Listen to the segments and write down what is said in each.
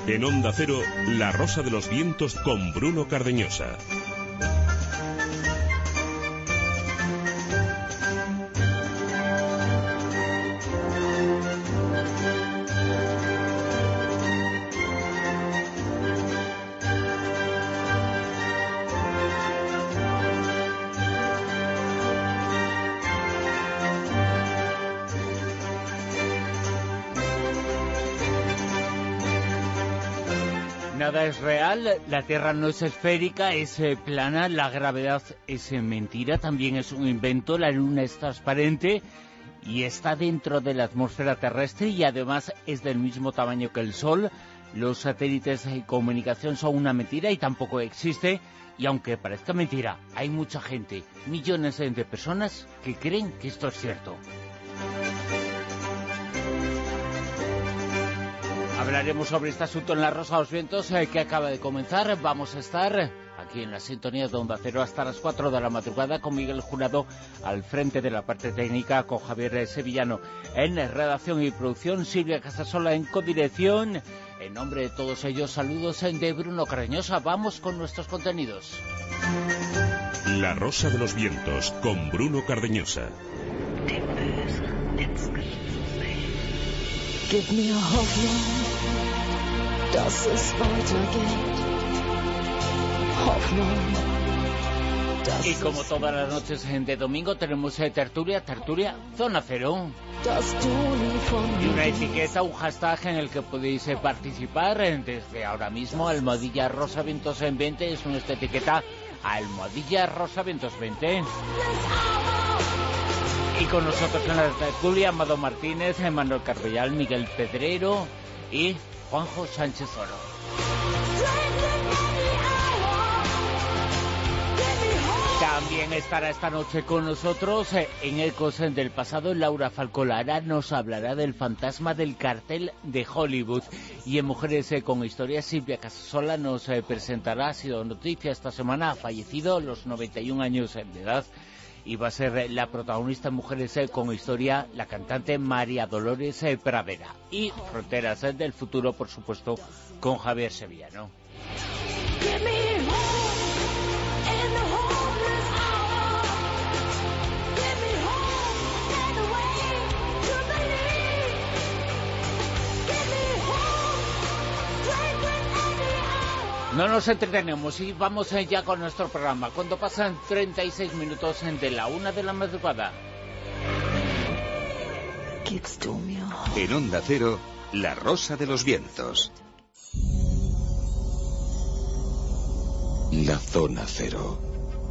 En Onda Cero, La Rosa de los Vientos con Bruno Cardeñosa. Nada es real, la Tierra no es esférica, es plana, la gravedad es mentira, también es un invento, la Luna es transparente y está dentro de la atmósfera terrestre y además es del mismo tamaño que el Sol. Los satélites de comunicación son una mentira y tampoco existe, y aunque parezca mentira, hay mucha gente, millones de personas que creen que esto es cierto. Hablaremos sobre este asunto en La Rosa de los Vientos que acaba de comenzar. Vamos a estar aquí en la sintonía de Onda Cero hasta las 4 de la madrugada con Miguel Jurado al frente de la parte técnica, con Javier Sevillano en redacción y producción, Silvia Casasola en codirección. En nombre de todos ellos, saludos de Bruno Cardeñosa. Vamos con nuestros contenidos. La Rosa de los Vientos con Bruno Cardeñosa. Gib mir Hoffnung, dass es weitergeht. Hoffnung, dass y como todas las noches de domingo tenemos tertulia Zona Cero. Y una etiqueta, un hashtag en el que podéis participar desde ahora mismo. Almohadilla Rosa Vientos en 20 es nuestra etiqueta, Almohadilla Rosa Vientos 20. Y con nosotros en la tertulia, Amado Martínez, Manuel Carbellal, Miguel Pedrero y Juanjo Sánchez Oro. También estará esta noche con nosotros en Ecos del Pasado Laura Falcolara, nos hablará del fantasma del cartel de Hollywood. Y en Mujeres con Historia, Silvia Casasola nos presentará, ha sido noticia esta semana, ha fallecido a los 91 años de edad. Y va a ser la protagonista en Mujeres con Historia, la cantante María Dolores Pradera. Y Fronteras del Futuro, por supuesto, con Javier Sevillano. No nos entretenemos y vamos ya con nuestro programa. Cuando pasan 36 minutos de la 1 de la madrugada. En Onda Cero, La Rosa de los Vientos. La Zona Cero.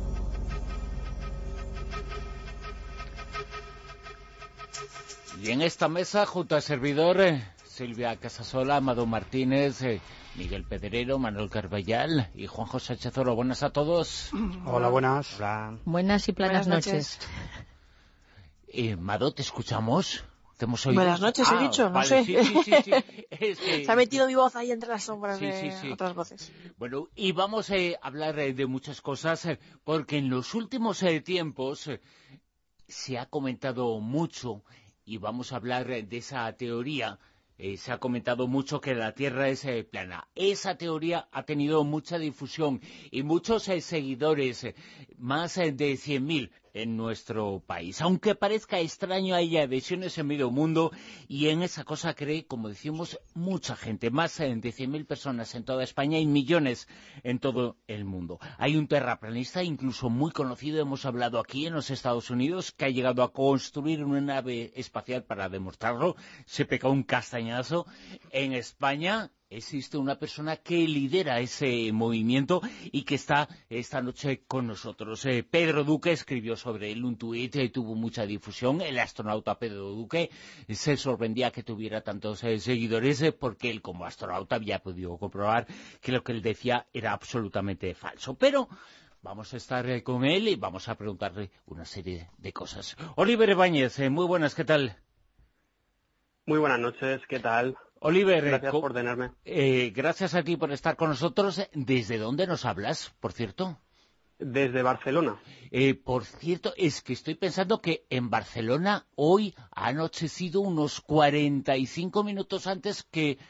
Y en esta mesa, junto al servidor, Silvia Casasola, Amado Martínez, Miguel Pedrero, Manuel Carbellal y Juanjo Sánchez Oro. Buenas a todos. Hola, buenas. Hola. Buenas y plenas noches. Mado, ¿te escuchamos? ¿Te hemos oído? Buenas noches, he dicho, no vale, sé. Sí. Es que... Se ha metido mi voz ahí entre las sombras de otras voces. Bueno, y vamos a hablar de muchas cosas, porque en los últimos tiempos se ha comentado mucho, y vamos a hablar de esa teoría. Se ha comentado mucho que la Tierra es plana. Esa teoría ha tenido mucha difusión y muchos seguidores, más de 100.000 en nuestro país. Aunque parezca extraño, hay adhesiones en medio mundo y en esa cosa cree, como decimos, mucha gente. Más de 100.000 personas en toda España y millones en todo el mundo. Hay un terraplanista, incluso muy conocido, hemos hablado aquí en los Estados Unidos, que ha llegado a construir una nave espacial para demostrarlo. Se pegó un castañazo. En España existe una persona que lidera ese movimiento y que está esta noche con nosotros. Pedro Duque escribió sobre él un tuit, tuvo mucha difusión. El astronauta Pedro Duque se sorprendía que tuviera tantos seguidores porque él, como astronauta, había podido comprobar que lo que él decía era absolutamente falso. Pero vamos a estar con él y vamos a preguntarle una serie de cosas. Oliver Ibáñez, muy buenas, ¿qué tal? Muy buenas noches, ¿qué tal? Oliver, gracias por tenerme. Gracias a ti por estar con nosotros. ¿Desde dónde nos hablas, por cierto? Desde Barcelona. Por cierto, es que estoy pensando que en Barcelona hoy ha anochecido unos 45 minutos antes que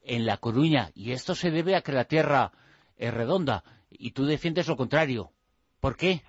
en La Coruña, y esto se debe a que la Tierra es redonda, y tú defiendes lo contrario. ¿Por qué?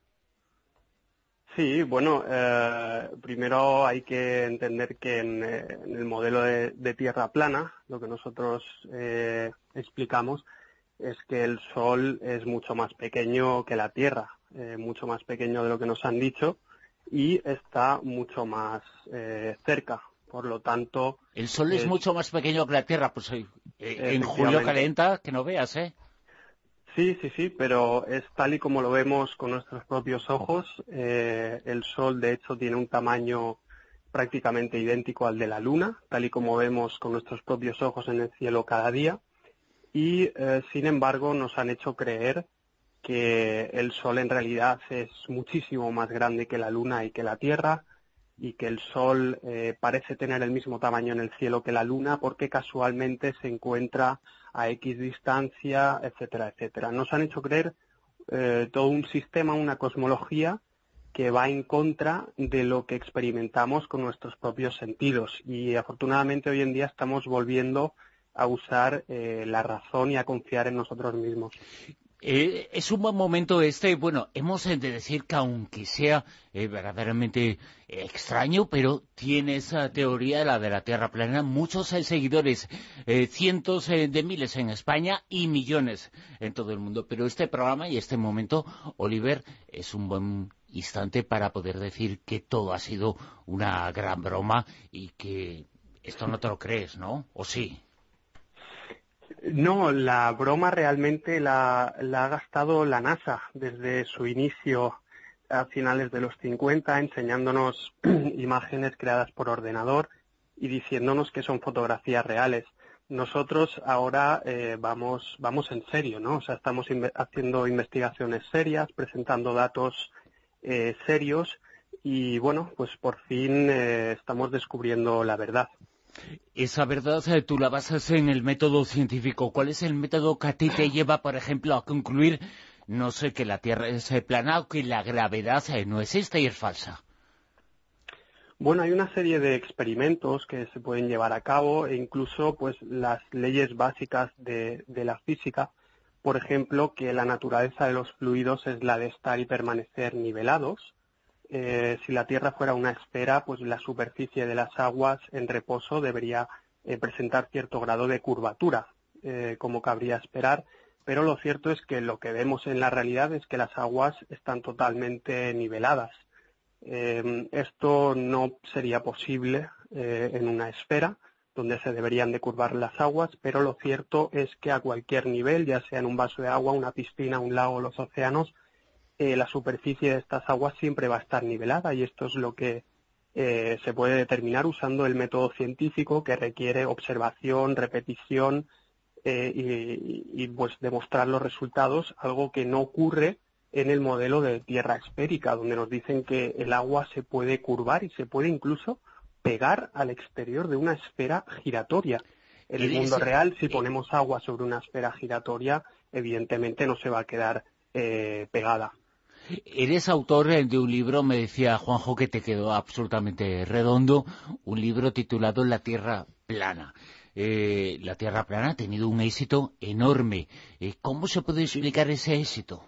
Sí, bueno, primero hay que entender que en el modelo de Tierra plana, lo que nosotros explicamos es que el Sol es mucho más pequeño que la Tierra, mucho más pequeño de lo que nos han dicho, y está mucho más cerca. Por lo tanto... El Sol es mucho más pequeño que la Tierra, pues en julio calienta, que no veas, ¿eh? Sí, pero es tal y como lo vemos con nuestros propios ojos. El Sol, de hecho, tiene un tamaño prácticamente idéntico al de la Luna, tal y como vemos con nuestros propios ojos en el cielo cada día. Y, sin embargo, nos han hecho creer que el Sol en realidad es muchísimo más grande que la Luna y que la Tierra, y que el Sol parece tener el mismo tamaño en el cielo que la Luna porque casualmente se encuentra a X distancia, etcétera, etcétera. Nos han hecho creer todo un sistema, una cosmología que va en contra de lo que experimentamos con nuestros propios sentidos. Y afortunadamente hoy en día estamos volviendo a usar la razón y a confiar en nosotros mismos. Es un buen momento bueno, hemos de decir que aunque sea verdaderamente extraño, pero tiene esa teoría, la de la Tierra plana, muchos seguidores, cientos de miles en España y millones en todo el mundo. Pero este programa y este momento, Oliver, es un buen instante para poder decir que todo ha sido una gran broma y que esto no te lo crees, ¿no? ¿O sí? No, la broma realmente la ha gastado la NASA desde su inicio a finales de los 50, enseñándonos imágenes creadas por ordenador y diciéndonos que son fotografías reales. Nosotros ahora vamos en serio, ¿no? O sea, estamos haciendo investigaciones serias, presentando datos serios y, bueno, pues por fin estamos descubriendo la verdad. Esa verdad tú la basas en el método científico. ¿Cuál es el método que a ti te lleva, por ejemplo, a concluir, no sé, que la Tierra es plana o que la gravedad no existe y es falsa? Bueno, hay una serie de experimentos que se pueden llevar a cabo e incluso pues las leyes básicas de la física. Por ejemplo, que la naturaleza de los fluidos es la de estar y permanecer nivelados. Si la Tierra fuera una esfera, pues la superficie de las aguas en reposo debería presentar cierto grado de curvatura, como cabría esperar, pero lo cierto es que lo que vemos en la realidad es que las aguas están totalmente niveladas. Esto no sería posible en una esfera donde se deberían de curvar las aguas, pero lo cierto es que a cualquier nivel, ya sea en un vaso de agua, una piscina, un lago o los océanos, la superficie de estas aguas siempre va a estar nivelada y esto es lo que se puede determinar usando el método científico que requiere observación, repetición y pues demostrar los resultados, algo que no ocurre en el modelo de Tierra esférica, donde nos dicen que el agua se puede curvar y se puede incluso pegar al exterior de una esfera giratoria. En el mundo real, si ponemos agua sobre una esfera giratoria, evidentemente no se va a quedar pegada. Eres autor de un libro, me decía Juanjo, que te quedó absolutamente redondo, un libro titulado La Tierra plana. La Tierra plana ha tenido un éxito enorme. ¿Cómo se puede explicar ese éxito?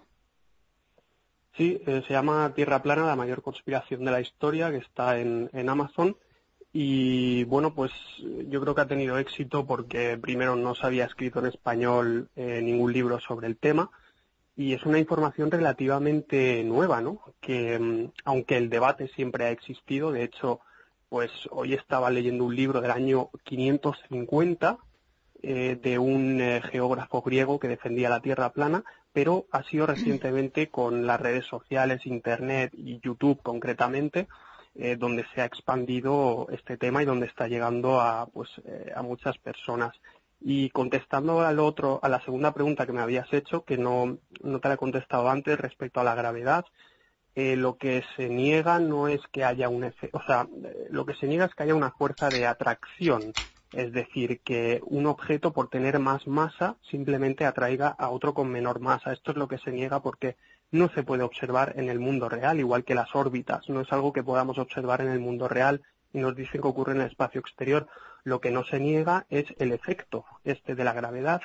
Sí, se llama Tierra plana, la mayor conspiración de la historia, que está en Amazon. Y bueno, pues yo creo que ha tenido éxito porque primero no se había escrito en español ningún libro sobre el tema. Y es una información relativamente nueva, ¿no? Que aunque el debate siempre ha existido, de hecho, pues hoy estaba leyendo un libro del año 550 de un geógrafo griego que defendía la Tierra plana, pero ha sido recientemente con las redes sociales, Internet y YouTube concretamente, donde se ha expandido este tema y donde está llegando a muchas personas. Y contestando a la segunda pregunta que me habías hecho, que no te la he contestado antes respecto a la gravedad, lo que se niega no es que haya lo que se niega es que haya una fuerza de atracción, es decir, que un objeto por tener más masa simplemente atraiga a otro con menor masa. Esto es lo que se niega porque no se puede observar en el mundo real, igual que las órbitas, no es algo que podamos observar en el mundo real y nos dicen que ocurre en el espacio exterior. Lo que no se niega es el efecto de la gravedad,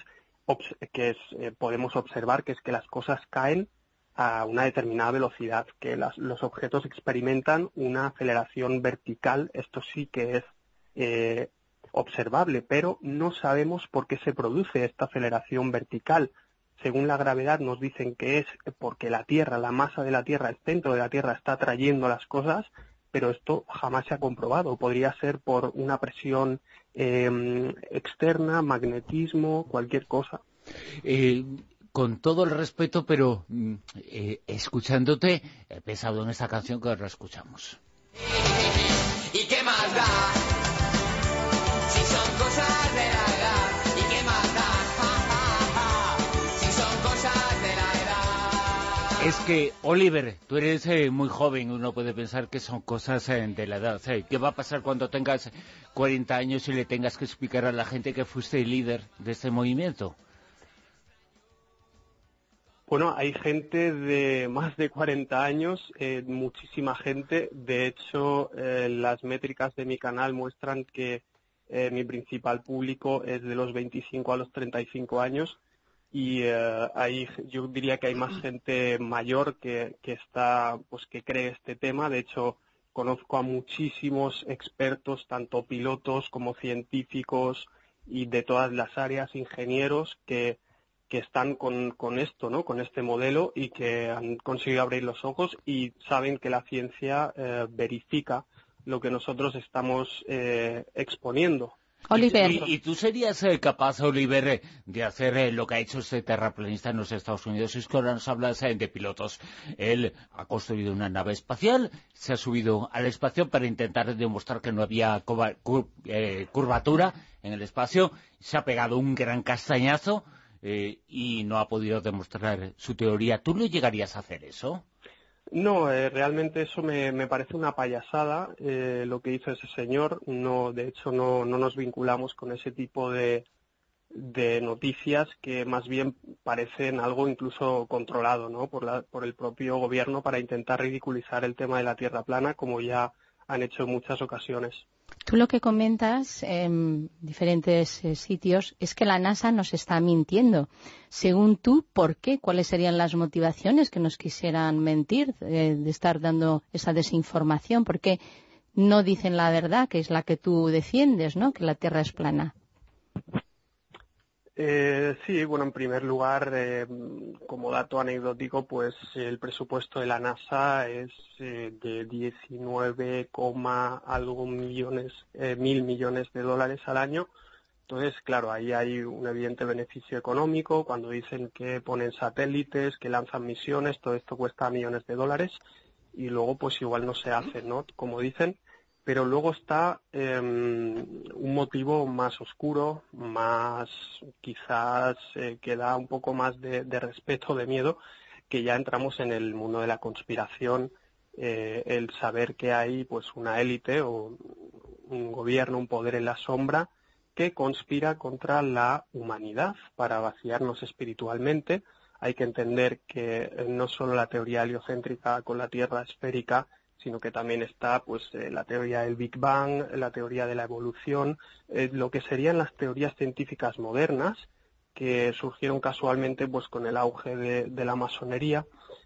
podemos observar que es que las cosas caen a una determinada velocidad, que los objetos experimentan una aceleración vertical. Esto sí que es observable, pero no sabemos por qué se produce esta aceleración vertical. Según la gravedad nos dicen que es porque la Tierra, la masa de la Tierra, el centro de la Tierra está atrayendo las cosas, pero esto jamás se ha comprobado. Podría ser por una presión externa, magnetismo, cualquier cosa. Con todo el respeto, pero escuchándote, he pensado en esta canción que ahora escuchamos. ¿Y qué más da? Si son cosas de la edad. ¿Y qué más da? Ja, ja, ja. Si son cosas de la edad. Es que, Oliver, tú eres muy joven, uno puede pensar que son cosas de la edad. ¿Qué va a pasar cuando tengas 40 años y le tengas que explicar a la gente que fuiste el líder de este movimiento? Bueno, hay gente de más de 40 años, muchísima gente. De hecho, las métricas de mi canal muestran que mi principal público es de los 25 a los 35 años y yo diría que hay más gente mayor que cree este tema. De hecho, conozco a muchísimos expertos, tanto pilotos como científicos y de todas las áreas, ingenieros, que están con esto, ¿no? Con este modelo y que han conseguido abrir los ojos y saben que la ciencia verifica lo que nosotros estamos exponiendo. Oliver. ¿Y tú serías capaz, Oliver, de hacer lo que ha hecho este terraplanista en los Estados Unidos? Es que ahora nos hablas de pilotos. Él ha construido una nave espacial, se ha subido al espacio para intentar demostrar que no había curvatura en el espacio, se ha pegado un gran castañazo y no ha podido demostrar su teoría. ¿Tú lo llegarías a hacer eso? No, realmente eso me parece una payasada, lo que hizo ese señor. No, de hecho, no nos vinculamos con ese tipo de noticias que más bien parecen algo incluso controlado, ¿no? por el propio gobierno para intentar ridiculizar el tema de la Tierra plana, como ya han hecho en muchas ocasiones. Tú lo que comentas en diferentes sitios es que la NASA nos está mintiendo. Según tú, ¿por qué? ¿Cuáles serían las motivaciones que nos quisieran mentir de estar dando esa desinformación? ¿Por qué no dicen la verdad, que es la que tú defiendes, ¿no? Que la Tierra es plana. Sí, bueno, en primer lugar, como dato anecdótico, pues el presupuesto de la NASA es de 19, algo mil millones de dólares al año. Entonces, claro, ahí hay un evidente beneficio económico. Cuando dicen que ponen satélites, que lanzan misiones, todo esto cuesta millones de dólares y luego pues igual no se hace, ¿no? Como dicen. Pero luego está un motivo más oscuro, más quizás que da un poco más de respeto, de miedo, que ya entramos en el mundo de la conspiración, el saber que hay pues una élite o un gobierno, un poder en la sombra que conspira contra la humanidad para vaciarnos espiritualmente. Hay que entender que no solo la teoría heliocéntrica con la Tierra esférica, sino que también está pues la teoría del Big Bang, la teoría de la evolución, lo que serían las teorías científicas modernas que surgieron casualmente pues con el auge de la masonería.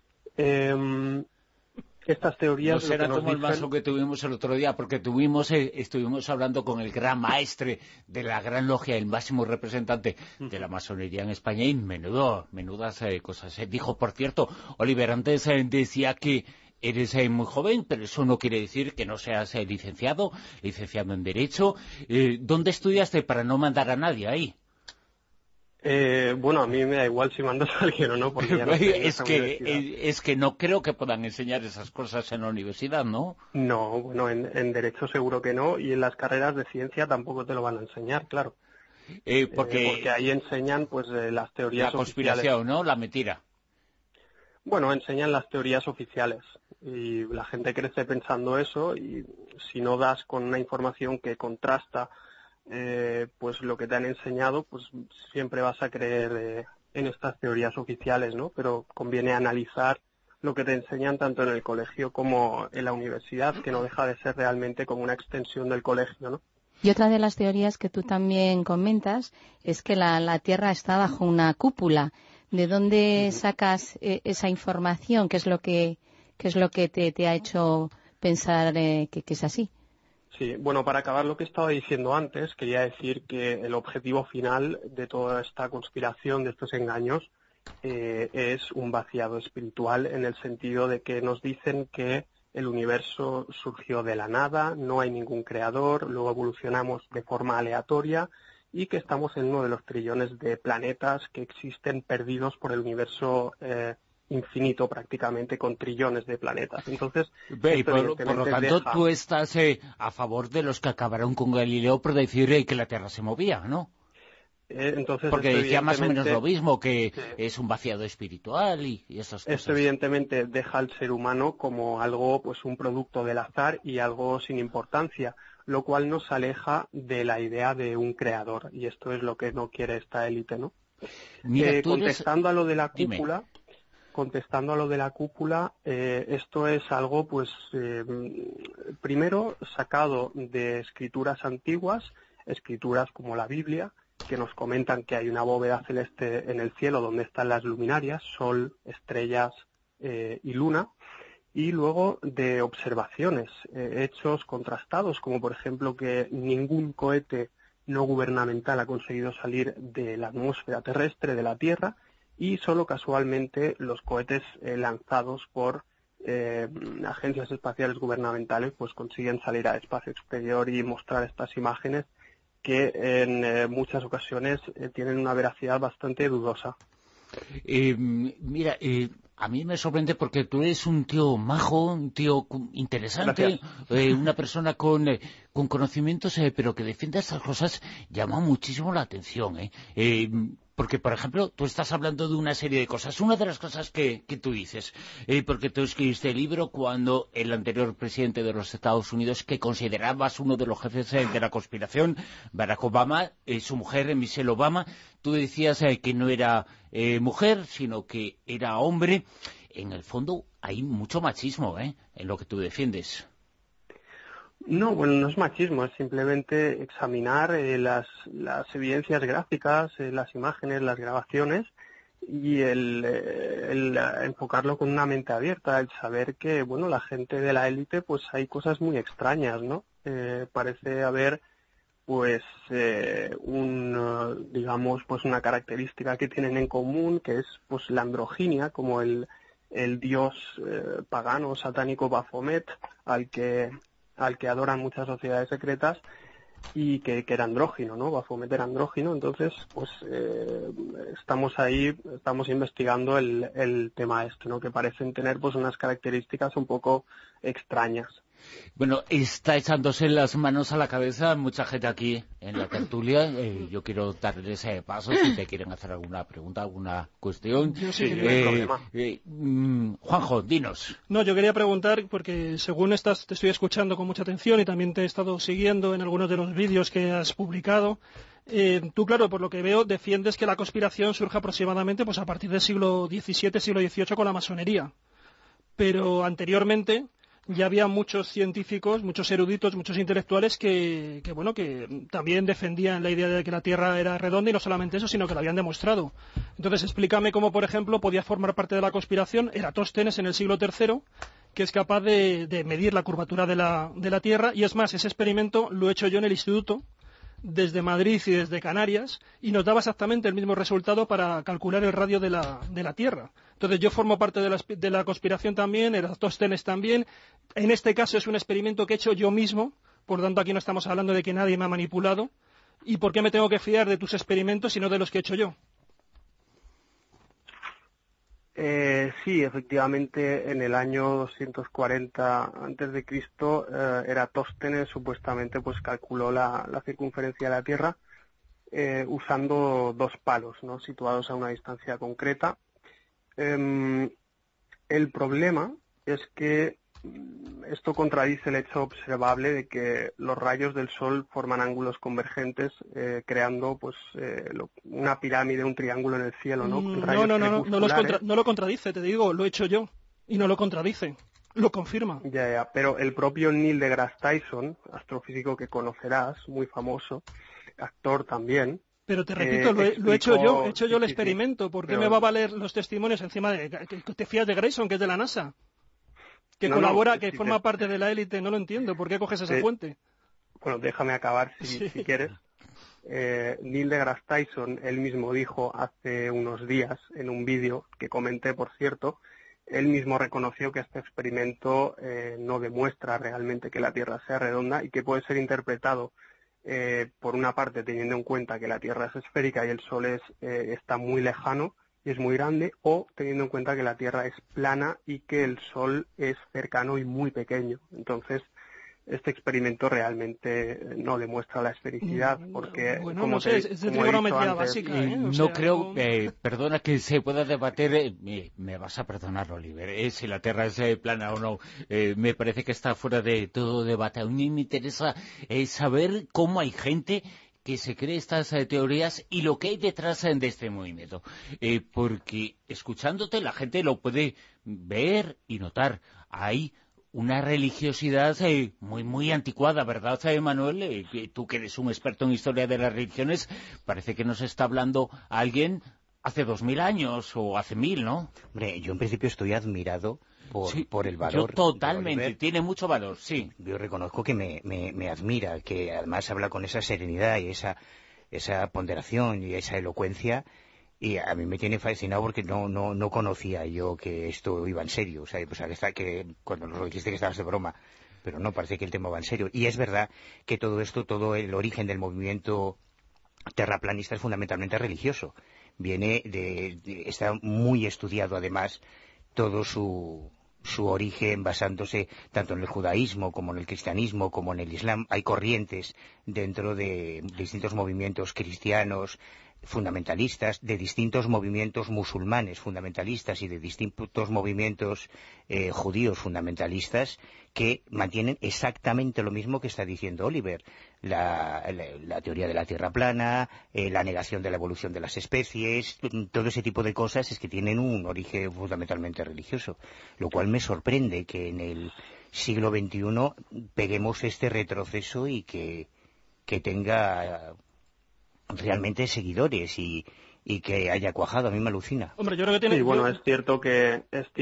Estas teorías... No será como el maso que tuvimos el otro día, porque estuvimos hablando con el gran maestre de la gran logia, el máximo representante de la masonería en España, y menudas cosas. Dijo, por cierto, Oliver, antes decía que eres muy joven, pero eso no quiere decir que no seas licenciado en Derecho. ¿Dónde estudiaste para no mandar a nadie ahí? Bueno, a mí me da igual si mandas a alguien o no, porque ya no es que no creo que puedan enseñar esas cosas en la universidad, ¿no? No, bueno, en Derecho seguro que no, y en las carreras de ciencia tampoco te lo van a enseñar, claro. Porque ahí enseñan pues las teorías la conspiración, oficiales. ¿no? La mentira. Bueno, enseñan las teorías oficiales y la gente crece pensando eso, y si no das con una información que contrasta pues lo que te han enseñado, pues siempre vas a creer en estas teorías oficiales, ¿no? Pero conviene analizar lo que te enseñan tanto en el colegio como en la universidad, que no deja de ser realmente como una extensión del colegio, ¿no? Y otra de las teorías que tú también comentas es que la Tierra está bajo una cúpula. ¿De dónde sacas esa información? ¿Qué es lo que te ha hecho pensar que es así? Sí, bueno, para acabar lo que estaba diciendo antes, quería decir que el objetivo final de toda esta conspiración, de estos engaños, es un vaciado espiritual, en el sentido de que nos dicen que el universo surgió de la nada, no hay ningún creador, luego evolucionamos de forma aleatoria y que estamos en uno de los trillones de planetas que existen perdidos por el universo infinito, prácticamente, con trillones de planetas. Entonces, por lo tanto, tú estás a favor de los que acabaron con Galileo por decir que la Tierra se movía, ¿no? Entonces, porque decía más o menos lo mismo, que es un vaciado espiritual y esas cosas. Esto evidentemente deja al ser humano como algo, pues un producto del azar y algo sin importancia, lo cual nos aleja de la idea de un creador, y esto es lo que no quiere esta élite, ¿no? Mira, contestando a lo de la cúpula, esto es algo, pues, primero sacado de escrituras antiguas, escrituras como la Biblia, que nos comentan que hay una bóveda celeste en el cielo donde están las luminarias, sol, estrellas y luna, y luego de observaciones, hechos contrastados, como por ejemplo que ningún cohete no gubernamental ha conseguido salir de la atmósfera terrestre de la Tierra, y solo casualmente los cohetes lanzados por agencias espaciales gubernamentales pues consiguen salir al espacio exterior y mostrar estas imágenes que en muchas ocasiones tienen una veracidad bastante dudosa. Mira, a mí me sorprende porque tú eres un tío majo, un tío interesante, una persona con conocimientos, pero que defiende estas cosas llama muchísimo la atención. Porque, por ejemplo, tú estás hablando de una serie de cosas. Una de las cosas que tú dices, porque tú escribiste el libro cuando el anterior presidente de los Estados Unidos, que considerabas uno de los jefes de la conspiración, Barack Obama, su mujer, Michelle Obama, tú decías que no era mujer, sino que era hombre. En el fondo hay mucho machismo en lo que tú defiendes. No, bueno, no es machismo, es simplemente examinar las evidencias gráficas, las imágenes, las grabaciones, y el enfocarlo con una mente abierta, el saber que, bueno, la gente de la élite, pues hay cosas muy extrañas, ¿no? Parece haber, pues, digamos, pues una característica que tienen en común, que es, pues, la androginia, como el dios pagano, satánico Baphomet, al que adoran muchas sociedades secretas, y que era andrógino, ¿no? Baphomet era andrógino. Entonces, pues estamos investigando el tema este, ¿no? Que parecen tener pues unas características un poco extrañas. Bueno, está echándose las manos a la cabeza mucha gente aquí en la tertulia. Yo quiero darles paso si te quieren hacer alguna pregunta, alguna cuestión. Yo sí quería Juanjo, dinos. No, yo quería preguntar, porque según te estoy escuchando con mucha atención y también te he estado siguiendo en algunos de los vídeos que has publicado. Tú, claro, por lo que veo, defiendes que la conspiración surge aproximadamente pues a partir del siglo XVII, siglo XVIII con la masonería. Pero anteriormente ya había muchos científicos, muchos eruditos, muchos intelectuales que también defendían la idea de que la Tierra era redonda, y no solamente eso, sino que lo habían demostrado. Entonces, explícame cómo, por ejemplo, podía formar parte de la conspiración Eratóstenes en el siglo III, que es capaz de medir la curvatura de la Tierra, y es más, ese experimento lo he hecho yo en el instituto, desde Madrid y desde Canarias, y nos daba exactamente el mismo resultado para calcular el radio de la Tierra. Entonces yo formo parte de la conspiración también, Eratóstenes también. En este caso es un experimento que he hecho yo mismo, por lo tanto aquí no estamos hablando de que nadie me ha manipulado. ¿Y por qué me tengo que fiar de tus experimentos y no de los que he hecho yo? Sí, efectivamente, en el año 240 a.C., Eratóstenes supuestamente pues calculó la circunferencia de la Tierra usando dos palos, ¿no?, situados a una distancia concreta. El problema es que esto contradice el hecho observable de que los rayos del Sol forman ángulos convergentes, creando pues una pirámide, un triángulo en el cielo, ¿no? No lo contradice, te digo, lo he hecho yo. Y no lo contradice, lo confirma. Ya, pero el propio Neil deGrasse Tyson, astrofísico que conocerás, muy famoso, actor también. Pero te repito, lo he hecho yo, el experimento. ¿Por qué pero... me va a valer los testimonios encima de que te fías de Grayson, que es de la NASA? Que no, colabora, no, que forma parte de la élite, no lo entiendo. ¿Por qué coges esa fuente? Bueno, déjame acabar si quieres. Neil deGrasse Tyson, él mismo dijo hace unos días en un vídeo que comenté, por cierto, él mismo reconoció que este experimento no demuestra realmente que la Tierra sea redonda y que puede ser interpretado por una parte teniendo en cuenta que la Tierra es esférica y el Sol está muy lejano y es muy grande, o teniendo en cuenta que la Tierra es plana y que el Sol es cercano y muy pequeño. Entonces, este experimento realmente no demuestra la esfericidad, porque bueno, como no sé, es de trigonometría básica, no creo, perdona que se pueda debatir, me vas a perdonar, Oliver, si la Tierra es plana o no, me parece que está fuera de todo debate. A mí me interesa saber cómo hay gente que se cree estas teorías y lo que hay detrás de este movimiento, porque escuchándote la gente lo puede ver y notar. Hay una religiosidad muy anticuada, ¿verdad, Manuel? Tú que eres un experto en historia de las religiones, parece que nos está hablando alguien hace 2000 años o hace 1000, ¿no? Hombre, yo en principio estoy admirado por el valor. Yo totalmente, tiene mucho valor, sí. Yo reconozco que me admira, que además habla con esa serenidad y esa ponderación y esa elocuencia. Y a mí me tiene fascinado porque no conocía yo que esto iba en serio. O sea, que cuando nos lo dijiste que estabas de broma, pero no, parece que el tema va en serio. Y es verdad que todo esto, todo el origen del movimiento terraplanista es fundamentalmente religioso. Está muy estudiado además todo su origen basándose tanto en el judaísmo como en el cristianismo como en el islam. Hay corrientes dentro de distintos movimientos cristianos fundamentalistas, de distintos movimientos musulmanes fundamentalistas y de distintos movimientos judíos fundamentalistas que mantienen exactamente lo mismo que está diciendo Oliver, la teoría de la Tierra plana, la negación de la evolución de las especies, todo ese tipo de cosas es que tienen un origen fundamentalmente religioso, lo cual me sorprende que en el siglo XXI peguemos este retroceso y que tenga realmente seguidores y que haya cuajado. A mí me alucina. Hombre, yo creo que tiene... Sí, bueno, es cierto que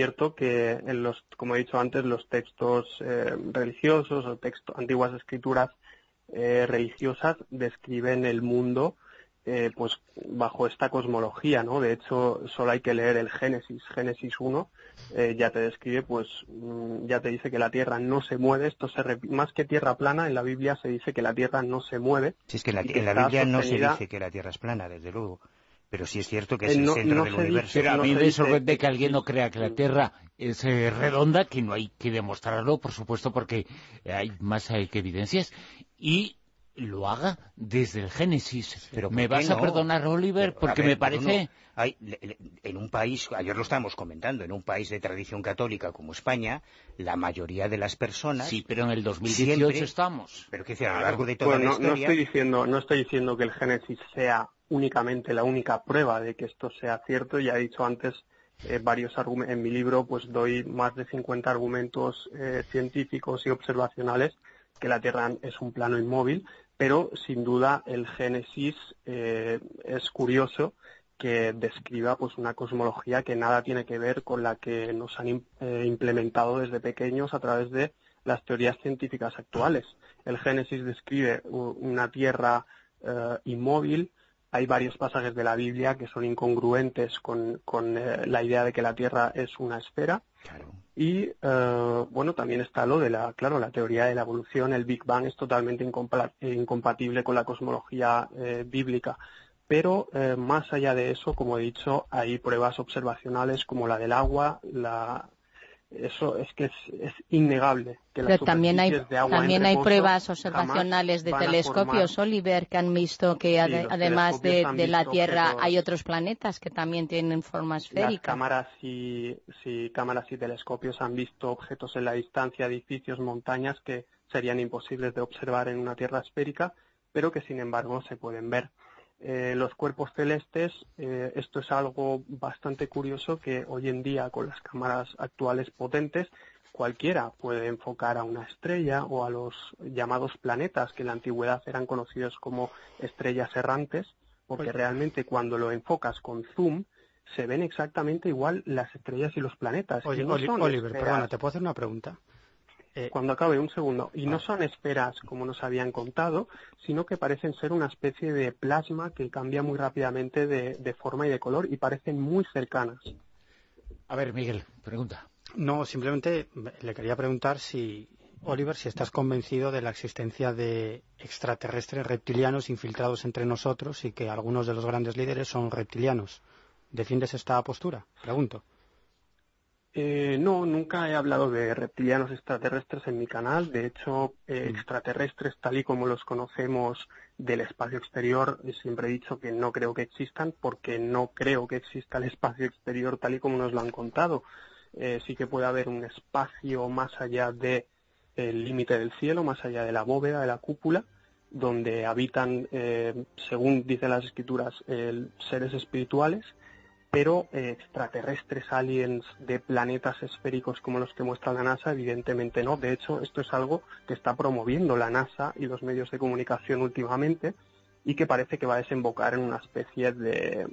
en los, como he dicho antes, los textos religiosos o antiguas escrituras religiosas describen el mundo pues bajo esta cosmología, ¿no? De hecho, solo hay que leer el Génesis 1, ya te describe, pues ya te dice que la Tierra no se mueve. Más que tierra plana, en la Biblia se dice que la Tierra no se mueve. Si es que en la Biblia no se dice que la Tierra es plana, desde luego. Pero sí es cierto que es el centro del universo. Pero a mí me sorprende que alguien no crea que la Tierra es redonda, que no hay que demostrarlo, por supuesto, porque hay más que evidencias, y lo haga desde el Génesis. Pero ¿me vas a perdonar, Oliver? Porque me parece... En un país, ayer lo estábamos comentando, en un país de tradición católica como España, la mayoría de las personas... Sí, pero en el 2018 estamos. Pero que a lo largo de toda la historia... No estoy diciendo que el Génesis sea únicamente la única prueba de que esto sea cierto. Ya he dicho antes varios argumentos. En mi libro pues doy más de 50 argumentos científicos y observacionales que la Tierra es un plano inmóvil, pero sin duda el Génesis es curioso que describa pues una cosmología que nada tiene que ver con la que nos han implementado desde pequeños a través de las teorías científicas actuales. El Génesis describe una Tierra inmóvil. Hay varios pasajes de la Biblia que son incongruentes con la idea de que la Tierra es una esfera. Claro. Y, también está lo de la teoría de la evolución. El Big Bang es totalmente incompatible con la cosmología bíblica. Pero, más allá de eso, como he dicho, hay pruebas observacionales como la del agua, eso es que es innegable. Que pero también hay pruebas observacionales de telescopios, Oliver, que han visto que además de la Tierra hay otros planetas que también tienen forma esférica. Las cámaras y telescopios han visto objetos en la distancia, edificios, montañas que serían imposibles de observar en una Tierra esférica, pero que sin embargo se pueden ver. los cuerpos celestes, esto es algo bastante curioso que hoy en día con las cámaras actuales potentes cualquiera puede enfocar a una estrella o a los llamados planetas, que en la antigüedad eran conocidos como estrellas errantes, porque realmente cuando lo enfocas con zoom se ven exactamente igual las estrellas y los planetas. Oye, no Oliver, perdona, ¿te puedo hacer una pregunta? Cuando acabe, un segundo. Y no son esferas como nos habían contado, sino que parecen ser una especie de plasma que cambia muy rápidamente de forma y de color y parecen muy cercanas. A ver, Miguel, pregunta. No, simplemente le quería preguntar si, Oliver, si estás convencido de la existencia de extraterrestres reptilianos infiltrados entre nosotros y que algunos de los grandes líderes son reptilianos. ¿Defiendes esta postura? Pregunto. No, nunca he hablado de reptilianos extraterrestres en mi canal. De hecho, extraterrestres tal y como los conocemos del espacio exterior, siempre he dicho que no creo que existan porque no creo que exista el espacio exterior tal y como nos lo han contado. Sí que puede haber un espacio más allá del límite del cielo, más allá de la bóveda, de la cúpula, donde habitan, según dicen las escrituras, seres espirituales, pero extraterrestres, aliens de planetas esféricos como los que muestra la NASA, evidentemente no. De hecho, esto es algo que está promoviendo la NASA y los medios de comunicación últimamente y que parece que va a desembocar en una especie de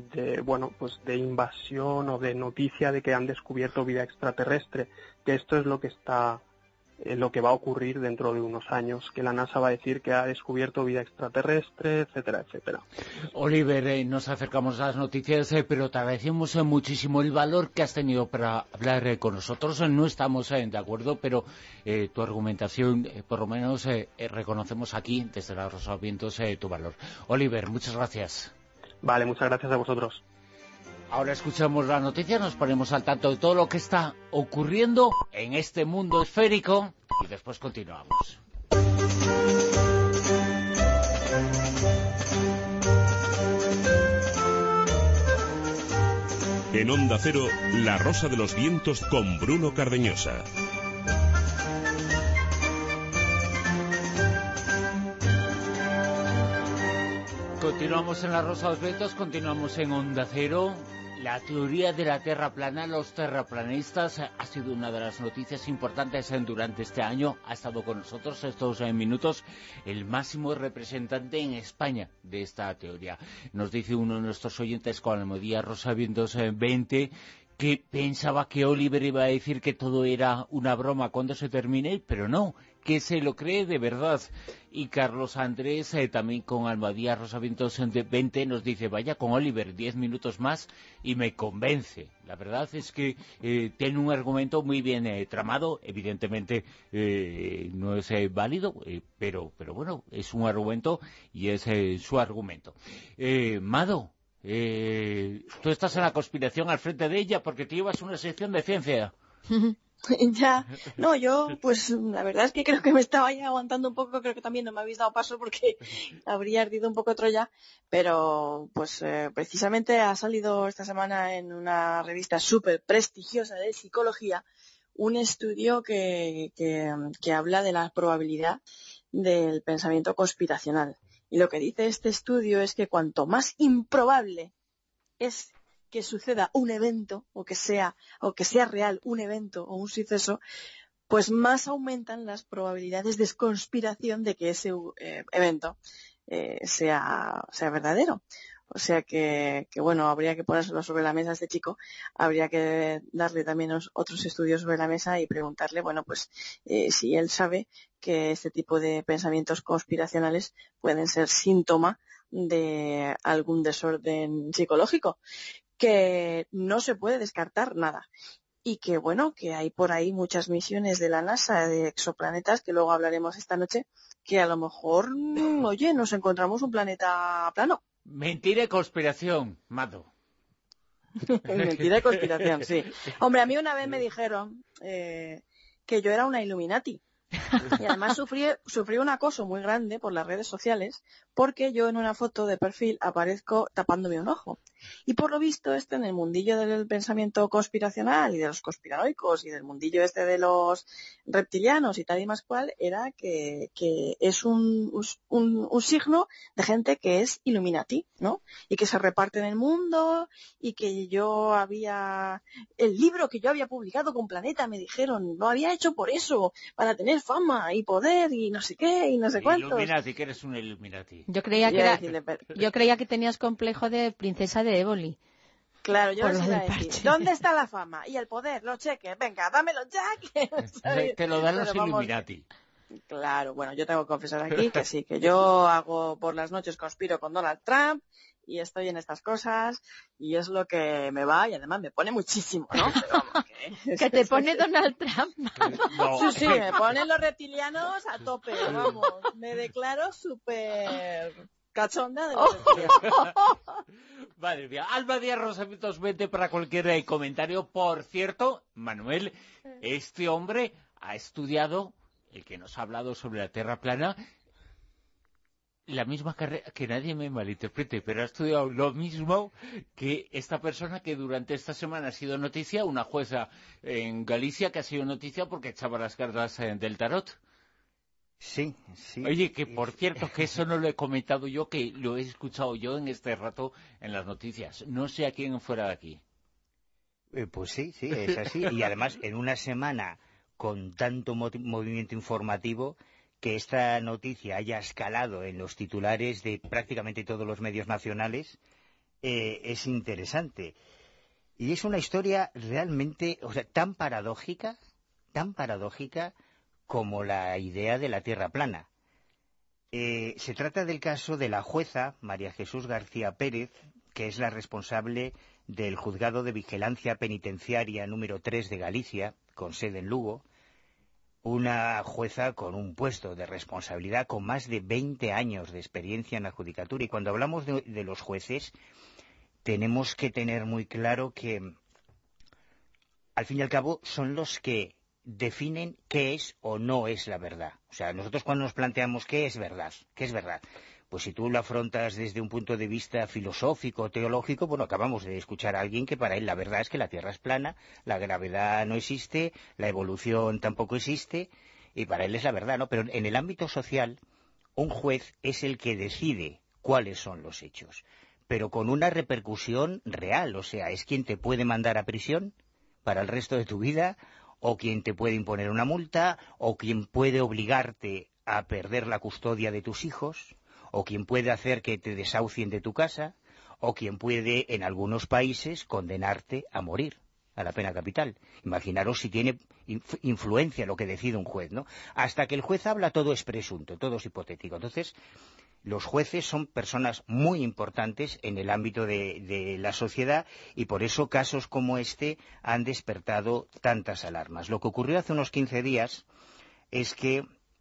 invasión o de noticia de que han descubierto vida extraterrestre, que esto es lo que va a ocurrir dentro de unos años, que la NASA va a decir que ha descubierto vida extraterrestre, etcétera, etcétera. Oliver, nos acercamos a las noticias, pero te agradecemos muchísimo el valor que has tenido para hablar con nosotros. No estamos de acuerdo, pero tu argumentación, por lo menos reconocemos aquí, desde la Rosa de los Vientos, tu valor. Oliver, muchas gracias. Vale, muchas gracias a vosotros. Ahora escuchamos la noticia, nos ponemos al tanto de todo lo que está ocurriendo en este mundo esférico y después continuamos. En Onda Cero, La Rosa de los Vientos con Bruno Cardeñosa. Continuamos en La Rosa de los Vientos, continuamos en Onda Cero. La teoría de la Tierra plana, los terraplanistas, ha sido una de las noticias importantes durante este año. Ha estado con nosotros estos minutos el máximo representante en España de esta teoría. Nos dice uno de nuestros oyentes con Almodía Rosa Vientos 20 que pensaba que Oliver iba a decir que todo era una broma cuando se termine, pero no, que se lo cree de verdad. Y Carlos Andrés, también con Almadía Rosavientos 20, nos dice, vaya con Oliver, 10 minutos más y me convence. La verdad es que tiene un argumento muy bien tramado, evidentemente no es válido, pero bueno, es un argumento y es su argumento. Mado, tú estás en la conspiración al frente de ella porque te llevas una sección de ciencia. Ya, no, yo pues la verdad es que creo que me estaba ya aguantando un poco, creo que también no me habéis dado paso porque habría ardido un poco Troya, pero pues precisamente ha salido esta semana en una revista súper prestigiosa de psicología un estudio que habla de la probabilidad del pensamiento conspiracional. Y lo que dice este estudio es que cuanto más improbable es que suceda un evento o que sea real un evento o un suceso, pues más aumentan las probabilidades de conspiración de que ese evento sea verdadero. O sea que bueno, habría que ponérselo sobre la mesa a este chico, habría que darle también otros estudios sobre la mesa y preguntarle, bueno, pues si él sabe que este tipo de pensamientos conspiracionales pueden ser síntoma de algún desorden psicológico, que no se puede descartar nada. Y que bueno, que hay por ahí muchas misiones de la NASA de exoplanetas, que luego hablaremos esta noche, que a lo mejor, oye, nos encontramos un planeta plano. Mentira y conspiración, Mado. Mentira y conspiración, sí. Hombre, a mí una vez me dijeron que yo era una Illuminati. Y además sufrí un acoso muy grande por las redes sociales porque yo en una foto de perfil aparezco tapándome un ojo. Y por lo visto en el mundillo del pensamiento conspiracional y de los conspiranoicos y del mundillo de los reptilianos y tal y más cual, era que es un signo de gente que es Illuminati, ¿no? Y que se reparte en el mundo, y que el libro que yo había publicado con Planeta, me dijeron, lo había hecho por eso, para tener fama y poder y no sé qué y no sé cuántos. Illuminati, que eres un Illuminati. Yo creía que tenías complejo de princesa de Éboli. Claro, yo les iba a decir, ¿dónde está la fama? Y el poder, los cheques, venga, dámelo ya. Te lo dan los Illuminati. Claro, bueno, yo tengo que confesar aquí que sí, que yo hago por las noches, conspiro con Donald Trump y estoy en estas cosas y es lo que me va y además me pone muchísimo, ¿no? Pero vamos, que te pone Donald Trump. No. Sí, me ponen los reptilianos a tope, vamos, me declaro súper cachonda de los reptilianos. Madre mía, Alba Díaz Rosamitos, vete para cualquier comentario. Por cierto, Manuel, este hombre ha estudiado, el que nos ha hablado sobre la Tierra plana, la misma carrera, que nadie me malinterprete, pero ha estudiado lo mismo que esta persona que durante esta semana ha sido noticia, una jueza en Galicia que ha sido noticia porque echaba las cartas del tarot. Sí. Oye, que por cierto, que eso no lo he comentado yo, que lo he escuchado yo en este rato en las noticias. No sé a quién fuera de aquí. Pues sí, es así. Y además, en una semana con tanto movimiento informativo, que esta noticia haya escalado en los titulares de prácticamente todos los medios nacionales, es interesante. Y es una historia realmente, tan paradójica como la idea de la Tierra plana. Se trata del caso de la jueza María Jesús García Pérez, que es la responsable del Juzgado de Vigilancia Penitenciaria número 3 de Galicia, con sede en Lugo, una jueza con un puesto de responsabilidad con más de 20 años de experiencia en la judicatura. Y cuando hablamos de los jueces, tenemos que tener muy claro que, al fin y al cabo, son los que definen qué es o no es la verdad. O sea, nosotros cuando nos planteamos qué es verdad, pues si tú lo afrontas desde un punto de vista filosófico, teológico, bueno, acabamos de escuchar a alguien que para él la verdad es que la Tierra es plana, la gravedad no existe, la evolución tampoco existe, y para él es la verdad, ¿no? Pero en el ámbito social, un juez es el que decide cuáles son los hechos, pero con una repercusión real, o sea, es quien te puede mandar a prisión para el resto de tu vida, o quien te puede imponer una multa, o quien puede obligarte a perder la custodia de tus hijos, o quien puede hacer que te desahucien de tu casa, o quien puede, en algunos países, condenarte a morir, a la pena capital. Imaginaros si tiene influencia lo que decide un juez, ¿no? Hasta que el juez habla, todo es presunto, todo es hipotético. Entonces, los jueces son personas muy importantes en el ámbito de la sociedad y por eso casos como este han despertado tantas alarmas. Lo que ocurrió hace unos 15 días es que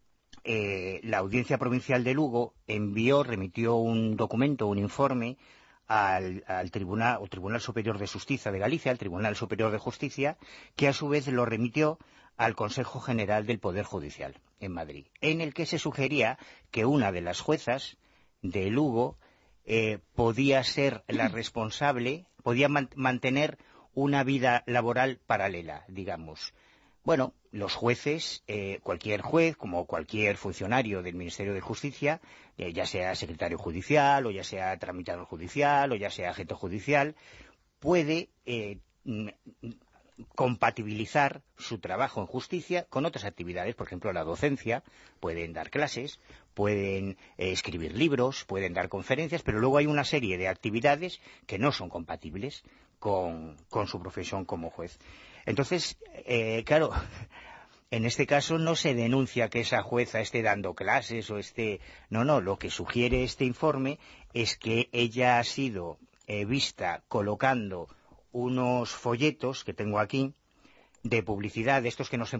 la Audiencia Provincial de Lugo remitió un documento, un informe al Tribunal Superior de Justicia de Galicia, al Tribunal Superior de Justicia, que a su vez lo remitió al Consejo General del Poder Judicial en Madrid, en el que se sugería que una de las juezas de Lugo podía ser la responsable, podía mantener una vida laboral paralela, digamos. Bueno, los jueces, cualquier juez, como cualquier funcionario del Ministerio de Justicia, ya sea secretario judicial, o ya sea tramitador judicial, o ya sea agente judicial, puede compatibilizar su trabajo en justicia con otras actividades, por ejemplo la docencia, pueden dar clases, pueden escribir libros, pueden dar conferencias, pero luego hay una serie de actividades que no son compatibles con su profesión como juez. Entonces, claro, en este caso no se denuncia que esa jueza esté dando clases o esté... No, lo que sugiere este informe es que ella ha sido vista colocando unos folletos que tengo aquí de publicidad, de estos que nos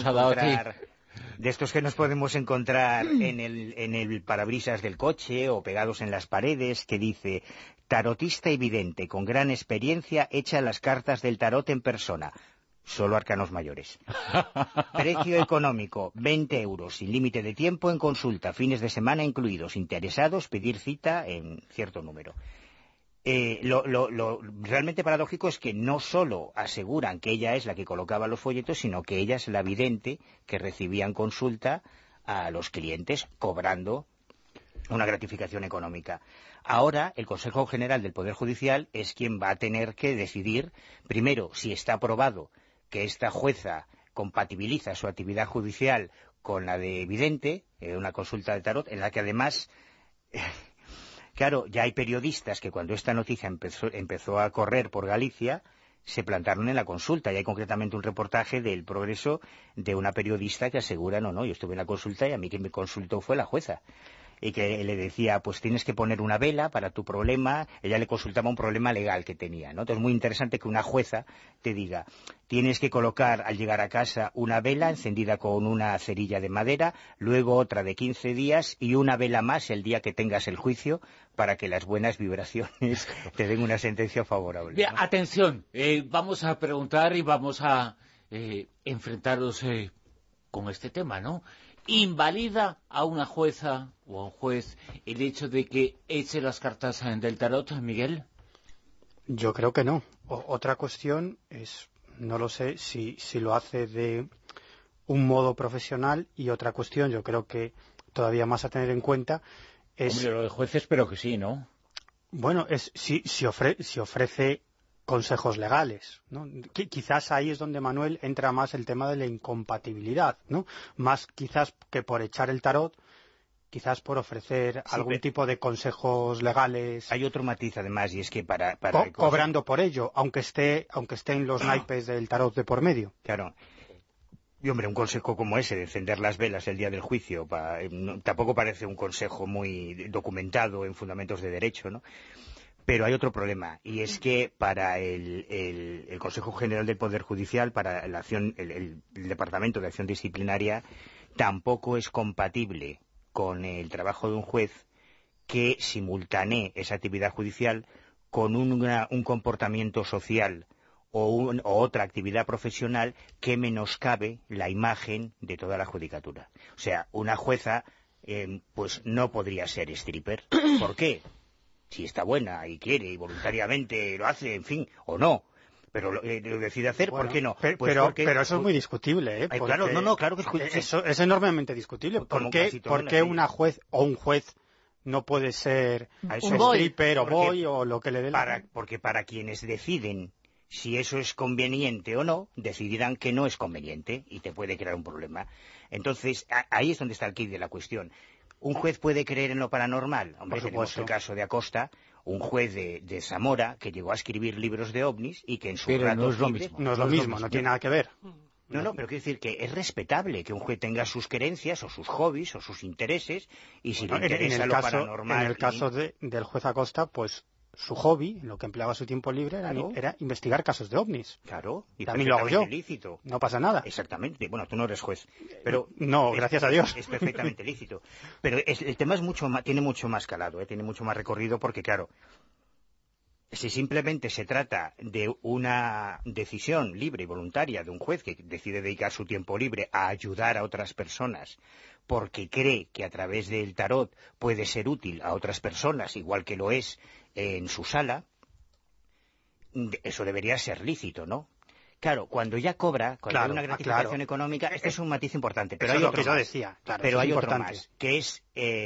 podemos encontrar en el parabrisas del coche o pegados en las paredes, que dice: tarotista y vidente con gran experiencia echa las cartas del tarot en persona, solo arcanos mayores. Precio económico, 20 euros, sin límite de tiempo en consulta, fines de semana incluidos, interesados, pedir cita en cierto número. Lo realmente paradójico es que no solo aseguran que ella es la que colocaba los folletos, sino que ella es la vidente que recibía en consulta a los clientes cobrando una gratificación económica. Ahora el Consejo General del Poder Judicial es quien va a tener que decidir, primero, si está aprobado que esta jueza compatibiliza su actividad judicial con la de vidente, una consulta de tarot, en la que además... Claro, ya hay periodistas que cuando esta noticia empezó a correr por Galicia, se plantaron en la consulta. Y hay concretamente un reportaje del Progreso de una periodista que asegura, no, yo estuve en la consulta y a mí quien me consultó fue la jueza. Y que le decía, pues tienes que poner una vela para tu problema. Ella le consultaba un problema legal que tenía, ¿no? Entonces es muy interesante que una jueza te diga, tienes que colocar al llegar a casa una vela encendida con una cerilla de madera, luego otra de 15 días y una vela más el día que tengas el juicio para que las buenas vibraciones te den una sentencia favorable. Bien, ¿no? atención, vamos a preguntar y vamos a enfrentaros con este tema, ¿no? ¿Invalida a una jueza o a un juez el hecho de que eche las cartas del tarot, Miguel? Yo creo que no. Otra cuestión es, no lo sé, si lo hace de un modo profesional, y otra cuestión, yo creo que todavía más a tener en cuenta, es... Hombre, lo de jueces, pero que sí, ¿no? Bueno, es si ofrece consejos legales, ¿no? Quizás ahí es donde, Manuel, entra más el tema de la incompatibilidad, ¿no? Más quizás que por echar el tarot, quizás por ofrecer algún tipo de consejos legales. Hay otro matiz además, y es que para cobrando por ello, aunque estén los naipes del tarot de por medio. Claro. Y hombre, un consejo como ese de encender las velas el día del juicio tampoco parece un consejo muy documentado en fundamentos de derecho, ¿no? Pero hay otro problema, y es que para el Consejo General del Poder Judicial, para el Departamento de Acción Disciplinaria, tampoco es compatible con el trabajo de un juez que simultanee esa actividad judicial con un comportamiento social o otra actividad profesional que menoscabe la imagen de toda la judicatura. O sea, una jueza pues no podría ser stripper. ¿Por qué? Si está buena y quiere y voluntariamente lo hace, en fin, o no, pero lo decide hacer, bueno, ¿por qué no? Pero eso es muy discutible, ¿eh? Claro, claro que es eso es enormemente discutible. ¿Por qué una juez o un juez no puede ser stripper o boy o lo que le dé porque para quienes deciden si eso es conveniente o no, decidirán que no es conveniente y te puede crear un problema. Entonces, ahí es donde está el quid de la cuestión. ¿Un juez puede creer en lo paranormal? Hombre, tenemos el caso de Acosta, un juez de Zamora que llegó a escribir libros de ovnis y que en su rato... no es lo mismo. No es lo mismo, no tiene nada que ver. No, pero quiero decir que es respetable que un juez tenga sus creencias o sus hobbies o sus intereses, y si le interesa lo paranormal... En el caso del juez Acosta, pues su hobby, en lo que empleaba su tiempo libre, era investigar casos de ovnis. Claro, y también lo hago yo. Lícito. No pasa nada. Exactamente. Bueno, tú no eres juez, pero no, gracias a Dios. Es perfectamente lícito. Pero el tema tiene mucho más calado, tiene mucho más recorrido, porque claro, si simplemente se trata de una decisión libre y voluntaria de un juez que decide dedicar su tiempo libre a ayudar a otras personas porque cree que a través del tarot puede ser útil a otras personas, igual que lo es en su sala, eso debería ser lícito, ¿no? Claro, cuando ya cobra, cuando hay una gratificación económica, este es un matiz importante, pero hay otro más, pero hay otro más, que es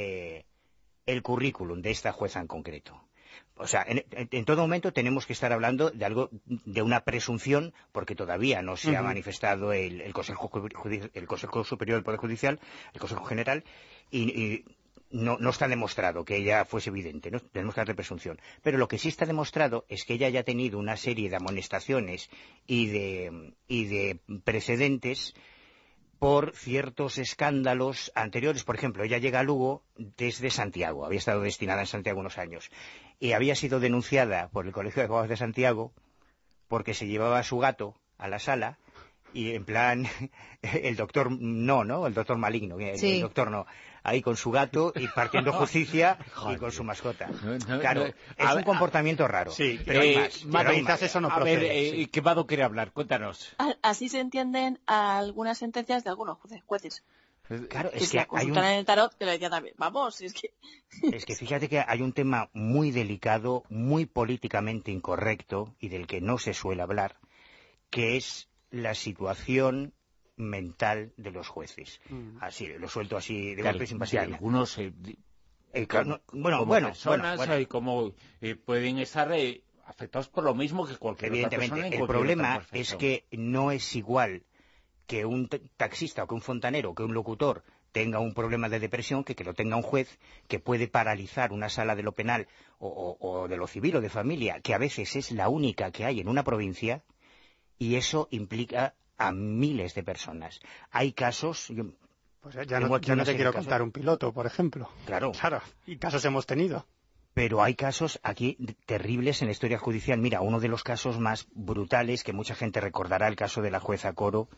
el currículum de esta jueza en concreto. O sea, en todo momento tenemos que estar hablando de algo, de una presunción, porque todavía no se ha manifestado el Consejo Superior del Poder Judicial, el Consejo General, y no está demostrado que ella fuese vidente, ¿no? Tenemos que darle presunción. Pero lo que sí está demostrado es que ella ya ha tenido una serie de amonestaciones y de precedentes por ciertos escándalos anteriores. Por ejemplo, ella llega a Lugo desde Santiago, había estado destinada en Santiago unos años, y había sido denunciada por el Colegio de Abogados de Santiago porque se llevaba a su gato a la sala, y en plan, el doctor el doctor maligno, el doctor no, ahí con su gato y partiendo justicia y con su mascota. Claro, es un comportamiento raro. Sí, pero hay más. Eso no procede. Quemado quiere hablar, cuéntanos. Así se entienden algunas sentencias de algunos jueces. Claro, es que consultan en el tarot, que le decía también, vamos, es que... Es que fíjate que hay un tema muy delicado, muy políticamente incorrecto, y del que no se suele hablar, que es la situación mental de los jueces. Así, lo suelto así de golpe sin pasar. Algunos... personas, como pueden estar afectados por lo mismo que cualquier otra persona. Evidentemente, el problema es que no es igual que un taxista o que un fontanero o que un locutor tenga un problema de depresión que lo tenga un juez, que puede paralizar una sala de lo penal o de lo civil o de familia, que a veces es la única que hay en una provincia, y eso implica a miles de personas. Hay casos... Pues ya no te quiero contar un piloto, por ejemplo. Claro. Y casos hemos tenido. Pero hay casos aquí terribles en la historia judicial. Mira, uno de los casos más brutales, que mucha gente recordará, el caso de la jueza Coro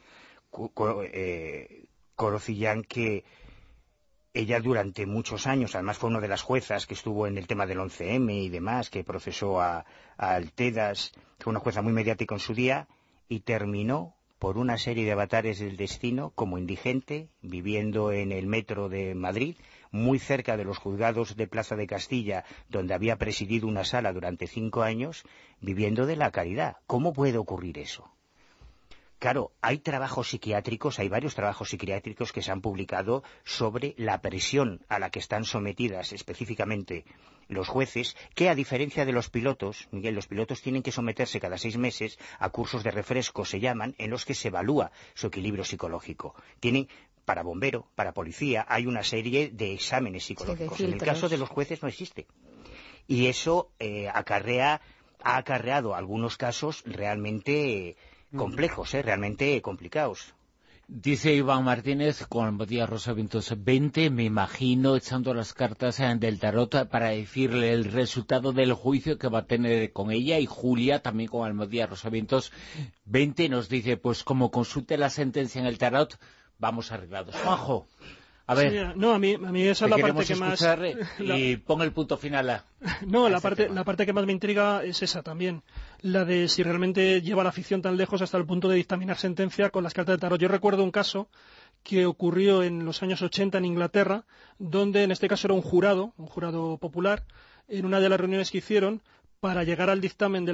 Cillán, que ella durante muchos años, además fue una de las juezas que estuvo en el tema del 11M y demás, que procesó a Altedas, fue una jueza muy mediática en su día, y terminó por una serie de avatares del destino como indigente, viviendo en el metro de Madrid, muy cerca de los juzgados de Plaza de Castilla, donde había presidido una sala durante 5 años, viviendo de la caridad. ¿Cómo puede ocurrir eso? Claro, hay trabajos psiquiátricos, hay varios trabajos psiquiátricos que se han publicado sobre la presión a la que están sometidas específicamente los jueces, que a diferencia de los pilotos, Miguel, los pilotos tienen que someterse cada 6 meses a cursos de refresco, se llaman, en los que se evalúa su equilibrio psicológico. Tienen, para bombero, para policía, hay una serie de exámenes psicológicos. En el caso de los jueces no existe. Y eso ha acarreado algunos casos realmente complejos, realmente complicados. Dice Iván Martínez, con Almodía Rosa Vientos 20, me imagino echando las cartas del tarot para decirle el resultado del juicio que va a tener con ella, y Julia, también con Almodía Rosa Vientos 20, nos dice, pues como consulte la sentencia en el tarot, vamos arreglados. Juanjo, a ver, sí, no, a mí esa es la parte que más... Y pon el punto final No, la parte que más me intriga es esa también, la de si realmente lleva la ficción tan lejos hasta el punto de dictaminar sentencia con las cartas de tarot. Yo recuerdo un caso que ocurrió en los años 80 en Inglaterra, donde en este caso era un jurado popular, en una de las reuniones que hicieron, para llegar al dictamen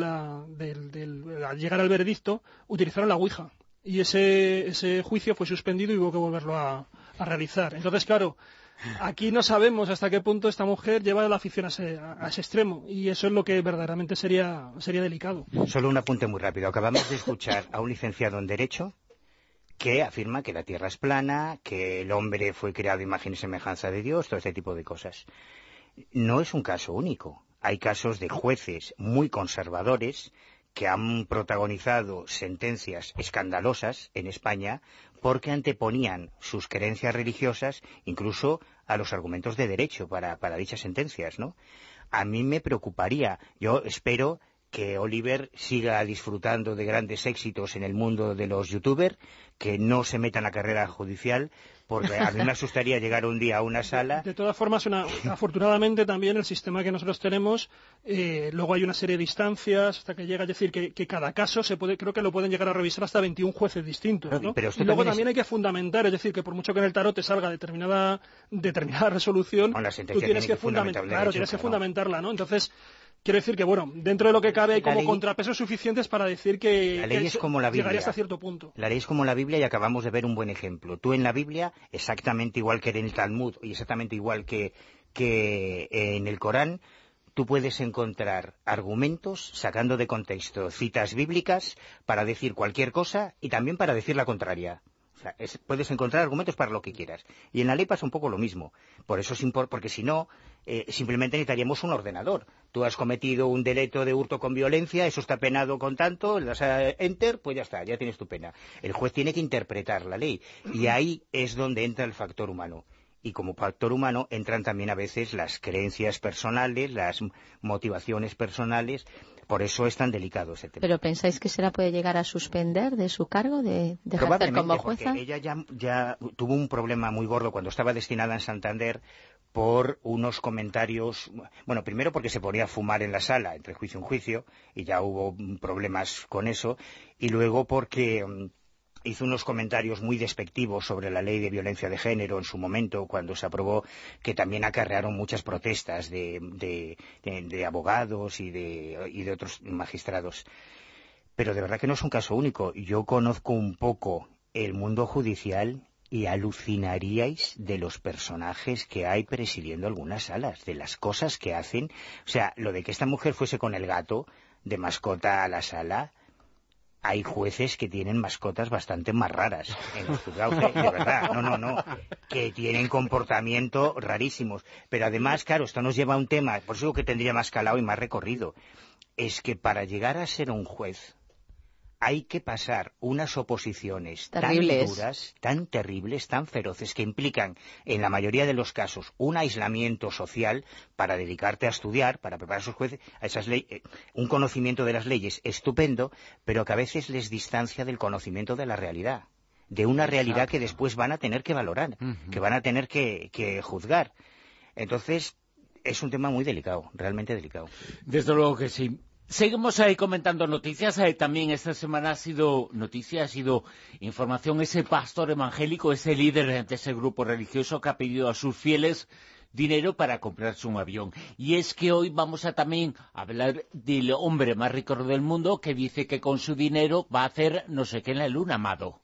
al llegar al veredicto, utilizaron la Ouija. Y ese juicio fue suspendido y hubo que volverlo a realizar. Entonces, claro, aquí no sabemos hasta qué punto esta mujer lleva la afición a ese extremo, y eso es lo que verdaderamente sería delicado. Solo un apunte muy rápido. Acabamos de escuchar a un licenciado en Derecho que afirma que la Tierra es plana, que el hombre fue creado a imagen y semejanza de Dios, todo este tipo de cosas. No es un caso único. Hay casos de jueces muy conservadores que han protagonizado sentencias escandalosas en España porque anteponían sus creencias religiosas incluso a los argumentos de derecho para dichas sentencias, ¿no? A mí me preocuparía. Yo espero que Oliver siga disfrutando de grandes éxitos en el mundo de los youtubers, que no se meta en la carrera judicial, porque a mí me asustaría llegar un día a una sala... De todas formas, afortunadamente también el sistema que nosotros tenemos, luego hay una serie de instancias hasta que llega, es decir, que cada caso creo que lo pueden llegar a revisar hasta 21 jueces distintos, ¿no? Pero y luego también hay que fundamentar, es decir, que por mucho que en el tarot te salga determinada resolución, tú tienes que fundamentarla, ¿no? Entonces... Quiero decir que, bueno, dentro de lo que cabe hay como contrapesos suficientes para decir que la ley es como la Biblia. Llegaría hasta cierto punto. La ley es como la Biblia, y acabamos de ver un buen ejemplo. Tú en la Biblia, exactamente igual que en el Talmud y exactamente igual que en el Corán, tú puedes encontrar argumentos sacando de contexto citas bíblicas para decir cualquier cosa y también para decir la contraria. O sea, puedes encontrar argumentos para lo que quieras. Y en la ley pasa un poco lo mismo. Por eso porque si no, simplemente necesitaríamos un ordenador. Tú has cometido un delito de hurto con violencia, eso está penado con tanto, le das a Enter, pues ya está, ya tienes tu pena. El juez tiene que interpretar la ley. Y ahí es donde entra el factor humano. Y como factor humano entran también a veces las creencias personales, las motivaciones personales. Por eso es tan delicado ese tema. ¿Pero pensáis que se la puede llegar a suspender de su cargo, de ejercer como jueza? Porque ella ya tuvo un problema muy gordo cuando estaba destinada en Santander por unos comentarios... Bueno, primero porque se ponía a fumar en la sala entre juicio y juicio, y ya hubo problemas con eso, y luego porque hizo unos comentarios muy despectivos sobre la ley de violencia de género en su momento, cuando se aprobó, que también acarrearon muchas protestas de abogados y de otros magistrados. Pero de verdad que no es un caso único. Yo conozco un poco el mundo judicial y alucinaríais de los personajes que hay presidiendo algunas salas, de las cosas que hacen. O sea, lo de que esta mujer fuese con el gato de mascota a la sala, hay jueces que tienen mascotas bastante más raras en los juzgados, de verdad, no, que tienen comportamiento rarísimos. Pero además, claro, esto nos lleva a un tema, por eso digo que tendría más calado y más recorrido, es que para llegar a ser un juez hay que pasar unas oposiciones terribles, tan duras, tan terribles, tan feroces, que implican, en la mayoría de los casos, un aislamiento social para dedicarte a estudiar, para preparar a esos jueces, a esas un conocimiento de las leyes estupendo, pero que a veces les distancia del conocimiento de la realidad, de una realidad que después van a tener que valorar, que van a tener que juzgar. Entonces, es un tema muy delicado, realmente delicado. Desde luego que sí. Seguimos ahí comentando noticias. También esta semana ha sido noticia, ha sido información, ese pastor evangélico, ese líder de ese grupo religioso que ha pedido a sus fieles dinero para comprarse un avión. Y es que hoy vamos a también hablar del hombre más rico del mundo, que dice que con su dinero va a hacer no sé qué en la luna, Amado.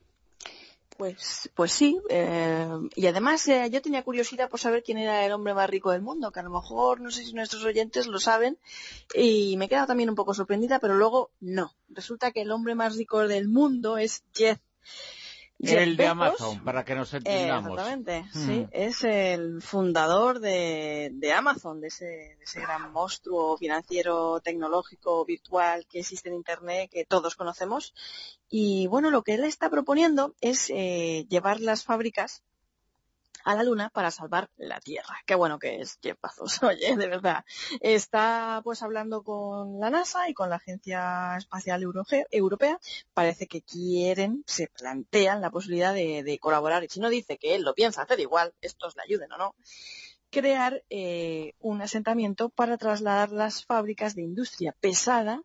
Pues sí, y además yo tenía curiosidad por saber quién era el hombre más rico del mundo, que a lo mejor, no sé si nuestros oyentes lo saben, y me he quedado también un poco sorprendida, pero luego no. Resulta que el hombre más rico del mundo es Jeff El de Bezos, Amazon, para que nos entendamos. Exactamente, sí, es el fundador de Amazon, de ese gran monstruo financiero, tecnológico, virtual que existe en Internet, que todos conocemos. Y bueno, lo que él está proponiendo es llevar las fábricas a la Luna para salvar la Tierra. Qué bueno que es Jeff Bezos, oye, de verdad. Está pues hablando con la NASA y con la Agencia Espacial Europea. Parece que se plantean la posibilidad de colaborar. Y si no dice que él lo piensa hacer igual, estos le ayuden o no, crear un asentamiento para trasladar las fábricas de industria pesada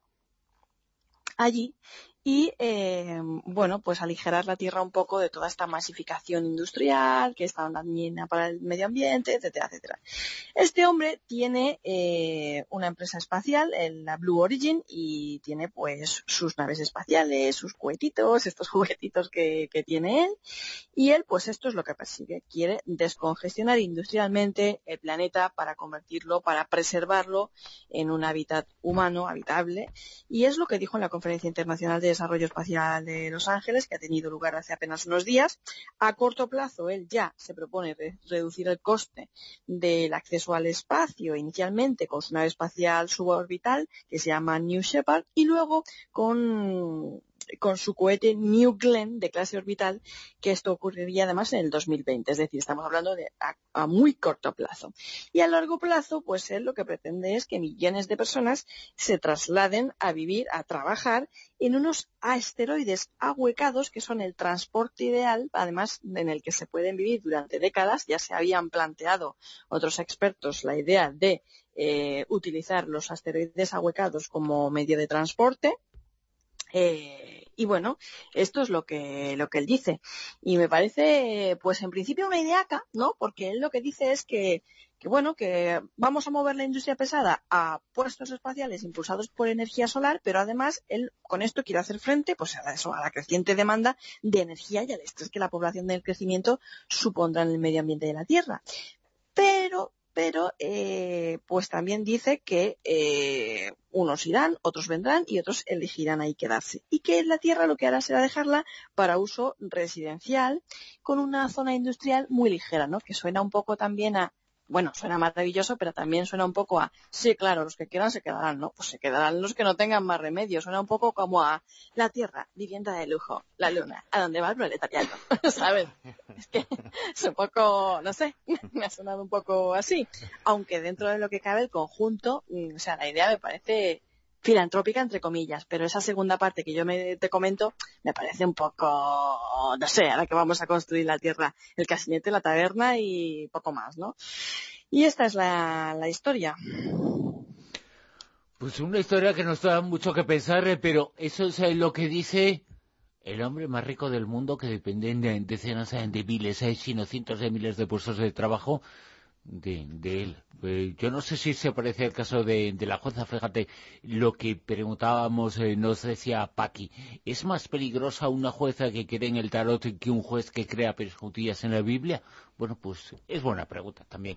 allí y, bueno, pues aligerar la Tierra un poco de toda esta masificación industrial que está dañina para el medio ambiente, etcétera, etcétera. Este hombre tiene una empresa espacial, la Blue Origin, y tiene pues sus naves espaciales, sus cohetitos, estos juguetitos que tiene él, y él pues esto es lo que persigue, quiere descongestionar industrialmente el planeta para convertirlo, para preservarlo en un hábitat humano, habitable, y es lo que dijo en la Conferencia Internacional de Desarrollo Espacial de Los Ángeles, que ha tenido lugar hace apenas unos días. A corto plazo, él ya se propone reducir el coste del acceso al espacio, inicialmente con su nave espacial suborbital, que se llama New Shepard, y luego con su cohete New Glenn de clase orbital, que esto ocurriría además en el 2020, es decir, estamos hablando de a muy corto plazo. Y a largo plazo, pues él lo que pretende es que millones de personas se trasladen a vivir, a trabajar en unos asteroides ahuecados que son el transporte ideal, además en el que se pueden vivir durante décadas. Ya se habían planteado otros expertos la idea de utilizar los asteroides ahuecados como medio de transporte. Y bueno, esto es lo que él dice. Y me parece, pues en principio una ideaca, ¿no? Porque él lo que dice es que bueno, que vamos a mover la industria pesada a puestos espaciales impulsados por energía solar, pero además él con esto quiere hacer frente pues a la creciente demanda de energía y al estrés que la población del crecimiento supondrá en el medio ambiente de la Tierra. Pero pues también dice que unos irán, otros vendrán y otros elegirán ahí quedarse. Y que la Tierra lo que hará será dejarla para uso residencial con una zona industrial muy ligera, ¿no? Que suena un poco también bueno, suena maravilloso, pero también suena un poco sí, claro, los que quieran se quedarán, ¿no? Pues se quedarán los que no tengan más remedio. Suena un poco como la Tierra, vivienda de lujo, la Luna, a donde va el proletariado, ¿sabes? Es que es un poco, no sé, me ha sonado un poco así. Aunque dentro de lo que cabe el conjunto, o sea, la idea me parece filantrópica, entre comillas, pero esa segunda parte que yo te comento me parece un poco, no sé, ahora que vamos a construir la Tierra, el casinete, la taberna y poco más, ¿no? Y esta es la historia. Pues una historia que nos da mucho que pensar, pero eso es lo que dice el hombre más rico del mundo, que depende de decenas de miles, sino cientos de miles de puestos de trabajo de él. Yo no sé si se parece al caso de la jueza. Fíjate, lo que preguntábamos, nos decía Paqui, ¿es más peligrosa una jueza que cree en el tarot que un juez que crea perjutillas en la Biblia? Bueno, pues es buena pregunta también,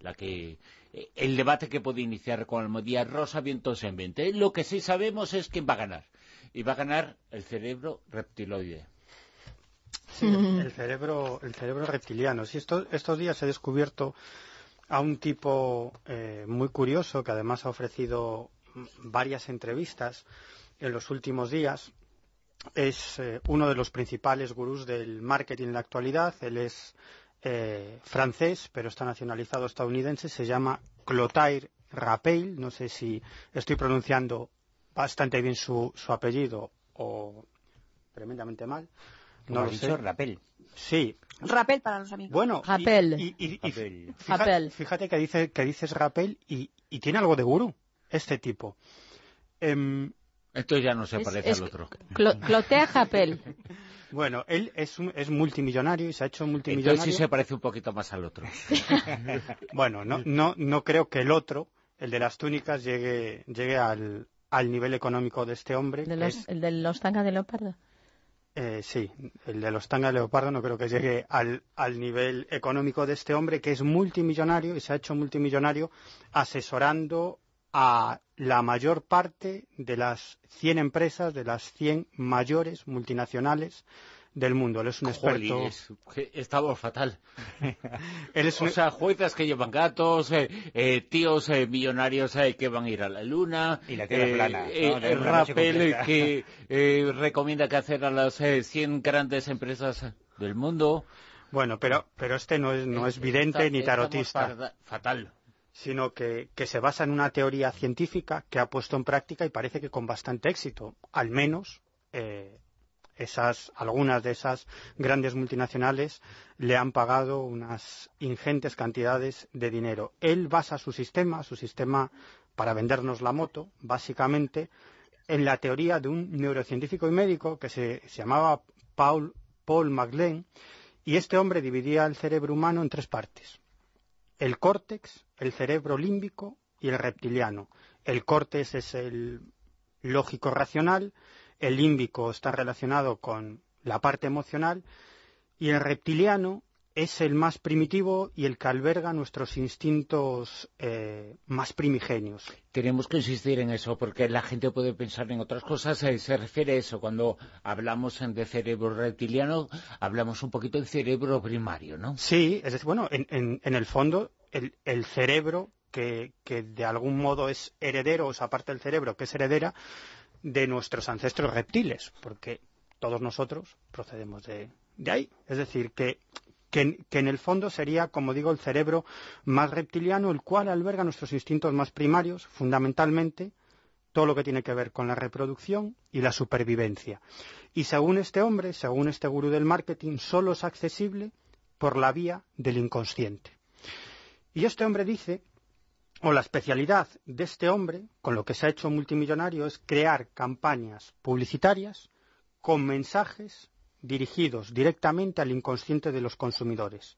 el debate que puede iniciar con Almodía Rosa Vientos en 20. Lo que sí sabemos es quién va a ganar, y va a ganar el cerebro reptiloide. Sí, el cerebro reptiliano. Sí, estos días he descubierto a un tipo muy curioso, que además ha ofrecido varias entrevistas en los últimos días. Es uno de los principales gurús del marketing en la actualidad. Él es francés, pero está nacionalizado estadounidense. Se llama Clotaire Rappel. No sé si estoy pronunciando bastante bien su apellido o tremendamente mal. No lo sé. Rappel. Sí. Rappel para los amigos. Bueno, Rappel. Fíjate que dices Rappel y tiene algo de gurú, este tipo. Esto ya no se parece al otro. Clotaire Rappel. Bueno, él es multimillonario y se ha hecho multimillonario. Entonces sí se parece un poquito más al otro. Bueno, no creo que el otro, el de las túnicas, llegue al nivel económico de este hombre. ¿El de los tangas de leopardo? Sí, el de los tangas de leopardo no creo que llegue al nivel económico de este hombre, que es multimillonario y se ha hecho multimillonario asesorando a la mayor parte de las 100 empresas, de las 100 mayores multinacionales del mundo. Él es un experto. Estaba fatal. Él es O sea, juezas que llevan gatos, tíos millonarios que van a ir a la luna, y la tierra plana, Rappel que recomienda qué hacer a las 100 grandes empresas del mundo. Bueno, pero este no es vidente ni tarotista. Fatal. Sino que se basa en una teoría científica que ha puesto en práctica y parece que con bastante éxito. Al menos algunas de esas grandes multinacionales le han pagado unas ingentes cantidades de dinero. Él basa su sistema para vendernos la moto, básicamente, en la teoría de un neurocientífico y médico que se llamaba Paul MacLean, y este hombre dividía el cerebro humano en 3 partes: el córtex, el cerebro límbico y el reptiliano. El córtex es el lógico racional, el límbico está relacionado con la parte emocional y el reptiliano es el más primitivo y el que alberga nuestros instintos más primigenios. Tenemos que insistir en eso, porque la gente puede pensar en otras cosas. Se refiere a eso. Cuando hablamos de cerebro reptiliano, hablamos un poquito del cerebro primario, ¿no? Sí, es decir, bueno, en el fondo, el cerebro, que de algún modo es heredero, esa parte del cerebro que es heredera de nuestros ancestros reptiles, porque todos nosotros procedemos de ahí. Es decir, que en el fondo sería, como digo, el cerebro más reptiliano, el cual alberga nuestros instintos más primarios, fundamentalmente todo lo que tiene que ver con la reproducción y la supervivencia. Y según este hombre, según este gurú del marketing, solo es accesible por la vía del inconsciente. Y este hombre dice, o la especialidad de este hombre, con lo que se ha hecho multimillonario, es crear campañas publicitarias con mensajes dirigidos directamente al inconsciente de los consumidores.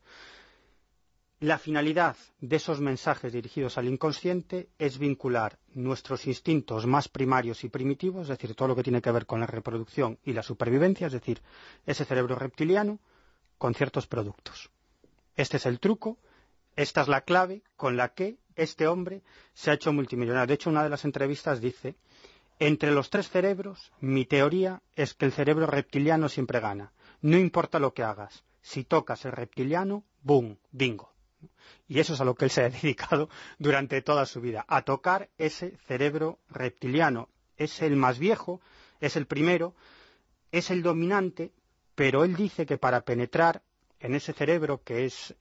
La finalidad de esos mensajes dirigidos al inconsciente es vincular nuestros instintos más primarios y primitivos, es decir, todo lo que tiene que ver con la reproducción y la supervivencia, es decir, ese cerebro reptiliano, con ciertos productos. Este es el truco, esta es la clave con la que este hombre se ha hecho multimillonario. De hecho, una de las entrevistas dice: entre los 3 cerebros, mi teoría es que el cerebro reptiliano siempre gana. No importa lo que hagas. Si tocas el reptiliano, ¡boom!, bingo. Y eso es a lo que él se ha dedicado durante toda su vida, a tocar ese cerebro reptiliano. Es el más viejo, es el primero, es el dominante, pero él dice que para penetrar en ese cerebro que es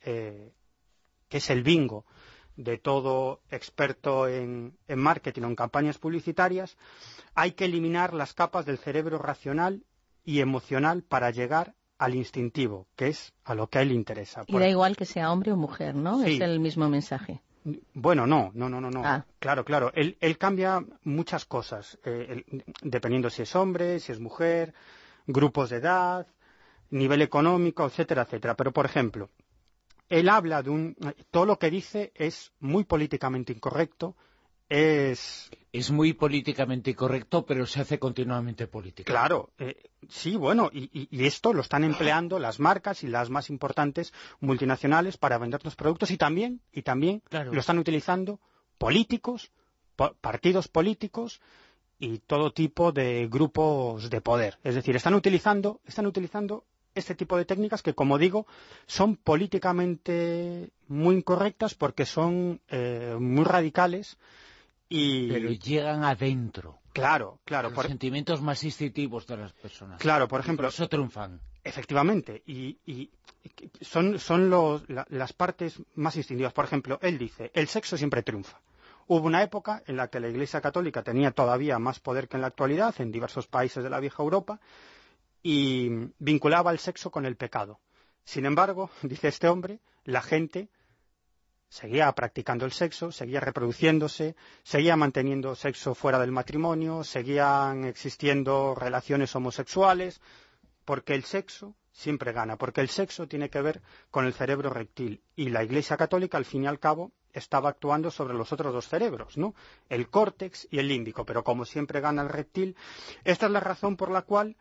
el bingo de todo experto en marketing o en campañas publicitarias, hay que eliminar las capas del cerebro racional y emocional para llegar al instintivo, que es a lo que a él le interesa. Y da igual que sea hombre o mujer, ¿no? Sí. Es el mismo mensaje. Bueno, no. Claro. Él cambia muchas cosas, dependiendo si es hombre, si es mujer. grupos de edad, nivel económico, etcétera, etcétera. Pero, por ejemplo, él habla de todo lo que dice es muy políticamente incorrecto, es muy políticamente incorrecto, pero se hace continuamente política. Claro, sí, bueno, y esto lo están empleando las marcas y las más importantes multinacionales para vender los productos y también claro, lo están utilizando políticos, partidos políticos y todo tipo de grupos de poder. Es decir, están utilizando este tipo de técnicas que, como digo, son políticamente muy incorrectas porque son muy radicales. Pero llegan adentro. Claro. Los sentimientos más instintivos de las personas. Claro, por ejemplo. Por eso triunfan. Efectivamente. Y son las partes más instintivas. Por ejemplo, él dice, el sexo siempre triunfa. Hubo una época en la que la Iglesia Católica tenía todavía más poder que en la actualidad en diversos países de la vieja Europa y vinculaba el sexo con el pecado. Sin embargo, dice este hombre, la gente seguía practicando el sexo, seguía reproduciéndose, seguía manteniendo sexo fuera del matrimonio, seguían existiendo relaciones homosexuales, porque el sexo siempre gana, porque el sexo tiene que ver con el cerebro reptil. Y la Iglesia Católica, al fin y al cabo, estaba actuando sobre los otros dos cerebros, ¿no? El córtex y el límbico, pero como siempre gana el reptil, esta es la razón por la cual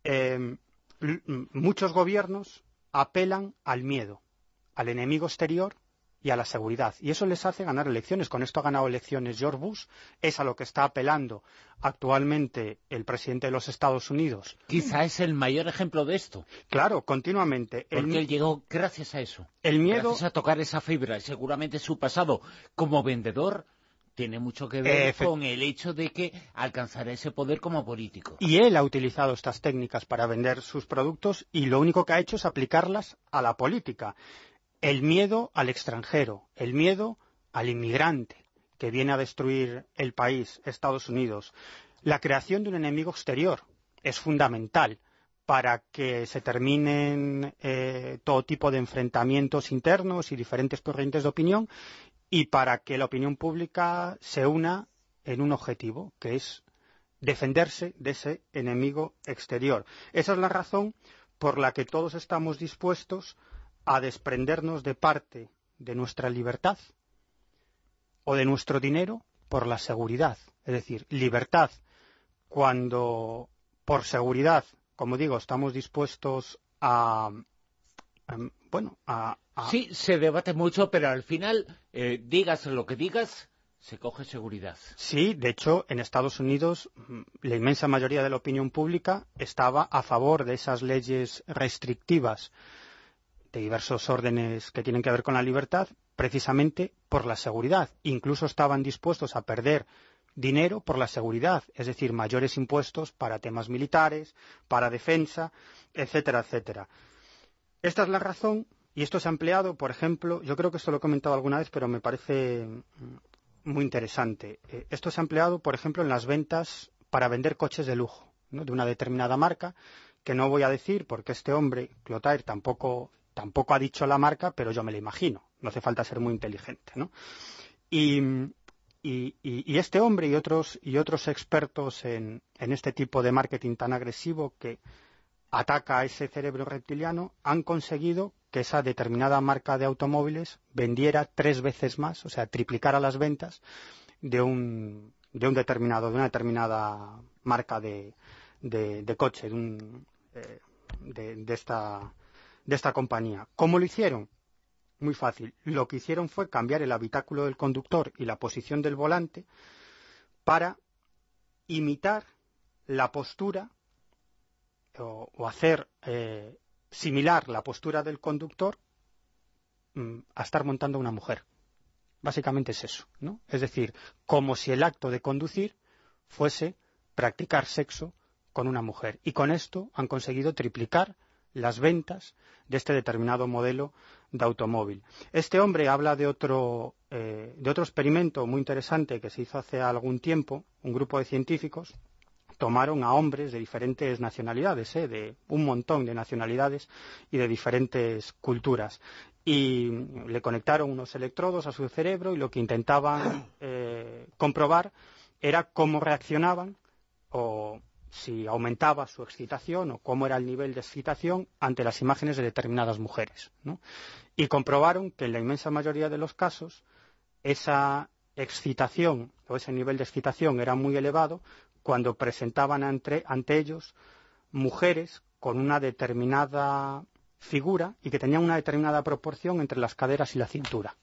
muchos gobiernos apelan al miedo, al enemigo exterior, y a la seguridad. Y eso les hace ganar elecciones. Con esto ha ganado elecciones George Bush. Es a lo que está apelando actualmente el presidente de los Estados Unidos. Quizá es el mayor ejemplo de esto. Claro, continuamente. Porque él llegó gracias a eso. El miedo... Gracias a tocar esa fibra. Y seguramente su pasado como vendedor tiene mucho que ver con el hecho de que alcanzará ese poder como político. Y él ha utilizado estas técnicas para vender sus productos y lo único que ha hecho es aplicarlas a la política. El miedo al extranjero, el miedo al inmigrante que viene a destruir el país, Estados Unidos. La creación de un enemigo exterior es fundamental para que se terminen todo tipo de enfrentamientos internos y diferentes corrientes de opinión y para que la opinión pública se una en un objetivo, que es defenderse de ese enemigo exterior. Esa es la razón por la que todos estamos dispuestos a desprendernos de parte de nuestra libertad o de nuestro dinero por la seguridad. Es decir, libertad cuando por seguridad, como digo, estamos dispuestos a Sí, se debate mucho, pero al final, digas lo que digas, se coge seguridad. Sí, de hecho, en Estados Unidos la inmensa mayoría de la opinión pública estaba a favor de esas leyes restrictivas de diversos órdenes que tienen que ver con la libertad, precisamente por la seguridad. Incluso estaban dispuestos a perder dinero por la seguridad, es decir, mayores impuestos para temas militares, para defensa, etcétera, etcétera. Esta es la razón, y esto se ha empleado, por ejemplo, yo creo que esto lo he comentado alguna vez, pero me parece muy interesante. Esto se ha empleado, por ejemplo, en las ventas para vender coches de lujo, ¿no?, de una determinada marca, que no voy a decir porque este hombre, Clotaire, tampoco ha dicho la marca, pero yo me la imagino. No hace falta ser muy inteligente, ¿no? Y este hombre y otros expertos en este tipo de marketing tan agresivo que ataca a ese cerebro reptiliano han conseguido que esa determinada marca de automóviles vendiera 3 veces más, o sea, triplicara las ventas de una determinada marca de coche, de esta compañía. ¿Cómo lo hicieron? Muy fácil. Lo que hicieron fue cambiar el habitáculo del conductor y la posición del volante para imitar la postura o hacer similar la postura del conductor a estar montando una mujer. Básicamente es eso, ¿no? Es decir, como si el acto de conducir fuese practicar sexo con una mujer. Y con esto han conseguido triplicar las ventas de este determinado modelo de automóvil. Este hombre habla de otro experimento muy interesante que se hizo hace algún tiempo. Un grupo de científicos tomaron a hombres de diferentes nacionalidades, de un montón de nacionalidades y de diferentes culturas, y le conectaron unos electrodos a su cerebro y lo que intentaban comprobar era cómo reaccionaban o si aumentaba su excitación o cómo era el nivel de excitación ante las imágenes de determinadas mujeres, ¿no? Y comprobaron que en la inmensa mayoría de los casos esa excitación o ese nivel de excitación era muy elevado cuando presentaban ante ellos mujeres con una determinada figura y que tenían una determinada proporción entre las caderas y la cintura.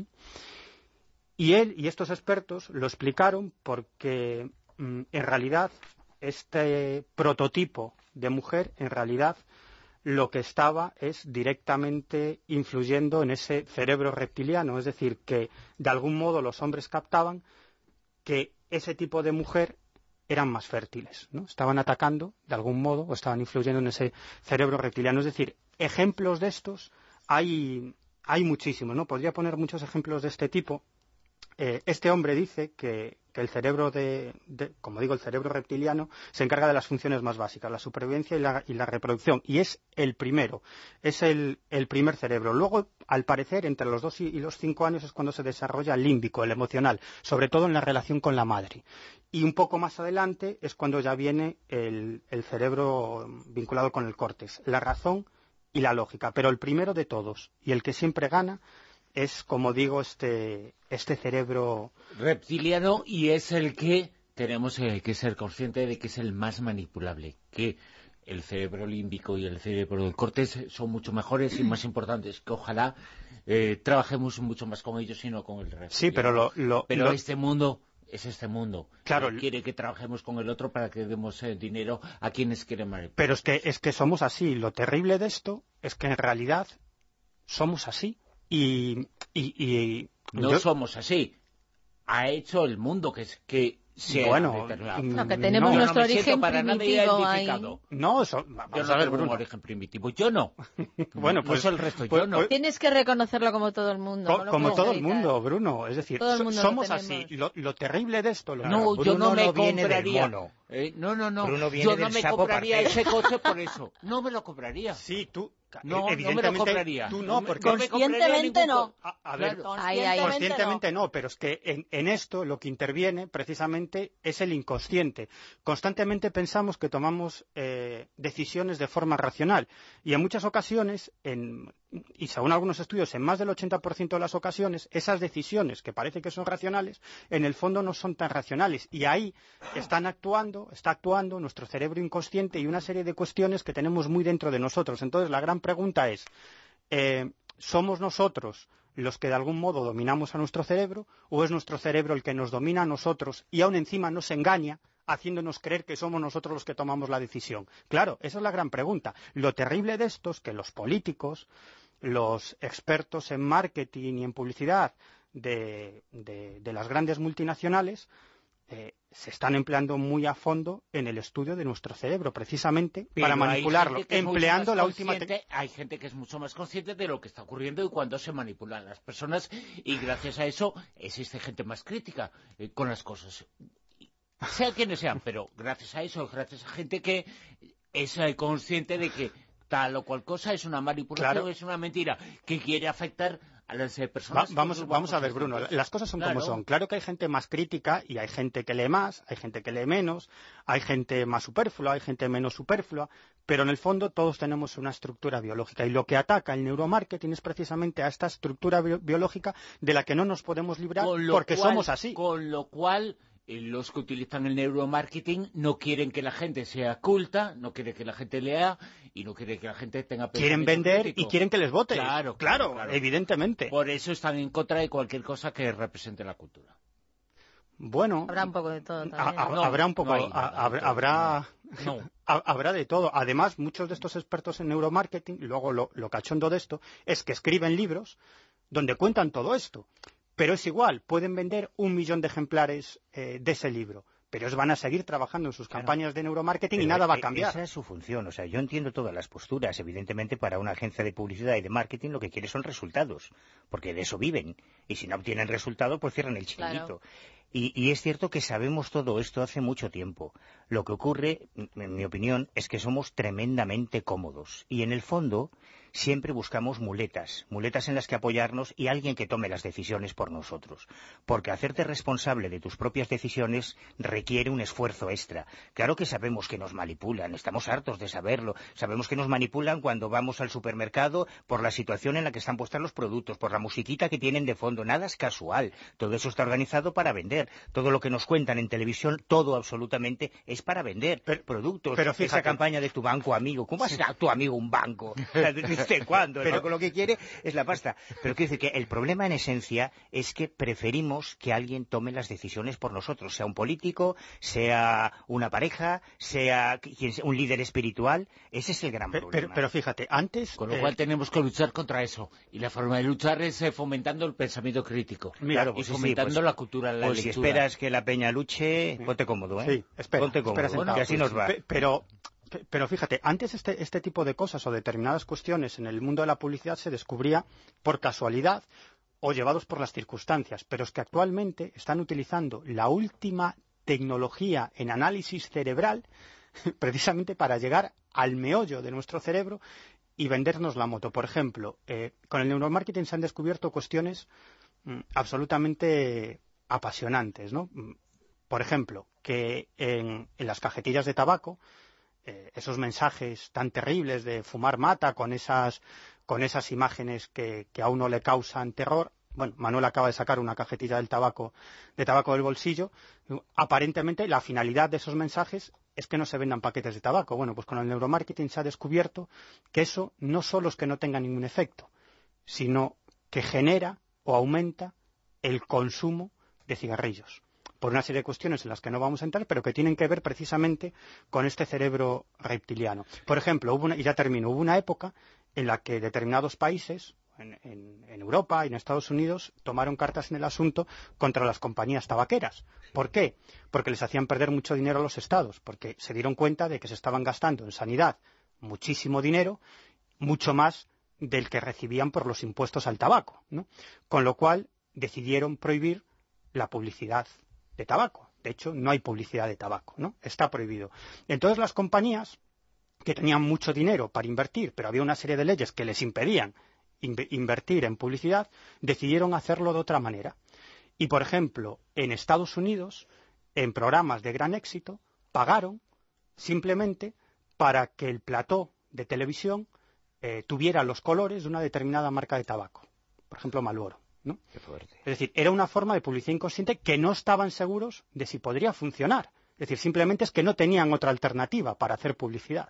Y él y estos expertos lo explicaron porque en realidad este prototipo de mujer en realidad lo que estaba es directamente influyendo en ese cerebro reptiliano, es decir, que de algún modo los hombres captaban que ese tipo de mujer eran más fértiles, ¿no? Estaban atacando de algún modo o estaban influyendo en ese cerebro reptiliano. Es decir, ejemplos de estos hay muchísimos, ¿no? Podría poner muchos ejemplos de este tipo. Este hombre dice que el cerebro como digo, el cerebro reptiliano se encarga de las funciones más básicas, la supervivencia y la reproducción, y es el primero, es el primer cerebro. Luego, al parecer, entre los 2 y los 5 años es cuando se desarrolla el límbico, el emocional, sobre todo en la relación con la madre. Y un poco más adelante es cuando ya viene el cerebro vinculado con el córtex, la razón y la lógica. Pero el primero de todos, y el que siempre gana, es, como digo, este cerebro reptiliano, y es el que tenemos que ser conscientes de que es el más manipulable, que el cerebro límbico y el cerebro del córtex son mucho mejores y más importantes, que ojalá trabajemos mucho más con ellos y no con el reptiliano. Sí, pero este mundo es este mundo. Claro, quiere que trabajemos con el otro para que demos dinero a quienes quieren manipular. Pero es que somos así. Lo terrible de esto es que en realidad somos así. No somos así. Ha hecho el mundo que sea determinado. No, que tenemos nuestro origen primitivo ahí. No, vamos a ver, Bruno. Un origen primitivo. Yo no. Bueno, pues no el resto, yo no. Tienes que reconocerlo como todo el mundo. Como todo el mundo, Bruno. Es decir, somos así. Lo terrible de esto... No, yo no me compraría. No, Yo no me compraría ese coche por eso. No me lo compraría. Sí, tú... No me lo compraría. Tú no, porque... Conscientemente no. A ver, claro, conscientemente no, pero es que en esto lo que interviene precisamente es el inconsciente. Constantemente pensamos que tomamos decisiones de forma racional y en muchas ocasiones, y según algunos estudios, en más del 80% de las ocasiones, esas decisiones que parece que son racionales, en el fondo no son tan racionales, y ahí está actuando nuestro cerebro inconsciente y una serie de cuestiones que tenemos muy dentro de nosotros. Entonces la gran pregunta es, ¿somos nosotros los que de algún modo dominamos a nuestro cerebro, o es nuestro cerebro el que nos domina a nosotros y aún encima nos engaña, haciéndonos creer que somos nosotros los que tomamos la decisión? Claro, esa es la gran pregunta. Lo terrible de esto es que los políticos, los expertos en marketing y en publicidad de las grandes multinacionales se están empleando muy a fondo en el estudio de nuestro cerebro, precisamente para manipularlo, empleando la última... Hay gente que es mucho más consciente de lo que está ocurriendo y cuando se manipulan las personas, y gracias a eso existe gente más crítica con las cosas, sea quienes sean, pero gracias a eso, gracias a gente que es consciente de que tal o cual cosa es una manipulación, claro, es una mentira, que quiere afectar a las personas. Vamos a ver, Bruno, las cosas son como son. Claro que hay gente más crítica y hay gente que lee más, hay gente que lee menos, hay gente más superflua, hay gente menos superflua, pero en el fondo todos tenemos una estructura biológica, y lo que ataca el neuromarketing es precisamente a esta estructura biológica de la que no nos podemos librar porque somos así. Con lo cual... los que utilizan el neuromarketing no quieren que la gente sea culta, no quieren que la gente lea y no quieren que la gente tenga pensamiento quieren vender crítico. Y quieren que les vote. Claro, evidentemente. Por eso están en contra de cualquier cosa que represente la cultura. Bueno, habrá un poco de todo también. Habrá un poco, habrá de todo. Además, muchos de estos expertos en neuromarketing, luego lo cachondo de esto es que escriben libros donde cuentan todo esto. Pero es igual, pueden vender 1 millón de ejemplares de ese libro, pero ellos van a seguir trabajando en sus campañas de neuromarketing y nada va a cambiar. Esa es su función. O sea, yo entiendo todas las posturas. Evidentemente, para una agencia de publicidad y de marketing lo que quiere son resultados, porque de eso viven. Y si no obtienen resultados, pues cierran el chiringuito. Claro. Y es cierto que sabemos todo esto hace mucho tiempo. Lo que ocurre, en mi opinión, es que somos tremendamente cómodos. Y en el fondo, siempre buscamos muletas en las que apoyarnos y alguien que tome las decisiones por nosotros. Porque hacerte responsable de tus propias decisiones requiere un esfuerzo extra. Claro que sabemos que nos manipulan, estamos hartos de saberlo. Sabemos que nos manipulan cuando vamos al supermercado por la situación en la que están puestos los productos, por la musiquita que tienen de fondo. Nada es casual. Todo eso está organizado para vender. Todo lo que nos cuentan en televisión, todo absolutamente, es para vender productos. Pero fíjate, esa campaña de tu banco amigo. ¿Cómo va a ser tu amigo un banco? ¿Desde cuándo? El banco lo que quiere es la pasta. Pero quiero decir que el problema en esencia es que preferimos que alguien tome las decisiones por nosotros, sea un político, sea una pareja, sea un líder espiritual. Ese es el gran problema. Pero fíjate, antes... Con lo cual tenemos que luchar contra eso. Y la forma de luchar es fomentando el pensamiento crítico. Claro, pues y fomentando la cultura, la lectura. Si esperas que la peña luche, ponte cómodo, ¿eh? Sí, espera, ponte cómodo, que así nos va. Pero fíjate, antes este tipo de cosas o determinadas cuestiones en el mundo de la publicidad se descubría por casualidad o llevados por las circunstancias, pero es que actualmente están utilizando la última tecnología en análisis cerebral precisamente para llegar al meollo de nuestro cerebro y vendernos la moto. Por ejemplo, con el neuromarketing se han descubierto cuestiones absolutamente apasionantes, ¿no? Por ejemplo, que en las cajetillas de tabaco, esos mensajes tan terribles de fumar mata con esas imágenes que a uno le causan terror. Bueno, Manuel acaba de sacar una cajetilla de tabaco del bolsillo. Aparentemente la finalidad de esos mensajes es que no se vendan paquetes de tabaco. Bueno, pues con el neuromarketing se ha descubierto que eso no solo es que no tenga ningún efecto, sino que genera o aumenta el consumo de cigarrillos, por una serie de cuestiones en las que no vamos a entrar, pero que tienen que ver precisamente con este cerebro reptiliano. Por ejemplo, hubo una época en la que determinados países, en Europa y en Estados Unidos, tomaron cartas en el asunto contra las compañías tabaqueras. ¿Por qué? Porque les hacían perder mucho dinero a los estados, porque se dieron cuenta de que se estaban gastando en sanidad muchísimo dinero, mucho más del que recibían por los impuestos al tabaco, ¿no? Con lo cual decidieron prohibir la publicidad de tabaco. De hecho, no hay publicidad de tabaco, ¿no? Está prohibido. Entonces las compañías que tenían mucho dinero para invertir, pero había una serie de leyes que les impedían invertir en publicidad, decidieron hacerlo de otra manera. Y, por ejemplo, en Estados Unidos, en programas de gran éxito, pagaron simplemente para que el plató de televisión tuviera los colores de una determinada marca de tabaco. Por ejemplo, Marlboro, ¿no? Qué fuerte. Es decir, era una forma de publicidad inconsciente que no estaban seguros de si podría funcionar. Es decir, simplemente es que no tenían otra alternativa para hacer publicidad.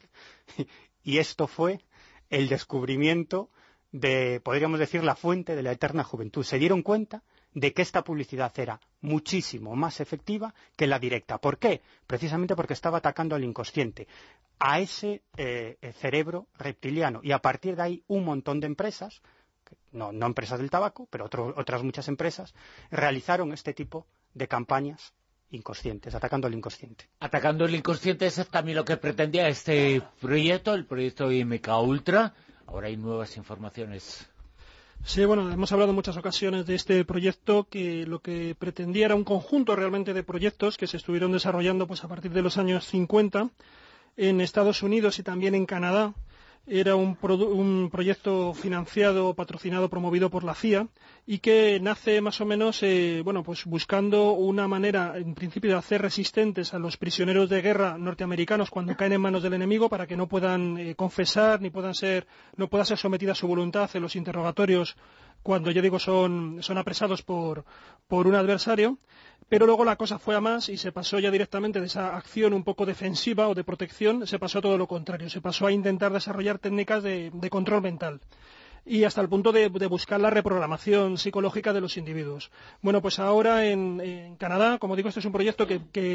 Y esto fue el descubrimiento de, podríamos decir, la fuente de la eterna juventud. Se dieron cuenta de que esta publicidad era muchísimo más efectiva que la directa. ¿Por qué? Precisamente porque estaba atacando al inconsciente, a ese cerebro reptiliano. Y a partir de ahí un montón de empresas, no empresas del tabaco, pero otras muchas empresas, realizaron este tipo de campañas inconscientes, atacando al inconsciente. Atacando el inconsciente, eso es también lo que pretendía este proyecto, el proyecto MK Ultra. Ahora hay nuevas informaciones. Sí, bueno, hemos hablado en muchas ocasiones de este proyecto, que lo que pretendía era un conjunto realmente de proyectos que se estuvieron desarrollando pues a partir de los años 50 en Estados Unidos y también en Canadá. Era un proyecto financiado, patrocinado, promovido por la CIA y que nace más o menos pues buscando una manera, en principio, de hacer resistentes a los prisioneros de guerra norteamericanos cuando caen en manos del enemigo, para que no puedan confesar no pueda ser sometida a su voluntad en los interrogatorios cuando, yo digo, son apresados por un adversario. Pero luego la cosa fue a más y se pasó ya directamente de esa acción un poco defensiva o de protección, se pasó a todo lo contrario, se pasó a intentar desarrollar técnicas de control mental. Y hasta el punto de buscar la reprogramación psicológica de los individuos. Bueno, pues ahora en Canadá, como digo, este es un proyecto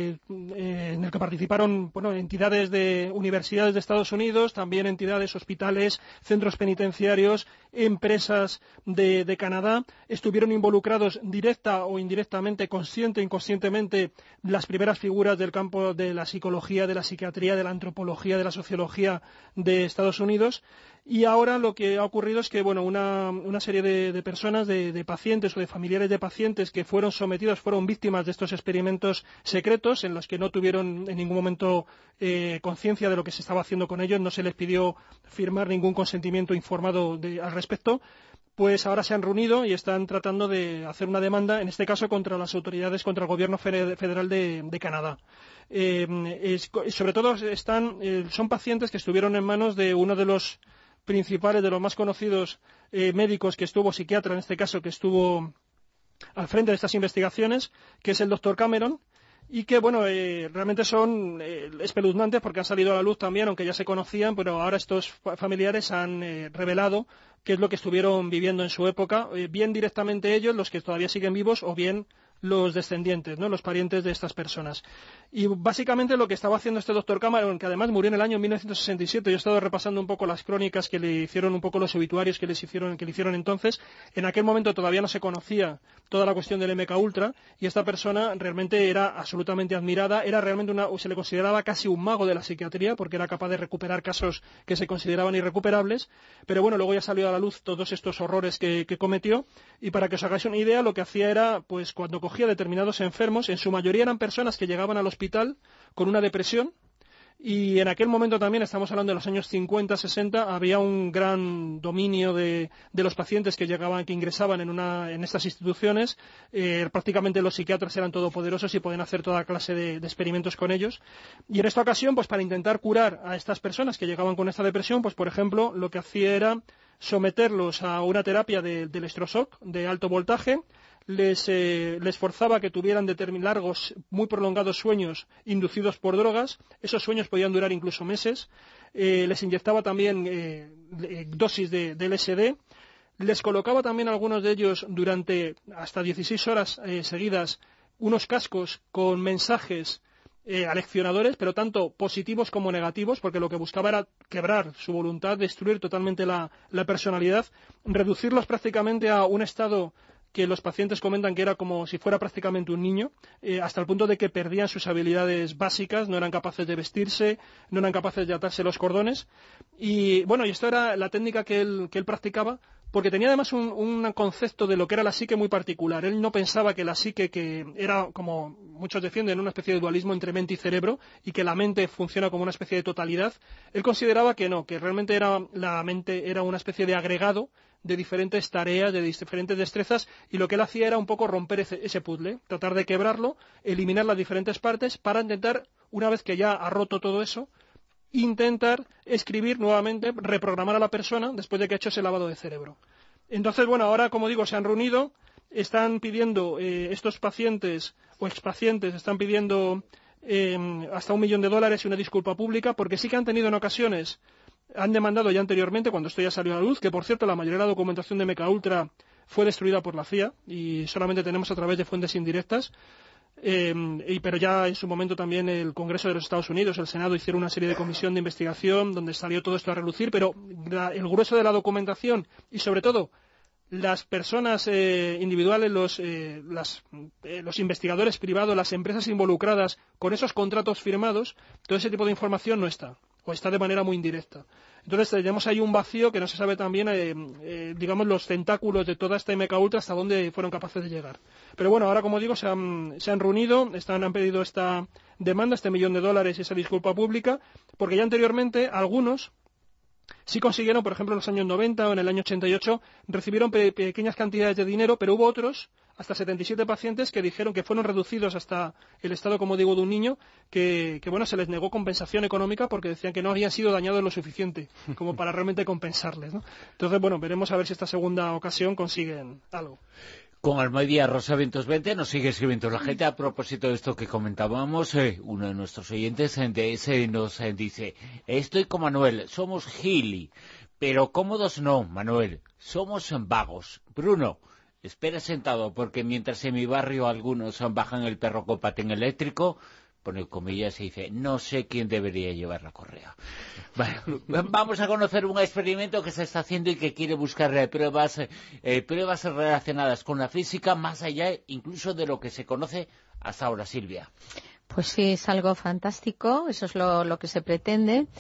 en el que participaron entidades de universidades de Estados Unidos, también entidades, hospitales, centros penitenciarios, empresas de Canadá. Estuvieron involucrados directa o indirectamente, consciente o inconscientemente, las primeras figuras del campo de la psicología, de la psiquiatría, de la antropología, de la sociología de Estados Unidos. Y ahora lo que ha ocurrido es que que bueno, una serie de personas, de pacientes o de familiares de pacientes que fueron víctimas de estos experimentos secretos en los que no tuvieron en ningún momento conciencia de lo que se estaba haciendo con ellos, no se les pidió firmar ningún consentimiento informado al respecto. Pues ahora se han reunido y están tratando de hacer una demanda, en este caso contra las autoridades, contra el gobierno federal de Canadá. Sobre todo son pacientes que estuvieron en manos de uno de los principales, de los más conocidos médicos psiquiatra en este caso, que estuvo al frente de estas investigaciones, que es el doctor Cameron, y que, bueno, realmente son espeluznantes porque han salido a la luz también, aunque ya se conocían, pero ahora estos familiares han revelado qué es lo que estuvieron viviendo en su época, bien directamente ellos, los que todavía siguen vivos, o bien los descendientes, ¿no?, los parientes de estas personas. Y básicamente lo que estaba haciendo este doctor Cameron, que además murió en el año 1967, yo he estado repasando un poco las crónicas que le hicieron, un poco los obituarios que le hicieron entonces. En aquel momento todavía no se conocía toda la cuestión del MKUltra, y esta persona realmente era absolutamente admirada, era realmente se le consideraba casi un mago de la psiquiatría, porque era capaz de recuperar casos que se consideraban irrecuperables, pero bueno, luego ya salió a la luz todos estos horrores que cometió, y para que os hagáis una idea, lo que hacía era, pues cuando cogía determinados enfermos, en su mayoría eran personas que llegaban al hospital con una depresión, y en aquel momento también, estamos hablando de los años 50, 60, había un gran dominio de los pacientes que ingresaban en estas instituciones. Prácticamente los psiquiatras eran todopoderosos y podían hacer toda clase de experimentos con ellos. Y en esta ocasión, pues para intentar curar a estas personas que llegaban con esta depresión, pues por ejemplo, lo que hacía era someterlos a una terapia de electroshock de alto voltaje, les forzaba que tuvieran largos, muy prolongados sueños inducidos por drogas. Esos sueños podían durar incluso meses. Les inyectaba también dosis de LSD. Les colocaba también a algunos de ellos durante hasta 16 horas seguidas unos cascos con mensajes aleccionadores, pero tanto positivos como negativos, porque lo que buscaba era quebrar su voluntad, destruir totalmente la personalidad, reducirlos prácticamente a un estado que los pacientes comentan que era como si fuera prácticamente un niño, hasta el punto de que perdían sus habilidades básicas, no eran capaces de vestirse, no eran capaces de atarse los cordones. Y bueno, y esto era la técnica que él practicaba, porque tenía además un concepto de lo que era la psique muy particular. Él no pensaba que la psique, que era, como muchos defienden, una especie de dualismo entre mente y cerebro, y que la mente funciona como una especie de totalidad. Él consideraba que no, que realmente la mente era una especie de agregado de diferentes tareas, de diferentes destrezas, y lo que él hacía era un poco romper ese puzzle, tratar de quebrarlo, eliminar las diferentes partes para intentar, una vez que ya ha roto todo eso, intentar escribir nuevamente, reprogramar a la persona después de que ha hecho ese lavado de cerebro. Entonces, bueno, ahora, como digo, se han reunido, están pidiendo, estos pacientes o expacientes están pidiendo hasta $1 millón y una disculpa pública, porque sí que han tenido en ocasiones, han demandado ya anteriormente, cuando esto ya salió a la luz, que por cierto la mayoría de la documentación de MKUltra fue destruida por la CIA y solamente tenemos a través de fuentes indirectas, pero ya en su momento también el Congreso de los Estados Unidos, el Senado, hicieron una serie de comisión de investigación donde salió todo esto a relucir, pero el grueso de la documentación y sobre todo las personas individuales, los investigadores privados, las empresas involucradas con esos contratos firmados, todo ese tipo de información no está, o está de manera muy indirecta. Entonces tenemos ahí un vacío que no se sabe también, digamos, los tentáculos de toda esta MKUltra hasta dónde fueron capaces de llegar. Pero bueno, ahora, como digo, se han reunido, han pedido esta demanda, este $1 millón y esa disculpa pública, porque ya anteriormente algunos sí consiguieron, por ejemplo, en los años 90 o en el año 88, recibieron pequeñas cantidades de dinero, pero hubo otros, hasta 77 pacientes, que dijeron que fueron reducidos hasta el estado, como digo, de un niño, que bueno, se les negó compensación económica porque decían que no habían sido dañados lo suficiente como para realmente compensarles, ¿no? Entonces, bueno, veremos a ver si esta segunda ocasión consiguen algo. Con Almeida Rosa Vientos 20 nos sigue escribiendo la gente a propósito de esto que comentábamos. Uno de nuestros oyentes nos dice: estoy con Manuel, somos gili, pero cómodos no, Manuel, somos vagos. Bruno, espera sentado, porque mientras en mi barrio algunos bajan el perro con patín eléctrico, pone comillas y dice, no sé quién debería llevar la correa. Bueno, vamos a conocer un experimento que se está haciendo y que quiere buscar pruebas relacionadas con la física, más allá incluso de lo que se conoce hasta ahora, Silvia. Pues sí, es algo fantástico, eso es lo que se pretende.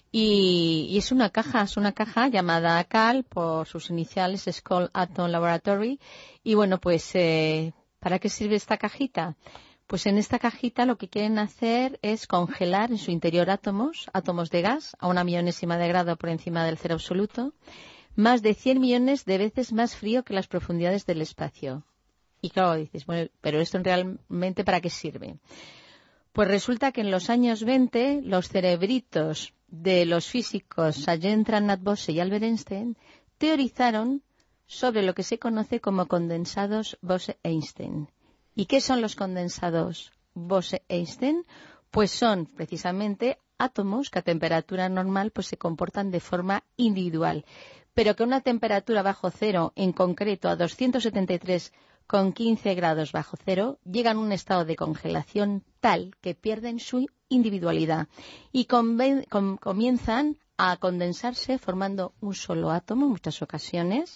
Y es una caja llamada CAL, por sus iniciales, Skull Atom Laboratory. Y bueno, pues, ¿para qué sirve esta cajita? Pues en esta cajita lo que quieren hacer es congelar en su interior átomos de gas a 1 millonésima de grado por encima del cero absoluto, más de 100 millones de veces más frío que las profundidades del espacio. Y claro, dices, bueno, pero esto realmente ¿para qué sirve? Pues resulta que en los años 20 los cerebritos de los físicos Sajentran Bose y Albert Einstein teorizaron sobre lo que se conoce como condensados Bose-Einstein. ¿Y qué son los condensados Bose-Einstein? Pues son precisamente átomos que a temperatura normal pues se comportan de forma individual, pero que a una temperatura bajo cero, en concreto a 273,15 grados bajo cero, llegan a un estado de congelación tal que pierden su individualidad y comienzan a condensarse formando un solo átomo en muchas ocasiones,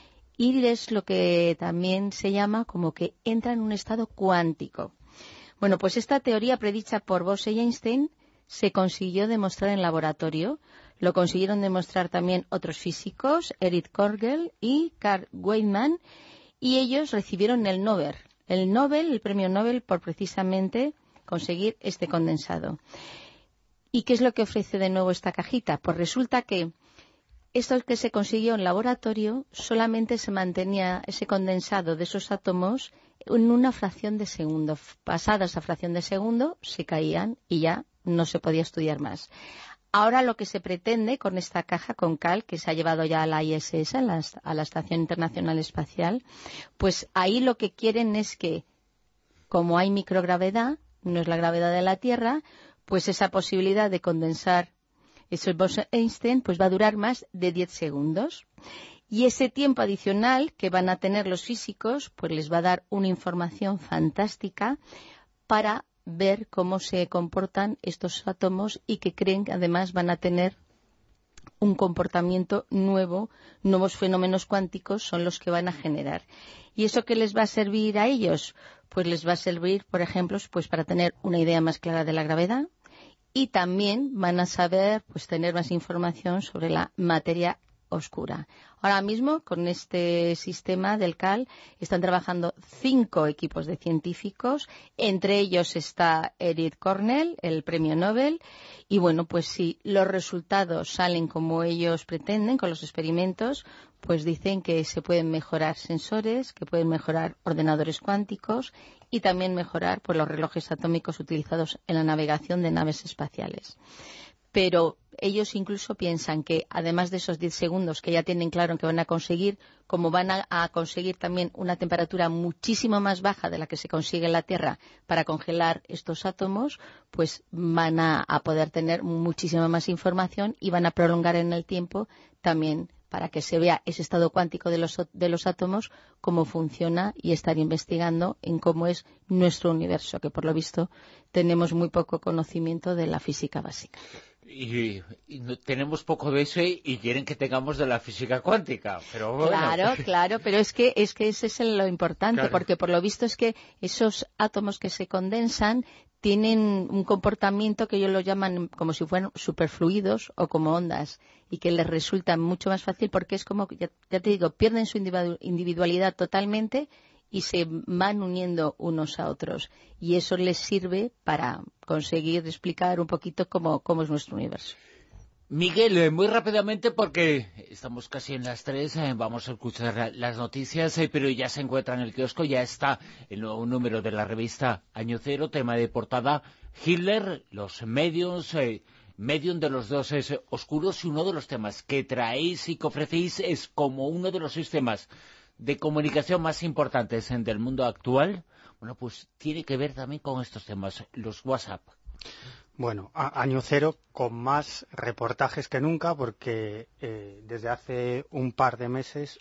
y es lo que también se llama como que entra en un estado cuántico. Bueno, pues esta teoría predicha por Bose y Einstein se consiguió demostrar en laboratorio. Lo consiguieron demostrar también otros físicos, Erich Korgel y Carl Weidmann, y ellos recibieron el premio Nobel por precisamente conseguir este condensado. ¿Y qué es lo que ofrece de nuevo esta cajita? Pues resulta que esto que se consiguió en laboratorio solamente se mantenía ese condensado de esos átomos en una fracción de segundo. Pasada esa fracción de segundo se caían y ya no se podía estudiar más. Ahora lo que se pretende con esta caja con CAL, que se ha llevado ya a la ISS, a la Estación Internacional Espacial, pues ahí lo que quieren es que, como hay microgravedad, no es la gravedad de la Tierra, pues esa posibilidad de condensar esos Bose-Einstein pues va a durar más de 10 segundos. Y ese tiempo adicional que van a tener los físicos pues les va a dar una información fantástica para ver cómo se comportan estos átomos y que creen que además van a tener un comportamiento nuevo, nuevos fenómenos cuánticos son los que van a generar. ¿Y eso qué les va a servir a ellos? Pues les va a servir, por ejemplo, pues para tener una idea más clara de la gravedad, y también van a saber pues tener más información sobre la materia oscura. Ahora mismo, con este sistema del CAL, están trabajando 5 equipos de científicos. Entre ellos está Erich Kornel, el premio Nobel. Y bueno, pues si los resultados salen como ellos pretenden con los experimentos, pues dicen que se pueden mejorar sensores, que pueden mejorar ordenadores cuánticos y también mejorar pues los relojes atómicos utilizados en la navegación de naves espaciales. Pero ellos incluso piensan que, además de esos 10 segundos que ya tienen claro que van a conseguir, como van a conseguir también una temperatura muchísimo más baja de la que se consigue en la Tierra para congelar estos átomos, pues van a poder tener muchísima más información y van a prolongar en el tiempo también para que se vea ese estado cuántico de los átomos, cómo funciona, y estar investigando en cómo es nuestro universo, que por lo visto tenemos muy poco conocimiento de la física básica. Y tenemos poco de eso y quieren que tengamos de la física cuántica, pero bueno. Claro, pero es que ese es lo importante, claro. Porque por lo visto es que esos átomos que se condensan tienen un comportamiento que ellos lo llaman como si fueran superfluidos o como ondas, y que les resulta mucho más fácil porque es como, ya te digo, pierden su individualidad totalmente y se van uniendo unos a otros. Y eso les sirve para conseguir explicar un poquito cómo es nuestro universo. Miguel, muy rápidamente porque estamos casi en las 3, vamos a escuchar las noticias, pero ya se encuentra en el kiosco, ya está el nuevo número de la revista Año Cero, tema de portada, Hitler, los medios, medium de los dioses oscuros, y uno de los temas que traéis y que ofrecéis es como uno de los sistemas de comunicación más importantes del mundo actual. Bueno, pues tiene que ver también con estos temas, los WhatsApp. Bueno, Año Cero con más reportajes que nunca, porque desde hace un par de meses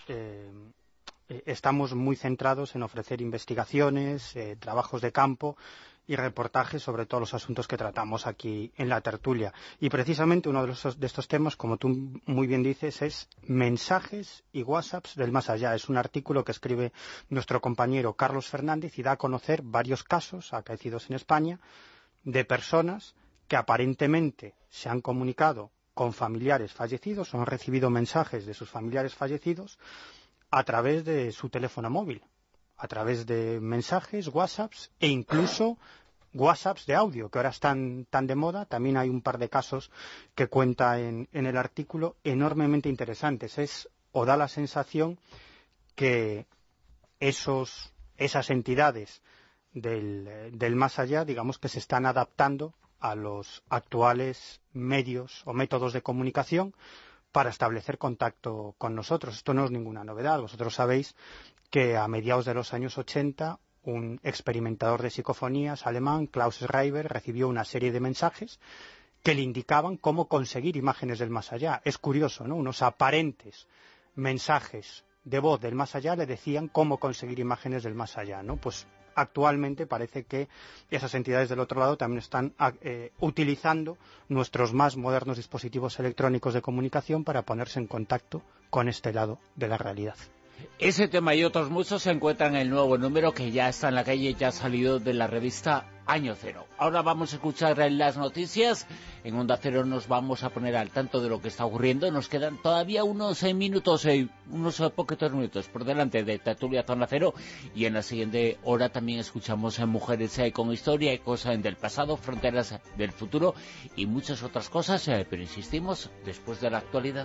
estamos muy centrados en ofrecer investigaciones, trabajos de campo y reportajes sobre todos los asuntos que tratamos aquí en la tertulia. Y precisamente uno de estos temas, como tú muy bien dices, es mensajes y WhatsApps del más allá. Es un artículo que escribe nuestro compañero Carlos Fernández y da a conocer varios casos acaecidos en España de personas que aparentemente se han comunicado con familiares fallecidos o han recibido mensajes de sus familiares fallecidos a través de su teléfono móvil, a través de mensajes, WhatsApps e incluso WhatsApps de audio, que ahora están tan de moda. También hay un par de casos que cuenta en el artículo enormemente interesantes. O da la sensación que esas entidades del más allá, digamos que se están adaptando a los actuales medios o métodos de comunicación para establecer contacto con nosotros. Esto no es ninguna novedad. Vosotros sabéis que a mediados de los años 80 un experimentador de psicofonías alemán, Klaus Schreiber, recibió una serie de mensajes que le indicaban cómo conseguir imágenes del más allá. Es curioso, ¿no? Unos aparentes mensajes de voz del más allá le decían cómo conseguir imágenes del más allá, ¿no? Pues actualmente parece que esas entidades del otro lado también están utilizando nuestros más modernos dispositivos electrónicos de comunicación para ponerse en contacto con este lado de la realidad. Ese tema y otros muchos se encuentran en el nuevo número que ya está en la calle, ya ha salido de la revista Año Cero. Ahora vamos a escuchar las noticias. En Onda Cero nos vamos a poner al tanto de lo que está ocurriendo. Nos quedan todavía unos minutos, unos poquitos minutos por delante de Tertulia Zona Cero. Y en la siguiente hora también escuchamos a Mujeres con Historia y Cosas del Pasado, Fronteras del Futuro y muchas otras cosas. Pero insistimos, después de la actualidad.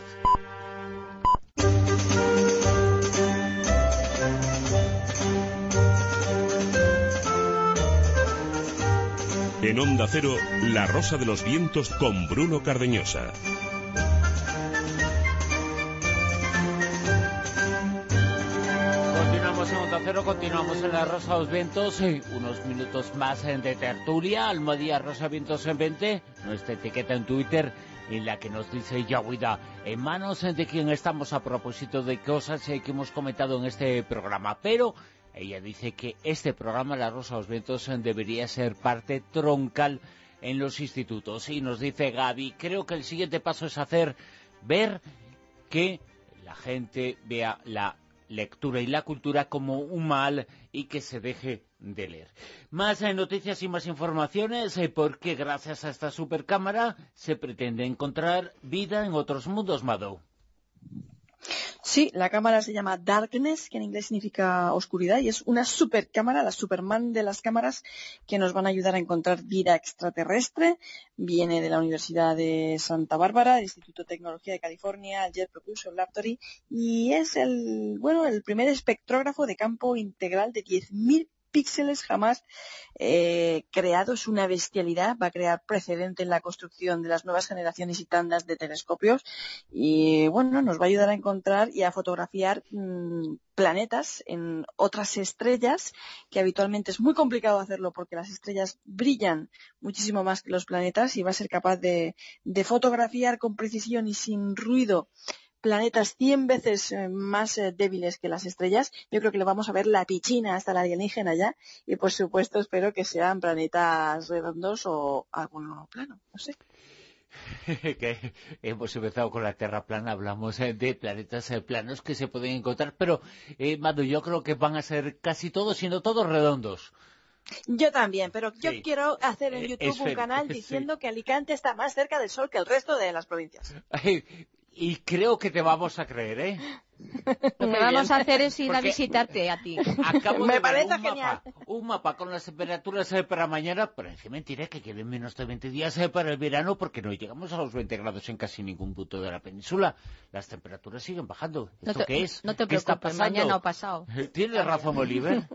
En Onda Cero, La Rosa de los Vientos con Bruno Cardeñosa. Continuamos en Onda Cero, continuamos en La Rosa de los Vientos. Unos minutos más de tertulia. Almohadilla Rosa Vientos en 20. Nuestra etiqueta en Twitter, en la que nos dice Yahuida, en manos de quien estamos a propósito de cosas que hemos comentado en este programa. Pero ella dice que este programa, La Rosa de los Vientos, debería ser parte troncal en los institutos. Y nos dice Gaby, creo que el siguiente paso es ver que la gente vea la lectura y la cultura como un mal y que se deje de leer. Más noticias y más informaciones, porque gracias a esta supercámara se pretende encontrar vida en otros mundos, Mado. Sí, la cámara se llama Darkness, que en inglés significa oscuridad, y es una supercámara, la Superman de las cámaras, que nos van a ayudar a encontrar vida extraterrestre. Viene de la Universidad de Santa Bárbara, del Instituto de Tecnología de California, el Jet Propulsion Laboratory, y es el primer espectrógrafo de campo integral de 10.000 píxeles jamás creado. Es una bestialidad, va a crear precedente en la construcción de las nuevas generaciones y tandas de telescopios y nos va a ayudar a encontrar y a fotografiar planetas en otras estrellas, que habitualmente es muy complicado hacerlo porque las estrellas brillan muchísimo más que los planetas, y va a ser capaz de fotografiar con precisión y sin ruido planetas 100 veces más débiles que las estrellas. Yo creo que le vamos a ver la pichina hasta la alienígena ya, y por supuesto espero que sean planetas redondos o alguno plano, no sé. Que hemos empezado con la Tierra plana, hablamos de planetas planos que se pueden encontrar, pero Madu, yo creo que van a ser casi todos, sino todos redondos. Yo también, pero yo sí. Quiero hacer en YouTube un canal diciendo que Alicante está más cerca del Sol que el resto de las provincias. Y creo que te vamos a creer, ¿eh? Lo que vamos a hacer es ir a visitarte a ti. Acabo Me de ver parece genial. un mapa con las temperaturas para mañana, pero encima diré que queden menos de 20 días para el verano, porque no llegamos a los 20 grados en casi ningún punto de la península. Las temperaturas siguen bajando. ¿Esto qué es? No te ¿Qué está preocupes, pasando? mañana o pasado. ¿Tienes razón, Oliver?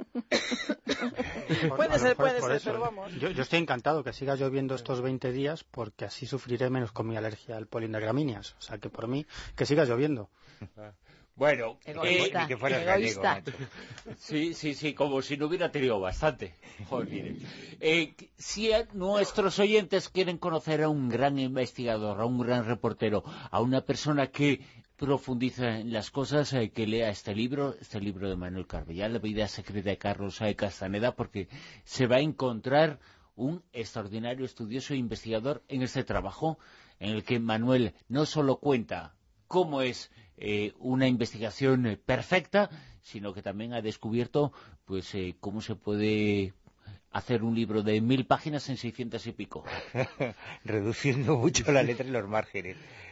Puede ser, pero vamos. Yo estoy encantado que siga lloviendo estos 20 días, porque así sufriré menos con mi alergia al polen de gramíneas. O sea que por mí, que siga lloviendo. Bueno, Ni que fueras gallego, macho. Sí, como si no hubiera tenido bastante. Joder, si nuestros oyentes quieren conocer a un gran investigador, a un gran reportero, a una persona que profundiza en las cosas, que lea este libro de Manuel Carbellal, La vida secreta de Carlos Castaneda, porque se va a encontrar un extraordinario estudioso e investigador en este trabajo, en el que Manuel no solo cuenta cómo es una investigación perfecta, sino que también ha descubierto cómo se puede hacer un libro de 1000 páginas en 600 y pico. Reduciendo mucho la letra y los márgenes.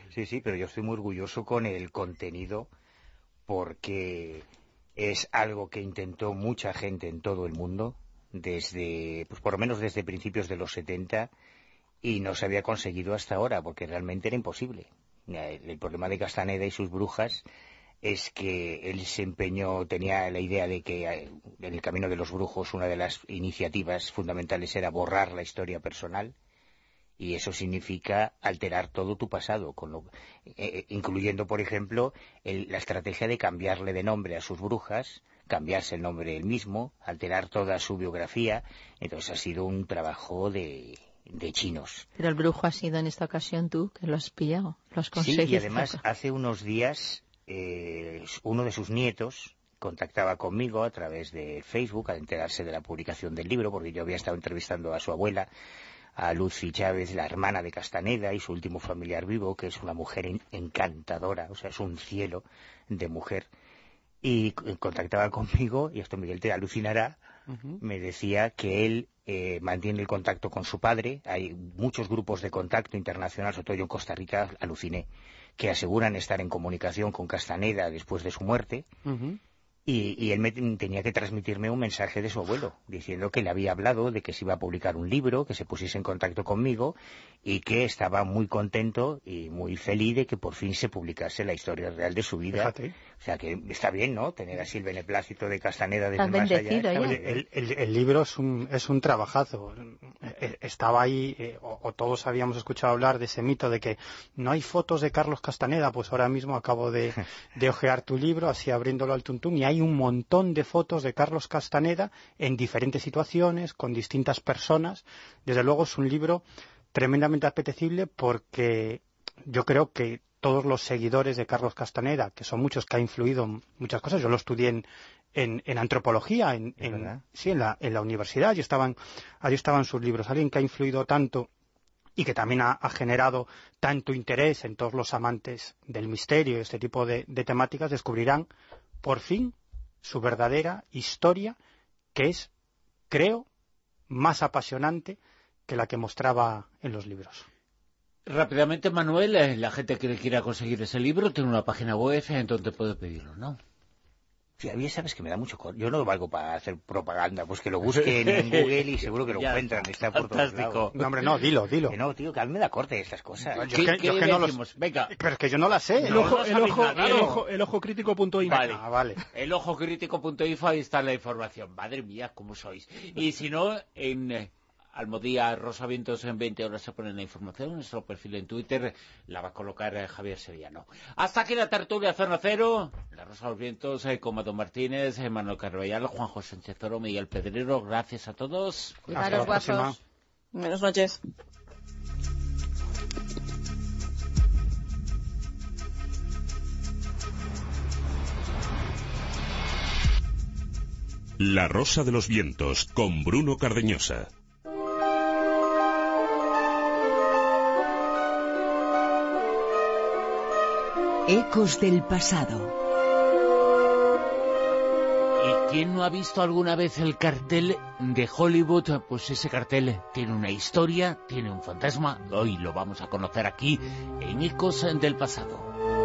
Sí, sí, pero yo estoy muy orgulloso con el contenido porque es algo que intentó mucha gente en todo el mundo, desde, pues por lo menos desde principios de los 70, y no se había conseguido hasta ahora, porque realmente era imposible. El problema de Castaneda y sus brujas es que él se empeñó, tenía la idea de que en el camino de los brujos una de las iniciativas fundamentales era borrar la historia personal, y eso significa alterar todo tu pasado, incluyendo, por ejemplo, la estrategia de cambiarle de nombre a sus brujas, cambiarse el nombre él mismo, alterar toda su biografía. Entonces ha sido un trabajo de chinos. Pero el brujo ha sido en esta ocasión tú, que lo has pillado, lo has conseguido. Sí, y además hace unos días uno de sus nietos contactaba conmigo a través de Facebook al enterarse de la publicación del libro, porque yo había estado entrevistando a su abuela, a Lucy Chávez, la hermana de Castaneda, y su último familiar vivo, que es una mujer encantadora, o sea, es un cielo de mujer. Y contactaba conmigo, y esto Miguel te alucinará, me decía que él mantiene el contacto con su padre. Hay muchos grupos de contacto internacional, sobre todo yo en Costa Rica aluciné, que aseguran estar en comunicación con Castaneda después de su muerte. Y él tenía que transmitirme un mensaje de su abuelo, diciendo que le había hablado de que se iba a publicar un libro, que se pusiese en contacto conmigo, y que estaba muy contento y muy feliz de que por fin se publicase la historia real de su vida. Fíjate. O sea que está bien, ¿no?, tener así el beneplácito de Castaneda desde más allá. Oye, el libro es un trabajazo. Estaba ahí, o todos habíamos escuchado hablar de ese mito de que no hay fotos de Carlos Castaneda. Pues ahora mismo acabo de ojear tu libro, así abriéndolo al tuntún, y hay un montón de fotos de Carlos Castaneda en diferentes situaciones, con distintas personas. Desde luego es un libro tremendamente apetecible, porque yo creo que todos los seguidores de Carlos Castaneda, que son muchos, que ha influido en muchas cosas, yo lo estudié en antropología, en la universidad, allí estaban sus libros. Alguien que ha influido tanto y que también ha generado tanto interés en todos los amantes del misterio y este tipo de temáticas, descubrirán por fin su verdadera historia, que es, creo, más apasionante que la que mostraba en los libros. Rápidamente, Manuel, la gente que quiera conseguir ese libro tiene una página web en donde puede pedirlo, ¿no? Sí, a mí sabes que me da mucho yo no valgo para hacer propaganda, pues que lo busquen en Google y seguro que lo encuentran, está por todos lados. No, hombre, no, dilo. Que no, tío, que a mí me da corte estas cosas. ¿Qué no decimos? Venga. Pero es que yo no las sé. El ojocrítico.info. Vale. El ojocrítico.info, ahí está la información. Madre mía, cómo sois. Y si no, en Almodía Rosavientos en 20 horas se pone la información. En nuestro perfil en Twitter la va a colocar Javier Sevillano. Hasta aquí la tertulia Zona Cero. La Rosa de los Vientos con Mado Martínez, Manuel Carvallal, Juanjo Sánchez Oro, Miguel Pedrero. Gracias a todos. Cuidaros, guapos. Buenas noches. La Rosa de los Vientos con Bruno Cardeñosa. Ecos del pasado. ¿Y quién no ha visto alguna vez el cartel de Hollywood? Pues ese cartel tiene una historia, tiene un fantasma. Hoy lo vamos a conocer aquí en Ecos del pasado.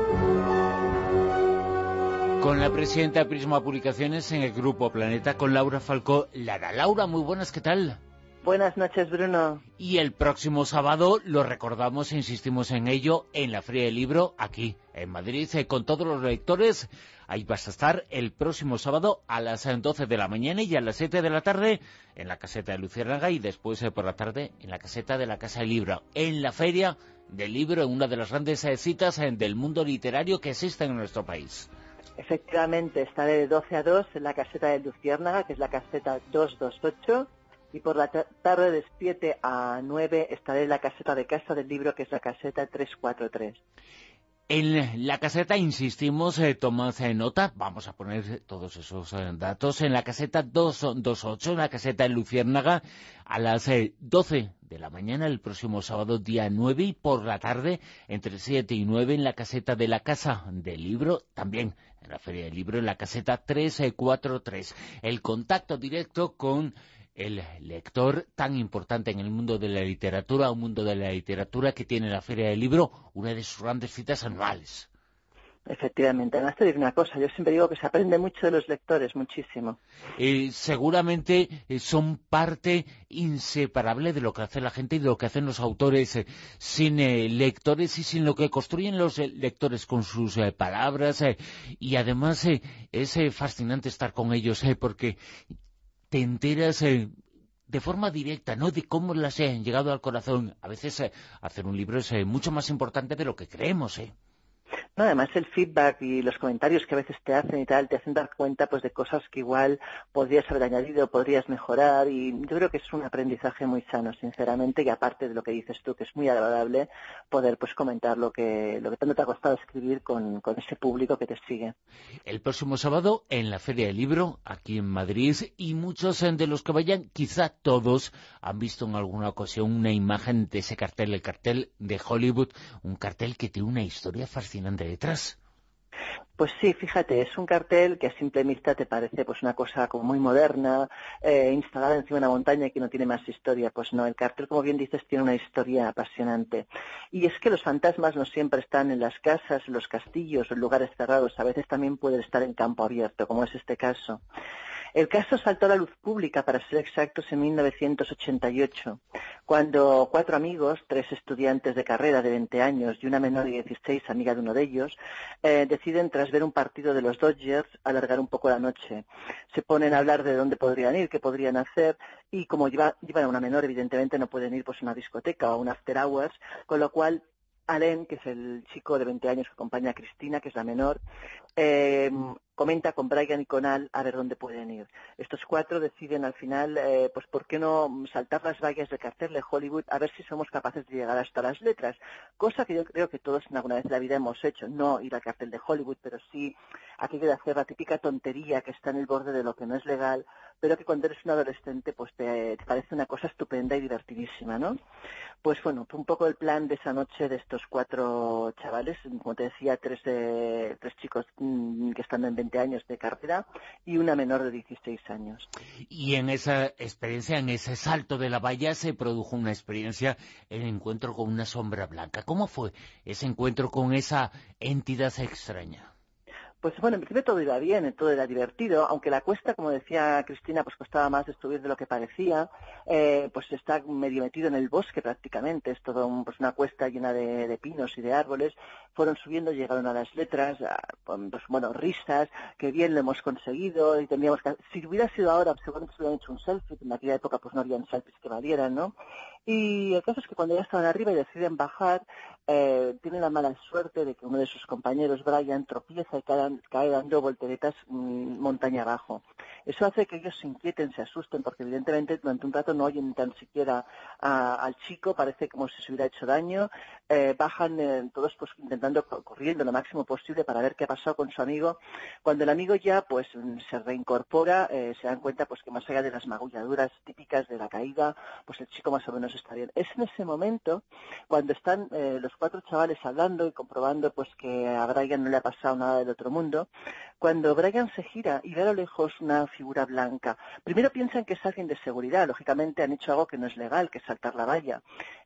Con la presidenta de Prisma Publicaciones en el Grupo Planeta, con Laura Falcó. Laura, muy buenas, ¿qué tal? Buenas noches, Bruno. Y el próximo sábado, lo recordamos e insistimos en ello, en la Feria del Libro, aquí en Madrid, con todos los lectores. Ahí vas a estar el próximo sábado a las 12 de la mañana y a las 7 de la tarde en la caseta de Luciérnaga, y después por la tarde en la caseta de la Casa del Libro, en la Feria del Libro, en una de las grandes citas del mundo literario que existen en nuestro país. Efectivamente, estaré de 12 a 2 en la caseta de Luciérnaga, que es la caseta 228, y por la tarde de 7 a 9 estaré en la caseta de Casa del Libro, que es la caseta 343. En la caseta, insistimos, tomad nota, vamos a poner todos esos datos, en la caseta 228, en la caseta de Luciérnaga, a las 12 de la mañana, el próximo sábado, día 9, y por la tarde, entre 7 y 9, en la caseta de la Casa del Libro, también en la Feria del Libro, en la caseta 343. El contacto directo con el lector tan importante en el mundo de la literatura, un mundo de la literatura que tiene la Feria del Libro, una de sus grandes citas anuales. Efectivamente. Además te digo una cosa, yo siempre digo que se aprende mucho de los lectores, muchísimo. Seguramente son parte inseparable de lo que hace la gente y de lo que hacen los autores. Sin lectores y sin lo que construyen los lectores con sus palabras, y además es fascinante estar con ellos, porque te enteras de forma directa, ¿no?, de cómo las han llegado al corazón. A veces hacer un libro es mucho más importante de lo que creemos, No, además el feedback y los comentarios que a veces te hacen y tal, te hacen dar cuenta pues de cosas que igual podrías haber añadido, podrías mejorar, y yo creo que es un aprendizaje muy sano, sinceramente, y aparte de lo que dices tú, que es muy agradable poder pues comentar lo que tanto te ha costado escribir con ese público que te sigue. El próximo sábado en la Feria del Libro, aquí en Madrid, y muchos de los que vayan, quizá todos, han visto en alguna ocasión una imagen de ese cartel, el cartel de Hollywood, un cartel que tiene una historia fascinante detrás. Pues sí, fíjate, es un cartel que a simple vista te parece pues una cosa como muy moderna, instalada encima de una montaña y que no tiene más historia. Pues no, el cartel, como bien dices, tiene una historia apasionante. Y es que los fantasmas no siempre están en las casas, en los castillos o en lugares cerrados, a veces también pueden estar en campo abierto, como es este caso. El caso saltó a la luz pública, para ser exactos, en 1988, cuando 4 amigos, 3 estudiantes de carrera de 20 años y una menor de 16, amiga de uno de ellos, deciden, tras ver un partido de los Dodgers, alargar un poco la noche. Se ponen a hablar de dónde podrían ir, qué podrían hacer, y como llevan a una menor, evidentemente no pueden ir pues, a una discoteca o a un after hours, con lo cual Alain, que es el chico de 20 años que acompaña a Cristina, que es la menor, comenta con Brian y con Al a ver dónde pueden ir. Estos 4 deciden al final, pues por qué no saltar las vallas del cartel de Hollywood a ver si somos capaces de llegar hasta las letras, cosa que yo creo que todos en alguna vez en la vida hemos hecho, no ir al cartel de Hollywood, pero sí aquello de hacer la típica tontería que está en el borde de lo que no es legal, pero que cuando eres un adolescente pues te parece una cosa estupenda y divertidísima, ¿no? Pues bueno, un poco el plan de esa noche de estos 4 chavales, como te decía, 3 chicos que están en 20 años de carrera y una menor de 16 años. Y en esa experiencia, en ese salto de la valla, se produjo una experiencia, el encuentro con una sombra blanca. ¿Cómo fue ese encuentro con esa entidad extraña? Pues bueno, en principio todo iba bien, todo era divertido, aunque la cuesta, como decía Cristina, pues costaba más de subir de lo que parecía, pues está medio metido en el bosque prácticamente, es todo pues una cuesta llena de pinos y de árboles. Fueron subiendo, llegaron a las letras, pues bueno, risas, que bien lo hemos conseguido, y tendríamos que, si hubiera sido ahora, seguramente se hubieran hecho un selfie, en aquella época pues no habían selfies que valieran, ¿no? Y el caso es que cuando ya estaban arriba y deciden bajar, tienen la mala suerte de que uno de sus compañeros, Brian, tropieza y cae dando volteretas montaña abajo. Eso hace que ellos se inquieten, se asusten, porque evidentemente durante un rato no oyen tan siquiera al chico, parece como si se hubiera hecho daño. Bajan todos pues intentando, corriendo lo máximo posible para ver qué ha pasado con su amigo. Cuando el amigo ya pues se reincorpora, se dan cuenta pues que más allá de las magulladuras típicas de la caída, pues el chico más o menos está bien. Es en ese momento cuando están los 4 chavales hablando y comprobando pues que a Brian no le ha pasado nada del otro mundo, cuando Brian se gira y ve a lo lejos una figura blanca. Primero piensan que es alguien de seguridad, lógicamente han hecho algo que no es legal, que es saltar la valla,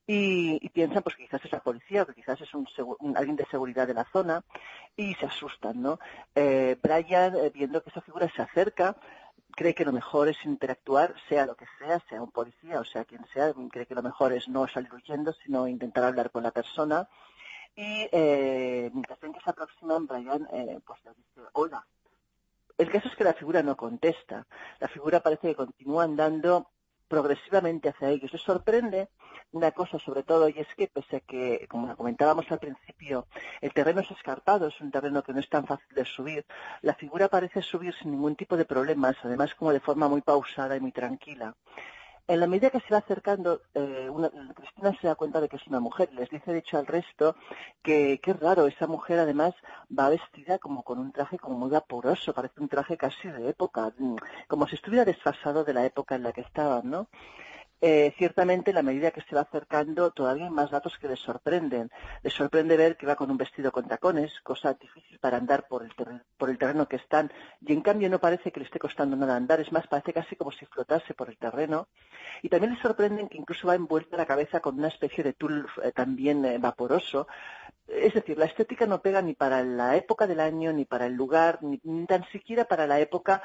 y piensan pues que quizás es la policía o que quizás es alguien de seguridad de la zona, y se asustan, ¿no? Brian, viendo que esa figura se acerca, cree que lo mejor es interactuar, sea lo que sea un policía o sea quien sea, cree que lo mejor es no salir huyendo, sino intentar hablar con la persona. Y mientras ven que se aproximan, Brian pues le dice hola. El caso es que la figura no contesta. La figura parece que continúa andando progresivamente hacia ellos. Les sorprende una cosa sobre todo, y es que pese a que, como comentábamos al principio, el terreno es escarpado, es un terreno que no es tan fácil de subir, la figura parece subir sin ningún tipo de problemas, además como de forma muy pausada y muy tranquila. En la medida que se va acercando, Cristina se da cuenta de que es una mujer. Les dice, de hecho, al resto que es raro. Esa mujer, además, va vestida como con un traje como muy vaporoso. Parece un traje casi de época, como si estuviera desfasado de la época en la que estaban, ¿no? ciertamente, a medida que se va acercando, todavía hay más datos que les sorprenden. Les sorprende ver que va con un vestido con tacones, cosa difícil para andar por el terreno que están, y en cambio no parece que le esté costando nada andar, es más, parece casi como si flotase por el terreno. Y también les sorprenden que incluso va envuelta la cabeza con una especie de tul también vaporoso. Es decir, la estética no pega ni para la época del año, ni para el lugar, ni tan siquiera para la época,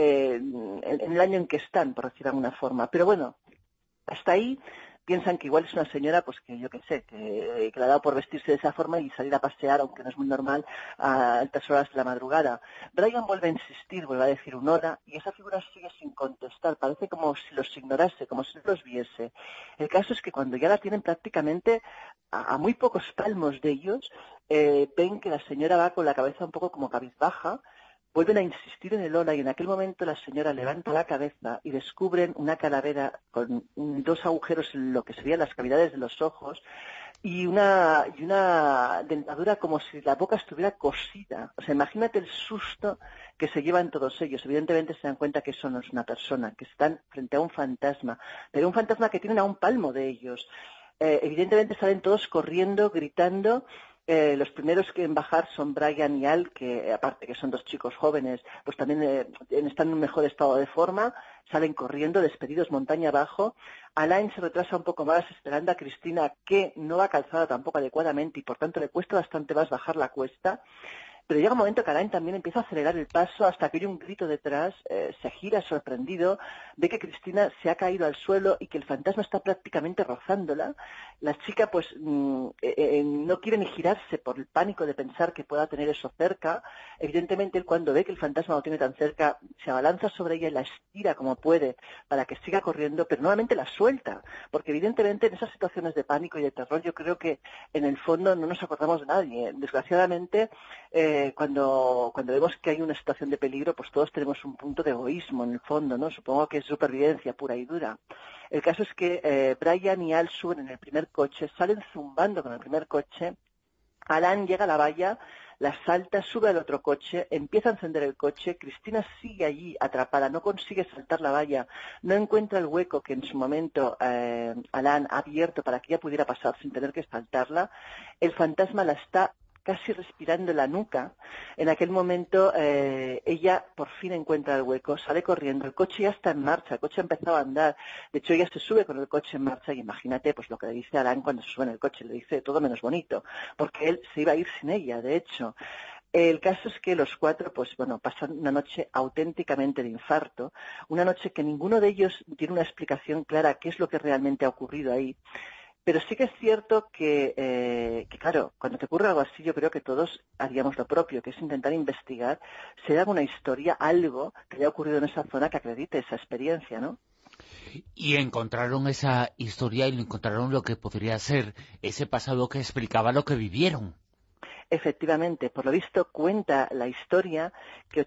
en el año en que están, por decir de alguna forma. Pero bueno, hasta ahí piensan que igual es una señora, pues que yo qué sé, que le ha dado por vestirse de esa forma y salir a pasear, aunque no es muy normal, a altas horas de la madrugada. Brian vuelve a insistir, vuelve a decir un hola, y esa figura sigue sin contestar, parece como si los ignorase, como si no los viese. El caso es que cuando ya la tienen prácticamente a muy pocos palmos de ellos, ven que la señora va con la cabeza un poco como cabizbaja. Vuelven a insistir en el hola y en aquel momento la señora levanta la cabeza y descubren una calavera con 2 agujeros en lo que serían las cavidades de los ojos y una dentadura como si la boca estuviera cosida. O sea, imagínate el susto que se llevan todos ellos. Evidentemente se dan cuenta que eso no es una persona, que están frente a un fantasma, pero un fantasma que tienen a un palmo de ellos. Evidentemente salen todos corriendo, gritando. Los primeros que en bajar son Brian y Al, que aparte que son 2 chicos jóvenes, pues también están en un mejor estado de forma, salen corriendo, despedidos montaña abajo. Alain se retrasa un poco más esperando a Cristina, que no va calzada tampoco adecuadamente y por tanto le cuesta bastante más bajar la cuesta. Pero llega un momento que Alain también empieza a acelerar el paso hasta que oye un grito detrás, se gira sorprendido, ve que Cristina se ha caído al suelo y que el fantasma está prácticamente rozándola. La chica pues no quiere ni girarse por el pánico de pensar que pueda tener eso cerca. Evidentemente él cuando ve que el fantasma lo tiene tan cerca se abalanza sobre ella y la estira como puede para que siga corriendo, pero nuevamente la suelta, porque evidentemente en esas situaciones de pánico y de terror yo creo que en el fondo no nos acordamos de nadie. Desgraciadamente cuando vemos que hay una situación de peligro, pues todos tenemos un punto de egoísmo en el fondo, ¿no? Supongo que es supervivencia pura y dura. El caso es que Brian y Al suben en el primer coche, salen zumbando con el primer coche. Alan llega a la valla, la salta, sube al otro coche, empieza a encender el coche. Cristina sigue allí atrapada, no consigue saltar la valla, no encuentra el hueco que en su momento Alan ha abierto para que ella pudiera pasar sin tener que saltarla. El fantasma la está casi respirando en la nuca. En aquel momento ella por fin encuentra el hueco, sale corriendo, el coche ya está en marcha, el coche ha empezado a andar, de hecho ella se sube con el coche en marcha y imagínate pues lo que le dice a Alan cuando se sube en el coche, le dice todo menos bonito, porque él se iba a ir sin ella, de hecho. El caso es que los 4, pues bueno, pasan una noche auténticamente de infarto, una noche que ninguno de ellos tiene una explicación clara qué es lo que realmente ha ocurrido ahí. Pero sí que es cierto que, claro, cuando te ocurre algo así, yo creo que todos haríamos lo propio, que es intentar investigar si hay alguna historia, algo que haya ocurrido en esa zona que acredite esa experiencia, ¿no? Y encontraron esa historia y encontraron lo que podría ser ese pasado que explicaba lo que vivieron. Efectivamente, por lo visto cuenta la historia que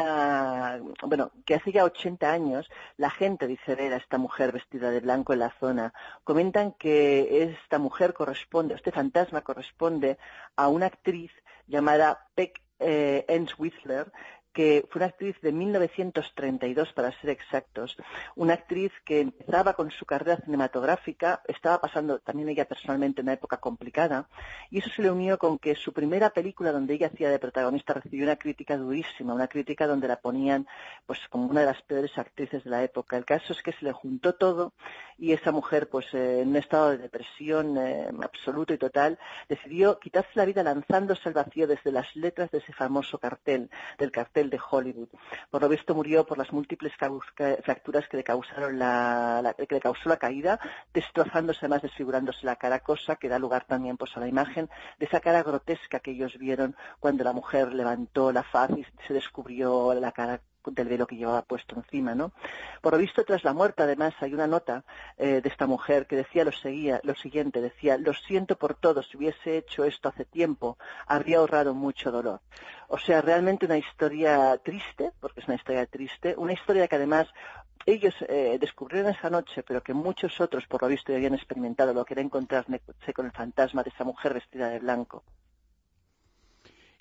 hace ya 80 años la gente dice ver a esta mujer vestida de blanco en la zona. Comentan que esta mujer este fantasma corresponde a una actriz llamada Peg Enswithler, que fue una actriz de 1932, para ser exactos, una actriz que empezaba con su carrera cinematográfica, estaba pasando también ella personalmente una época complicada, y eso se le unió con que su primera película donde ella hacía de protagonista recibió una crítica durísima, una crítica donde la ponían pues como una de las peores actrices de la época. El caso es que se le juntó todo y esa mujer, pues en un estado de depresión absoluto y total, decidió quitarse la vida lanzándose al vacío desde las letras de ese famoso cartel, del cartel de Hollywood. Por lo visto murió por las múltiples fracturas que le causaron que le causó la caída, destrozándose, además desfigurándose la cara, cosa que da lugar también pues a la imagen de esa cara grotesca que ellos vieron cuando la mujer levantó la faz y se descubrió la cara del velo que llevaba puesto encima, ¿no? Por lo visto, tras la muerte, además, hay una nota de esta mujer que decía lo siguiente, decía: lo siento por todo, si hubiese hecho esto hace tiempo, habría ahorrado mucho dolor. O sea, realmente una historia triste, porque es una historia triste, una historia que además ellos descubrieron esa noche, pero que muchos otros, por lo visto, ya habían experimentado lo que era encontrarse con el fantasma de esa mujer vestida de blanco.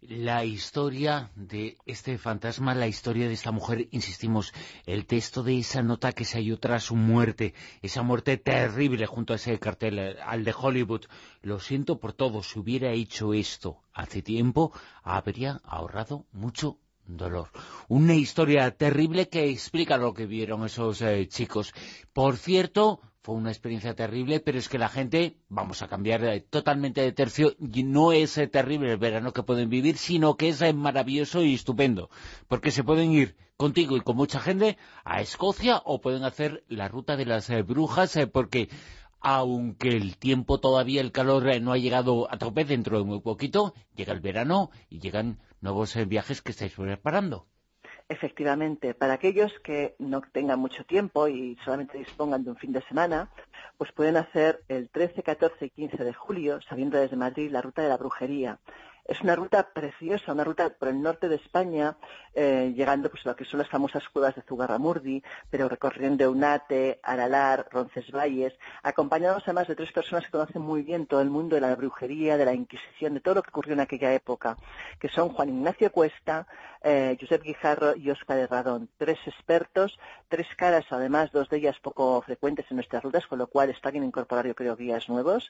La historia de este fantasma, la historia de esta mujer, insistimos, el texto de esa nota que se halló tras su muerte, esa muerte terrible junto a ese cartel, al de Hollywood. Lo siento por todo, si hubiera hecho esto hace tiempo, habría ahorrado mucho dolor. Una historia terrible que explica lo que vieron esos chicos. Por cierto, fue una experiencia terrible, pero es que la gente, vamos a cambiar totalmente de tercio, y no es terrible el verano que pueden vivir, sino que es maravilloso y estupendo, porque se pueden ir contigo y con mucha gente a Escocia, o pueden hacer la ruta de las brujas, porque aunque el tiempo todavía, el calor no ha llegado a tope, dentro de muy poquito, llega el verano y llegan nuevos viajes que estáis preparando. Efectivamente, para aquellos que no tengan mucho tiempo y solamente dispongan de un fin de semana, pues pueden hacer el 13, 14 y 15 de julio, saliendo desde Madrid, la ruta de la brujería. Es una ruta preciosa, una ruta por el norte de España, llegando pues a lo que son las famosas cuevas de Zugarramurdi, pero recorriendo Eunate, Aralar, Roncesvalles, acompañados además de 3 personas que conocen muy bien todo el mundo de la brujería, de la Inquisición, de todo lo que ocurrió en aquella época, que son Juan Ignacio Cuesta, Josep Guijarro y Óscar Herradón. 3 expertos, 3 caras, además 2 de ellas poco frecuentes en nuestras rutas, con lo cual está bien incorporar, yo creo, guías nuevos,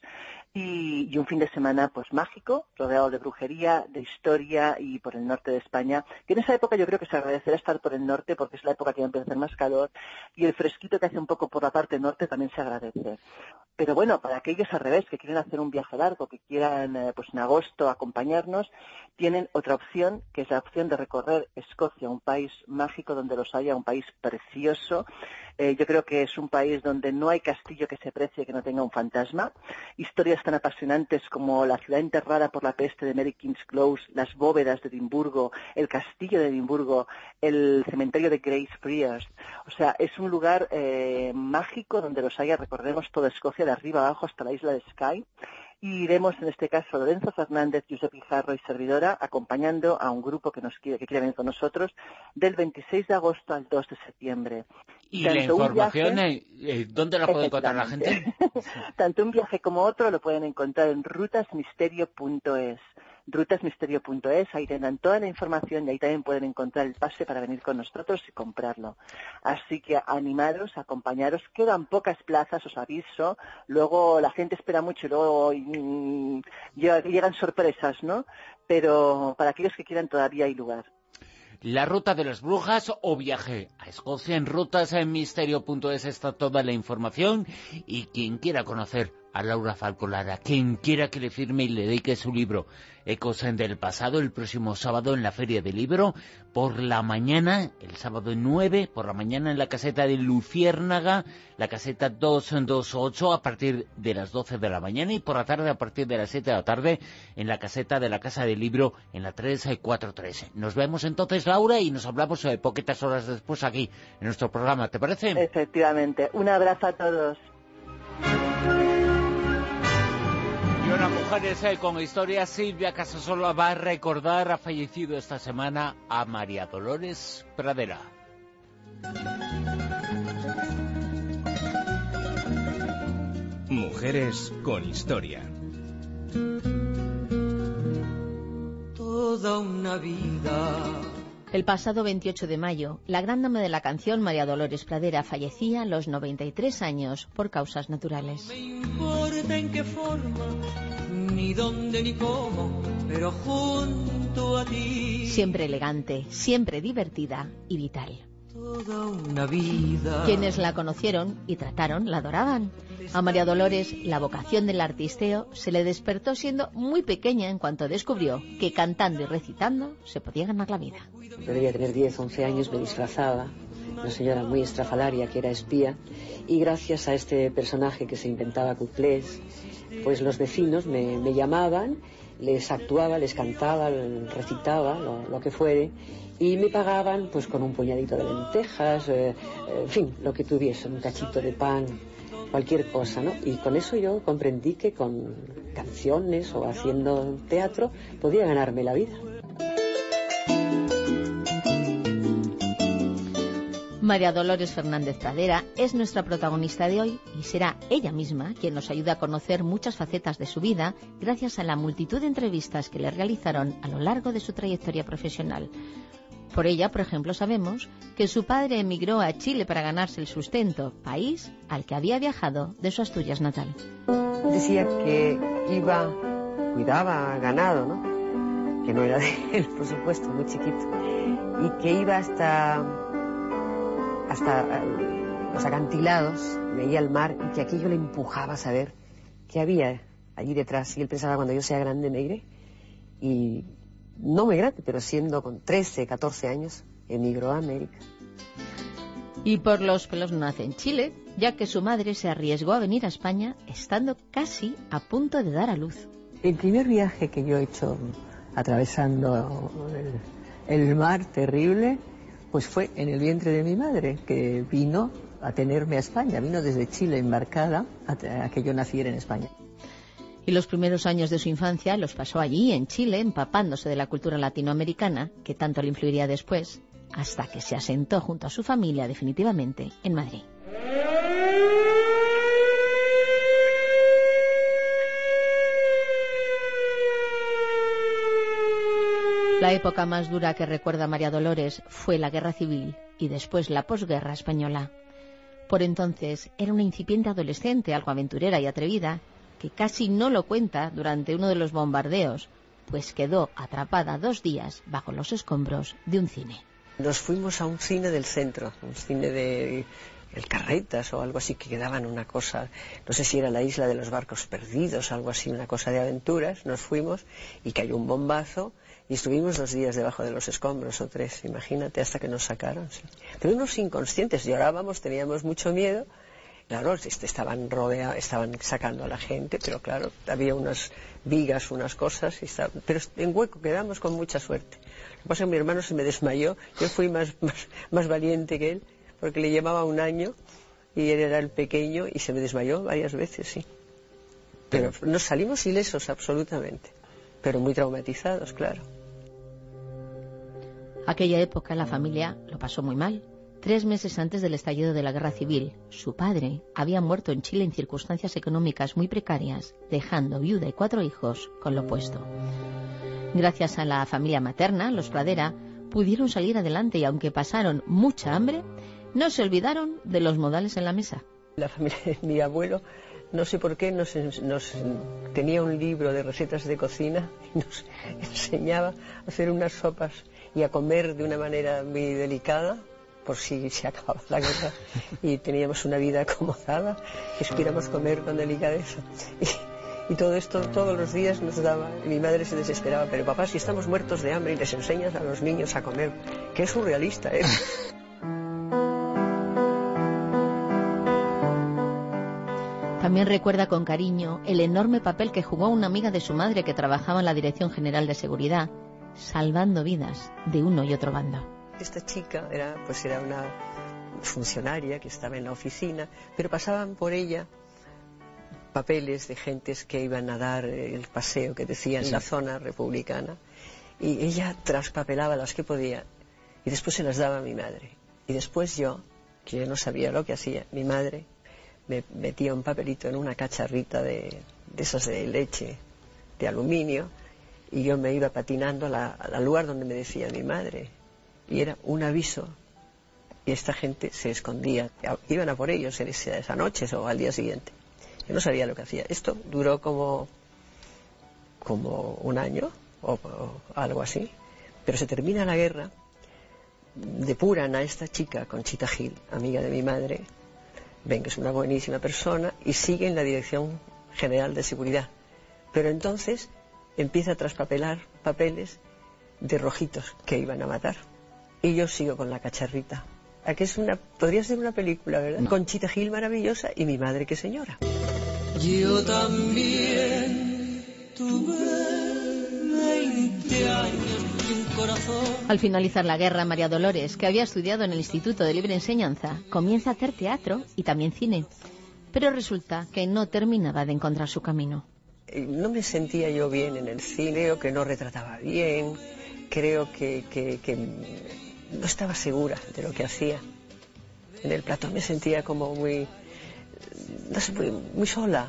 y un fin de semana pues mágico, rodeado de brujería, de historia y por el norte de España, que en esa época yo creo que se agradecerá estar por el norte porque es la época que va a empezar a hacer más calor y el fresquito que hace un poco por la parte norte también se agradece. Pero bueno, para aquellos al revés que quieren hacer un viaje largo, que quieran pues en agosto acompañarnos, tienen otra opción, que es la opción de recorrer Escocia, un país mágico donde los haya, un país precioso. Yo creo que es un país donde no hay castillo que se precie que no tenga un fantasma. Historias tan apasionantes como la ciudad enterrada por la peste de Mary King's Close, las bóvedas de Edimburgo, el castillo de Edimburgo, el cementerio de Grace Friars. O sea, es un lugar mágico donde los haya. Recorremos toda Escocia de arriba abajo hasta la isla de Skye. Y iremos, en este caso, Lorenzo Fernández, Josep Guijarro y servidora, acompañando a un grupo que quiere venir con nosotros, del 26 de agosto al 2 de septiembre. ¿Y la información, dónde la puede encontrar la gente? Tanto un viaje como otro lo pueden encontrar en rutasmisterio.es. rutasmisterio.es, ahí tendrán toda la información y ahí también pueden encontrar el pase para venir con nosotros y comprarlo. Así que animaros, acompañaros, quedan pocas plazas, os aviso, luego la gente espera mucho y luego llegan sorpresas, ¿no? Pero para aquellos que quieran todavía hay lugar. La ruta de las brujas o viaje a Escocia en rutasmisterio.es está toda la información, y quien quiera conocer a Laura Falcolara, quien quiera que le firme y le dedique su libro Ecos del Pasado, el próximo sábado en la Feria del Libro, por la mañana, el sábado 9, por la mañana en la caseta de Luciérnaga, la caseta 228 a partir de las 12 de la mañana, y por la tarde a partir de las 7 de la tarde en la caseta de la Casa del Libro en la 343. Nos vemos entonces, Laura, y nos hablamos poquitas horas después aquí en nuestro programa, ¿te parece? Efectivamente. Un abrazo a todos. Y una mujer con historia, Silvia Casasola va a recordar, ha fallecido esta semana a María Dolores Pradera. Mujeres con historia. Toda una vida. El pasado 28 de mayo, la gran dama de la canción, María Dolores Pradera, fallecía a los 93 años por causas naturales. No me importa en qué forma, ni dónde ni cómo, pero junto a ti. Siempre elegante, siempre divertida y vital. Toda una vida. Quienes la conocieron y trataron la adoraban. A María Dolores la vocación del artisteo se le despertó siendo muy pequeña en cuanto descubrió que cantando y recitando se podía ganar la vida. Yo debía tener 10, 11 años, me disfrazaba, una señora muy estrafalaria que era espía, y gracias a este personaje que se inventaba cuplés, pues los vecinos me llamaban, les actuaba, les cantaba, recitaba, lo que fuere, y me pagaban pues con un puñadito de lentejas, en fin, lo que tuviese, un cachito de pan, cualquier cosa, ¿no? Y con eso yo comprendí que con canciones o haciendo teatro podía ganarme la vida. María Dolores Fernández Pradera es nuestra protagonista de hoy y será ella misma quien nos ayude a conocer muchas facetas de su vida gracias a la multitud de entrevistas que le realizaron a lo largo de su trayectoria profesional. Por ella, por ejemplo, sabemos que su padre emigró a Chile para ganarse el sustento, país al que había viajado de su Asturias natal. Decía que cuidaba ganado, ¿no? Que no era de él, por supuesto, muy chiquito, y que iba hasta los acantilados, veía el mar y que aquello le empujaba a saber qué había allí detrás. Y él pensaba, cuando yo sea grande me iré. Y no muy grande, pero siendo con 13, 14 años, emigró a América. Y por los pelos no nace en Chile, ya que su madre se arriesgó a venir a España estando casi a punto de dar a luz. El primer viaje que yo he hecho atravesando el mar terrible, pues fue en el vientre de mi madre, que vino a tenerme a España. Vino desde Chile embarcada a que yo naciera en España. Y los primeros años de su infancia los pasó allí, en Chile, empapándose de la cultura latinoamericana, que tanto le influiría después, hasta que se asentó junto a su familia definitivamente en Madrid. La época más dura que recuerda María Dolores fue la Guerra Civil y después la posguerra española. Por entonces era una incipiente adolescente, algo aventurera y atrevida, que casi no lo cuenta durante uno de los bombardeos, pues quedó atrapada 2 días bajo los escombros de un cine. Nos fuimos a un cine del centro, un cine de El Carretas o algo así, que quedaban una cosa, no sé si era la isla de los barcos perdidos, algo así, una cosa de aventuras. Nos fuimos y cayó un bombazo y estuvimos 2 días debajo de los escombros o 3, imagínate, hasta que nos sacaron. Sí. Pero unos inconscientes, llorábamos, teníamos mucho miedo. Claro, estaban sacando a la gente, pero claro, había unas vigas, unas cosas, pero en hueco quedamos con mucha suerte. Lo que pasa es que mi hermano se me desmayó, yo fui más valiente que él, porque le llevaba 1 año y él era el pequeño y se me desmayó varias veces, sí. Pero nos salimos ilesos absolutamente, pero muy traumatizados, claro. Aquella época la familia lo pasó muy mal. 3 meses antes del estallido de la Guerra Civil, su padre había muerto en Chile en circunstancias económicas muy precarias, dejando viuda y 4 hijos con lo puesto. Gracias a la familia materna, los Pradera, pudieron salir adelante y aunque pasaron mucha hambre, no se olvidaron de los modales en la mesa. La familia de mi abuelo, no sé por qué, tenía un libro de recetas de cocina y nos enseñaba a hacer unas sopas y a comer de una manera muy delicada, por si se acababa la guerra y teníamos una vida acomodada, que supiéramos comer con delicadeza. Y todo esto todos los días nos daba. Mi madre se desesperaba, pero papá, si estamos muertos de hambre y les enseñas a los niños a comer, qué surrealista eres. También recuerda con cariño el enorme papel que jugó una amiga de su madre que trabajaba en la Dirección General de Seguridad, salvando vidas de uno y otro bando. Esta chica era una funcionaria que estaba en la oficina, pero pasaban por ella papeles de gentes que iban a dar el paseo que decían la zona republicana, y ella traspapelaba las que podía y después se las daba a mi madre. Y después yo, que yo no sabía lo que hacía, mi madre me metía un papelito en una cacharrita de esas de leche de aluminio y yo me iba patinando al lugar donde me decía mi madre. Y era un aviso y esta gente se escondía, iban a por ellos esa noche o al día siguiente. Yo no sabía lo que hacía. Esto duró como 1 año o algo así, pero se termina la guerra, depuran a esta chica, Conchita Gil, amiga de mi madre, ven que es una buenísima persona y sigue en la Dirección General de Seguridad, pero entonces empieza a traspapelar papeles de rojitos que iban a matar. Y yo sigo con la cacharrita. Aquí podría ser una película, ¿verdad? Conchita Gil maravillosa y mi madre qué señora. Yo también tuve 20 años y un corazón. Al finalizar la guerra, María Dolores, que había estudiado en el Instituto de Libre Enseñanza, comienza a hacer teatro y también cine. Pero resulta que no terminaba de encontrar su camino. No me sentía yo bien en el cine, o que no retrataba bien. Creo que no estaba segura de lo que hacía. en el plató me sentía como muy, no sé, muy sola,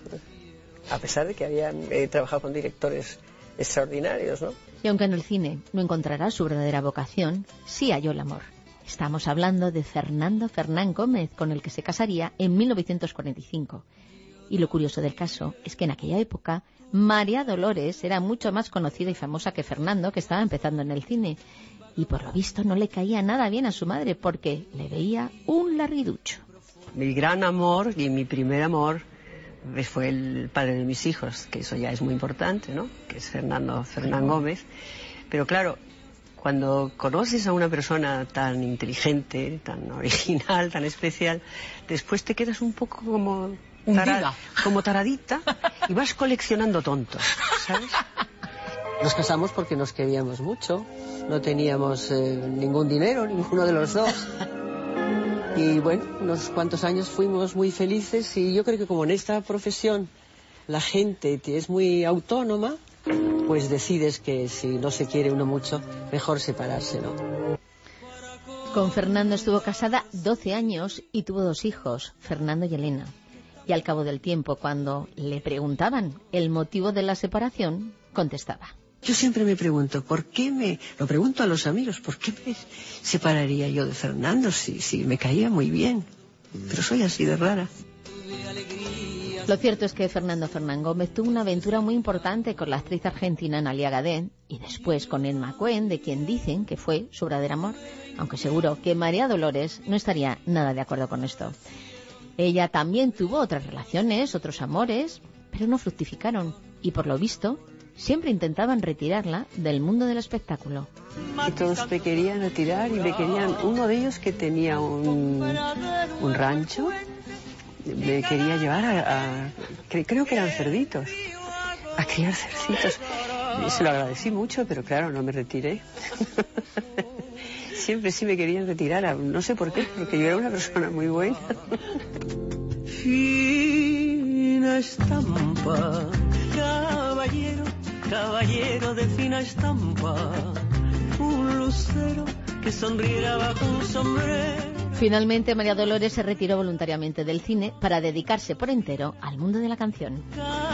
a pesar de que había trabajado con directores extraordinarios, ¿no? Y aunque en el cine no encontrará su verdadera vocación, sí halló el amor. Estamos hablando de Fernando Fernán Gómez, con el que se casaría en 1945. Y lo curioso del caso es que en aquella época María Dolores era mucho más conocida y famosa que Fernando, que estaba empezando en el cine. Y por lo visto no le caía nada bien a su madre, porque le veía un larguiducho. Mi gran amor y mi primer amor fue el padre de mis hijos, que eso ya es muy importante, ¿no? Que es Fernando Fernán Gómez. Pero claro, cuando conoces a una persona tan inteligente, tan original, tan especial, después te quedas un poco como taradita y vas coleccionando tontos, ¿sabes? Nos casamos porque nos queríamos mucho, no teníamos ningún dinero, ninguno de los dos. Y bueno, unos cuantos años fuimos muy felices, y yo creo que como en esta profesión la gente es muy autónoma, pues decides que si no se quiere uno mucho, mejor separarse, ¿no? Con Fernando estuvo casada 12 años y tuvo 2 hijos, Fernando y Elena. Y al cabo del tiempo, cuando le preguntaban el motivo de la separación, contestaba: yo siempre me pregunto, lo pregunto a los amigos, ¿por qué me separaría yo de Fernando si me caía muy bien? Pero soy así de rara. Lo cierto es que Fernando Fernán Gómez tuvo una aventura muy importante con la actriz argentina Analia Gadén, y después con Emma Cohen, de quien dicen que fue su verdadero amor, aunque seguro que María Dolores no estaría nada de acuerdo con esto. Ella también tuvo otras relaciones, otros amores, pero no fructificaron, y por lo visto siempre intentaban retirarla del mundo del espectáculo. Y todos me querían retirar, y me querían, uno de ellos que tenía un rancho, me quería llevar creo que eran cerditos, a criar cerditos. Y se lo agradecí mucho, pero claro, no me retiré. Siempre sí me querían retirar, no sé por qué, porque yo era una persona muy buena. Fina estampa, caballero de fina estampa, un lucero que sonriera bajo un sombrero. Finalmente, María Dolores se retiró voluntariamente del cine para dedicarse por entero al mundo de la canción.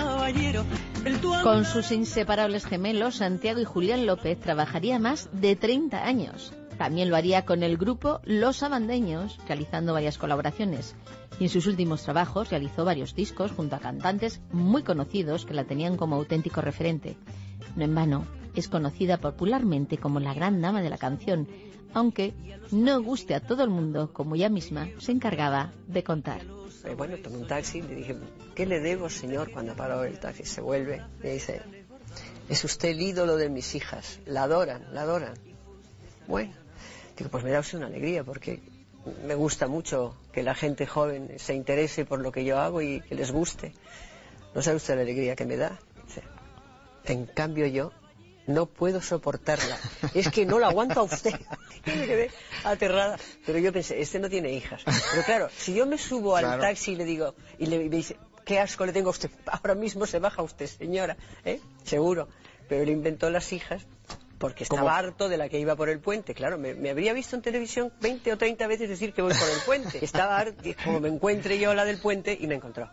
Con sus inseparables gemelos, Santiago y Julián López, trabajaría más de 30 años. También lo haría con el grupo Los Abandeños, realizando varias colaboraciones. Y en sus últimos trabajos realizó varios discos junto a cantantes muy conocidos que la tenían como auténtico referente. No en vano, es conocida popularmente como la gran dama de la canción, aunque no guste a todo el mundo, como ella misma se encargaba de contar. Bueno, tomé un taxi y le dije, ¿qué le debo, señor? Cuando paró el taxi, se vuelve y me dice, es usted el ídolo de mis hijas, la adoran, la adoran. Bueno, digo, pues me da usted una alegría, porque me gusta mucho que la gente joven se interese por lo que yo hago y que les guste. ¿No sabe usted la alegría que me da? Dice, en cambio yo no puedo soportarla, es que no la aguanto a usted. Y me quedé aterrada, pero yo pensé, este no tiene hijas. Pero claro, si yo me subo al taxi y le digo, y me dice, qué asco le tengo a usted, ahora mismo se baja usted, señora, seguro. Pero él inventó las hijas porque estaba harto de la que iba por el puente. Claro, me habría visto en televisión 20 o 30 veces decir que voy por el puente. Estaba harto, como me encuentre yo la del puente, y me encontró.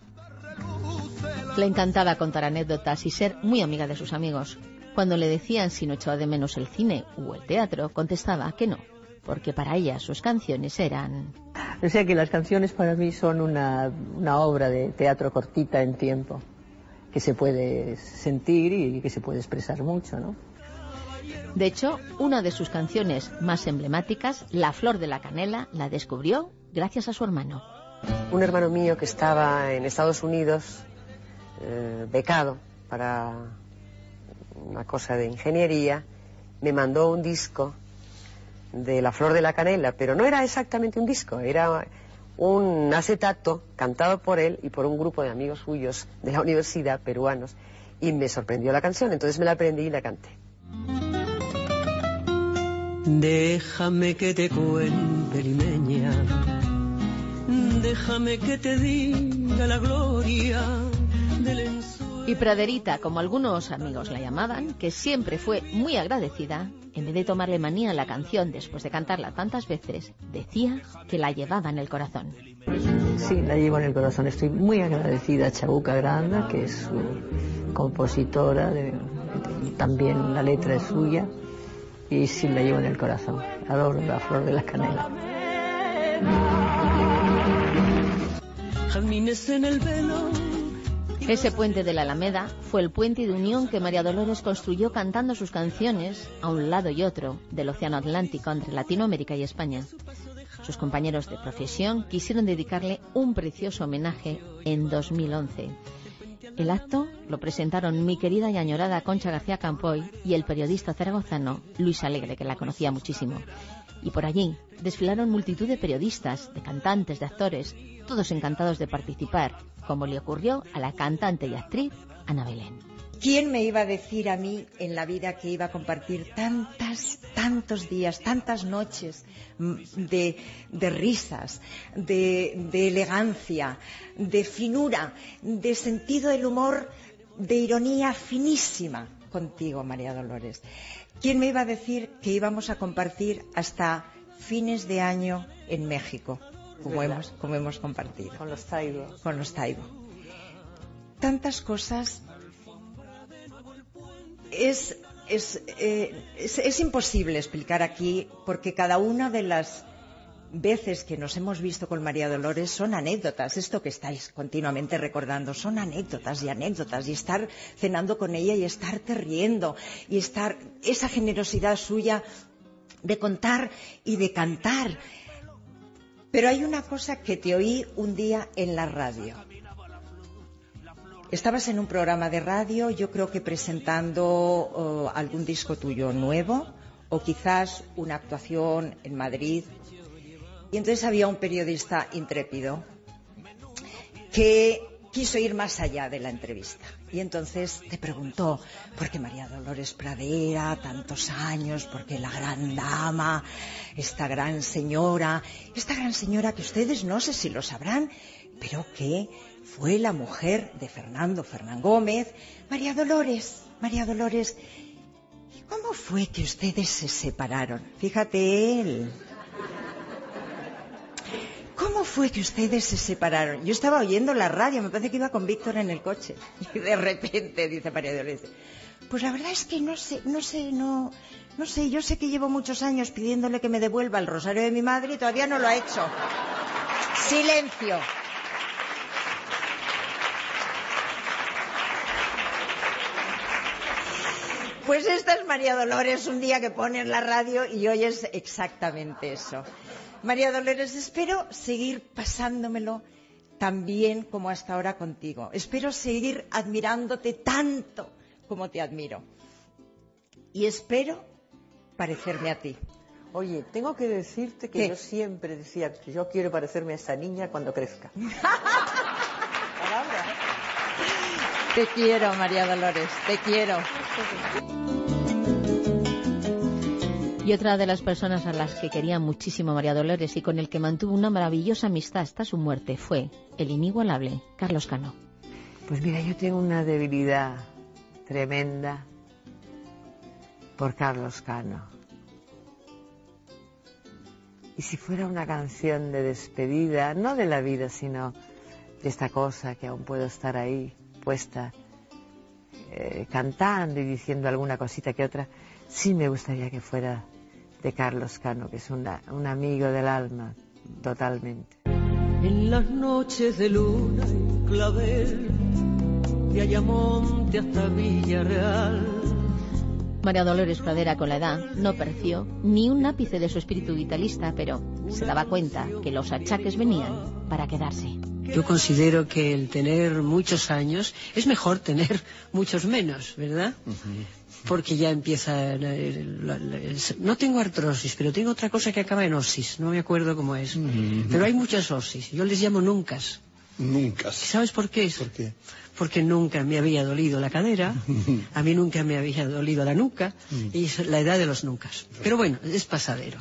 Le encantaba contar anécdotas y ser muy amiga de sus amigos. Cuando le decían si no echaba de menos el cine o el teatro, contestaba que no, porque para ella sus canciones eran... O sea que las canciones para mí son una obra de teatro cortita en tiempo, que se puede sentir y que se puede expresar mucho, ¿no? De hecho, una de sus canciones más emblemáticas, La Flor de la Canela, la descubrió gracias a su hermano. Un hermano mío que estaba en Estados Unidos, becado para una cosa de ingeniería, me mandó un disco de La Flor de la Canela, pero no era exactamente un disco, era un acetato cantado por él y por un grupo de amigos suyos de la universidad, peruanos, y me sorprendió la canción, entonces me la aprendí y la canté. Déjame que te cuente, limeña, déjame que te diga la gloria del ensueño. Y Praderita, como algunos amigos la llamaban, que siempre fue muy agradecida, en vez de tomarle manía a la canción después de cantarla tantas veces, decía que la llevaba en el corazón. Sí, la llevo en el corazón. Estoy muy agradecida a Chabuca Granda, que es su compositora, también la letra es suya, y sí la llevo en el corazón. Adoro La Flor de la Canela. Jazmines en el velo. Ese puente de la Alameda fue el puente de unión que María Dolores construyó cantando sus canciones a un lado y otro del Océano Atlántico entre Latinoamérica y España. Sus compañeros de profesión quisieron dedicarle un precioso homenaje en 2011. El acto lo presentaron mi querida y añorada Concha García Campoy y el periodista zaragozano Luis Alegre, que la conocía muchísimo. Y por allí desfilaron multitud de periodistas, de cantantes, de actores, todos encantados de participar, como le ocurrió a la cantante y actriz Ana Belén. ¿Quién me iba a decir a mí en la vida que iba a compartir tantos días, tantas noches de risas, de elegancia, de finura, de sentido del humor, de ironía finísima contigo, María Dolores? ¿Quién me iba a decir que íbamos a compartir hasta fines de año en México, como hemos compartido? Con los Taibo. Con los Taibo. Tantas cosas. Es imposible explicar aquí, porque cada una de las veces que nos hemos visto con María Dolores son anécdotas. Esto que estáis continuamente recordando son anécdotas, y estar cenando con ella y estarte riendo, y estar esa generosidad suya de contar y de cantar. Pero hay una cosa que te oí un día en la radio. Estabas en un programa de radio, yo creo que presentando algún disco tuyo nuevo, o quizás una actuación en Madrid. Y entonces había un periodista intrépido que quiso ir más allá de la entrevista. Y entonces te preguntó, ¿por qué María Dolores Pradera, tantos años? ¿Por qué la gran dama, esta gran señora que ustedes no sé si lo sabrán, pero que fue la mujer de Fernán Gómez? María Dolores, ¿cómo fue que ustedes se separaron? Fíjate él. ¿Cómo fue que ustedes se separaron? Yo estaba oyendo la radio, me parece que iba con Víctor en el coche. Y de repente, dice María Dolores, pues la verdad es que no sé, yo sé que llevo muchos años pidiéndole que me devuelva el rosario de mi madre y todavía no lo ha hecho. Silencio. Pues esta es María Dolores, un día que pone en la radio y oyes exactamente eso. María Dolores, espero seguir pasándomelo tan bien como hasta ahora contigo. Espero seguir admirándote tanto como te admiro. Y espero parecerme a ti. Oye, tengo que decirte que yo siempre decía que yo quiero parecerme a esa niña cuando crezca. Te quiero, María Dolores, te quiero. Y otra de las personas a las que quería muchísimo María Dolores y con el que mantuvo una maravillosa amistad hasta su muerte fue el inigualable Carlos Cano. Pues mira, yo tengo una debilidad tremenda por Carlos Cano. Y si fuera una canción de despedida, no de la vida, sino de esta cosa que aún puedo estar ahí, puesta, cantando y diciendo alguna cosita que otra, sí me gustaría que fuera de Carlos Cano, que es un amigo del alma, totalmente. En las noches de luna y clavel, de Ayamonte hasta Villarreal. María Dolores Pradera, con la edad, no perció ni un ápice de su espíritu vitalista, pero se daba cuenta que los achaques venían para quedarse. Yo considero que el tener muchos años es mejor tener muchos menos, ¿verdad? Porque ya empieza... no tengo artrosis, pero tengo otra cosa que acaba en osis, no me acuerdo cómo es. Pero hay muchas osis, yo les llamo nuncas. Nuncas. ¿Sabes por qué? ¿Por qué? Porque nunca me había dolido la cadera, a mí nunca me había dolido la nuca, y es la edad de los nuncas. Pero bueno, es pasadero.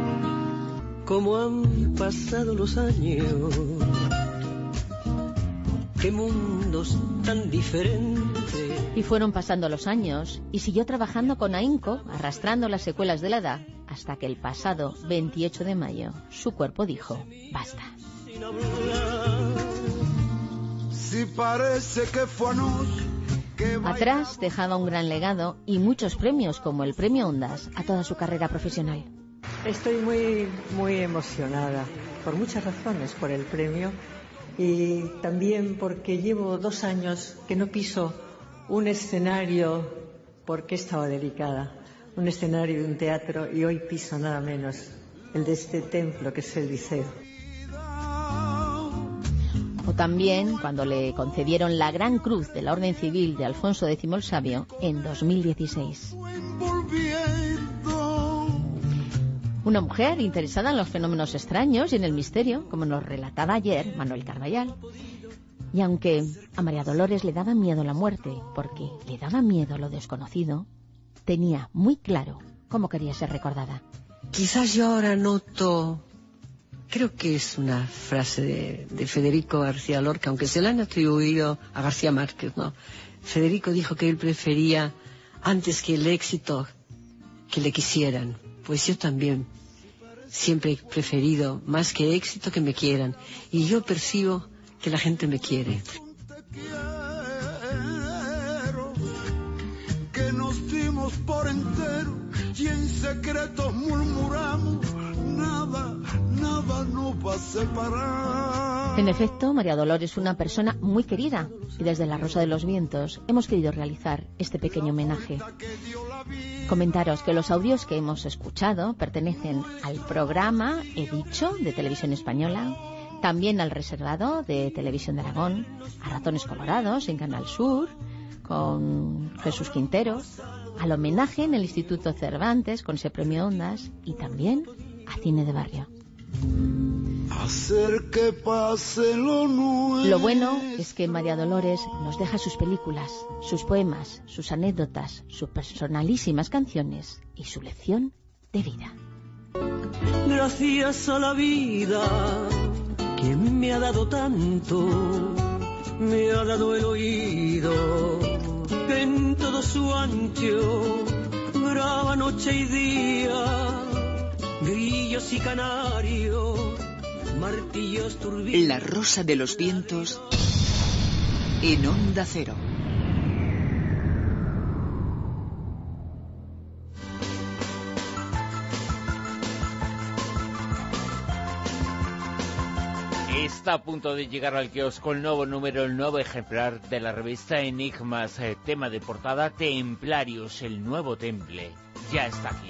Como han pasado los años, qué mundos tan diferentes. Y fueron pasando los años y siguió trabajando con ahínco, arrastrando las secuelas de la edad, hasta que el pasado 28 de mayo su cuerpo dijo, basta. Si parece que fue anoche. Atrás dejaba un gran legado y muchos premios, como el Premio Ondas, a toda su carrera profesional. Estoy muy emocionada, por muchas razones, por el premio y también porque llevo 2 años que no piso un escenario porque estaba delicada, un escenario de un teatro, y hoy piso nada menos el de este templo que es el Liceo. O también cuando le concedieron la Gran Cruz de la Orden Civil de Alfonso X el Sabio en 2016. Una mujer interesada en los fenómenos extraños y en el misterio, como nos relataba ayer Manuel Carballal. Y aunque a María Dolores le daba miedo la muerte, porque le daba miedo lo desconocido, tenía muy claro cómo quería ser recordada. Quizás yo ahora noto, creo que es una frase de Federico García Lorca, aunque se la han atribuido a García Márquez, ¿no? Federico dijo que él prefería, antes que el éxito, que le quisieran. Pues yo también siempre he preferido, más que éxito, que me quieran. Y yo percibo que la gente me quiere. Que nos dimos por entero y en secretos murmuramos, nada nos va a separar. En efecto, María Dolores es una persona muy querida y desde La Rosa de los Vientos hemos querido realizar este pequeño homenaje. Comentaros que los audios que hemos escuchado pertenecen al programa He Dicho de Televisión Española, también al Reservado de Televisión de Aragón, a Ratones Colorados en Canal Sur con Jesús Quintero, al homenaje en el Instituto Cervantes con ese Premio Ondas y también a Cine de Barrio. Hacer que pase lo nuevo. Lo bueno es que María Dolores nos deja sus películas, sus poemas, sus anécdotas, sus personalísimas canciones y su lección de vida. Gracias a la vida que me ha dado tanto, me ha dado el oído que en todo su ancho graba noche y día, grillos y canarios, martillos turbinos. La Rosa de los Vientos en Onda Cero. Está a punto de llegar al kiosco el nuevo número, el nuevo ejemplar de la revista Enigmas, tema de portada Templarios, el nuevo temple. Ya está aquí.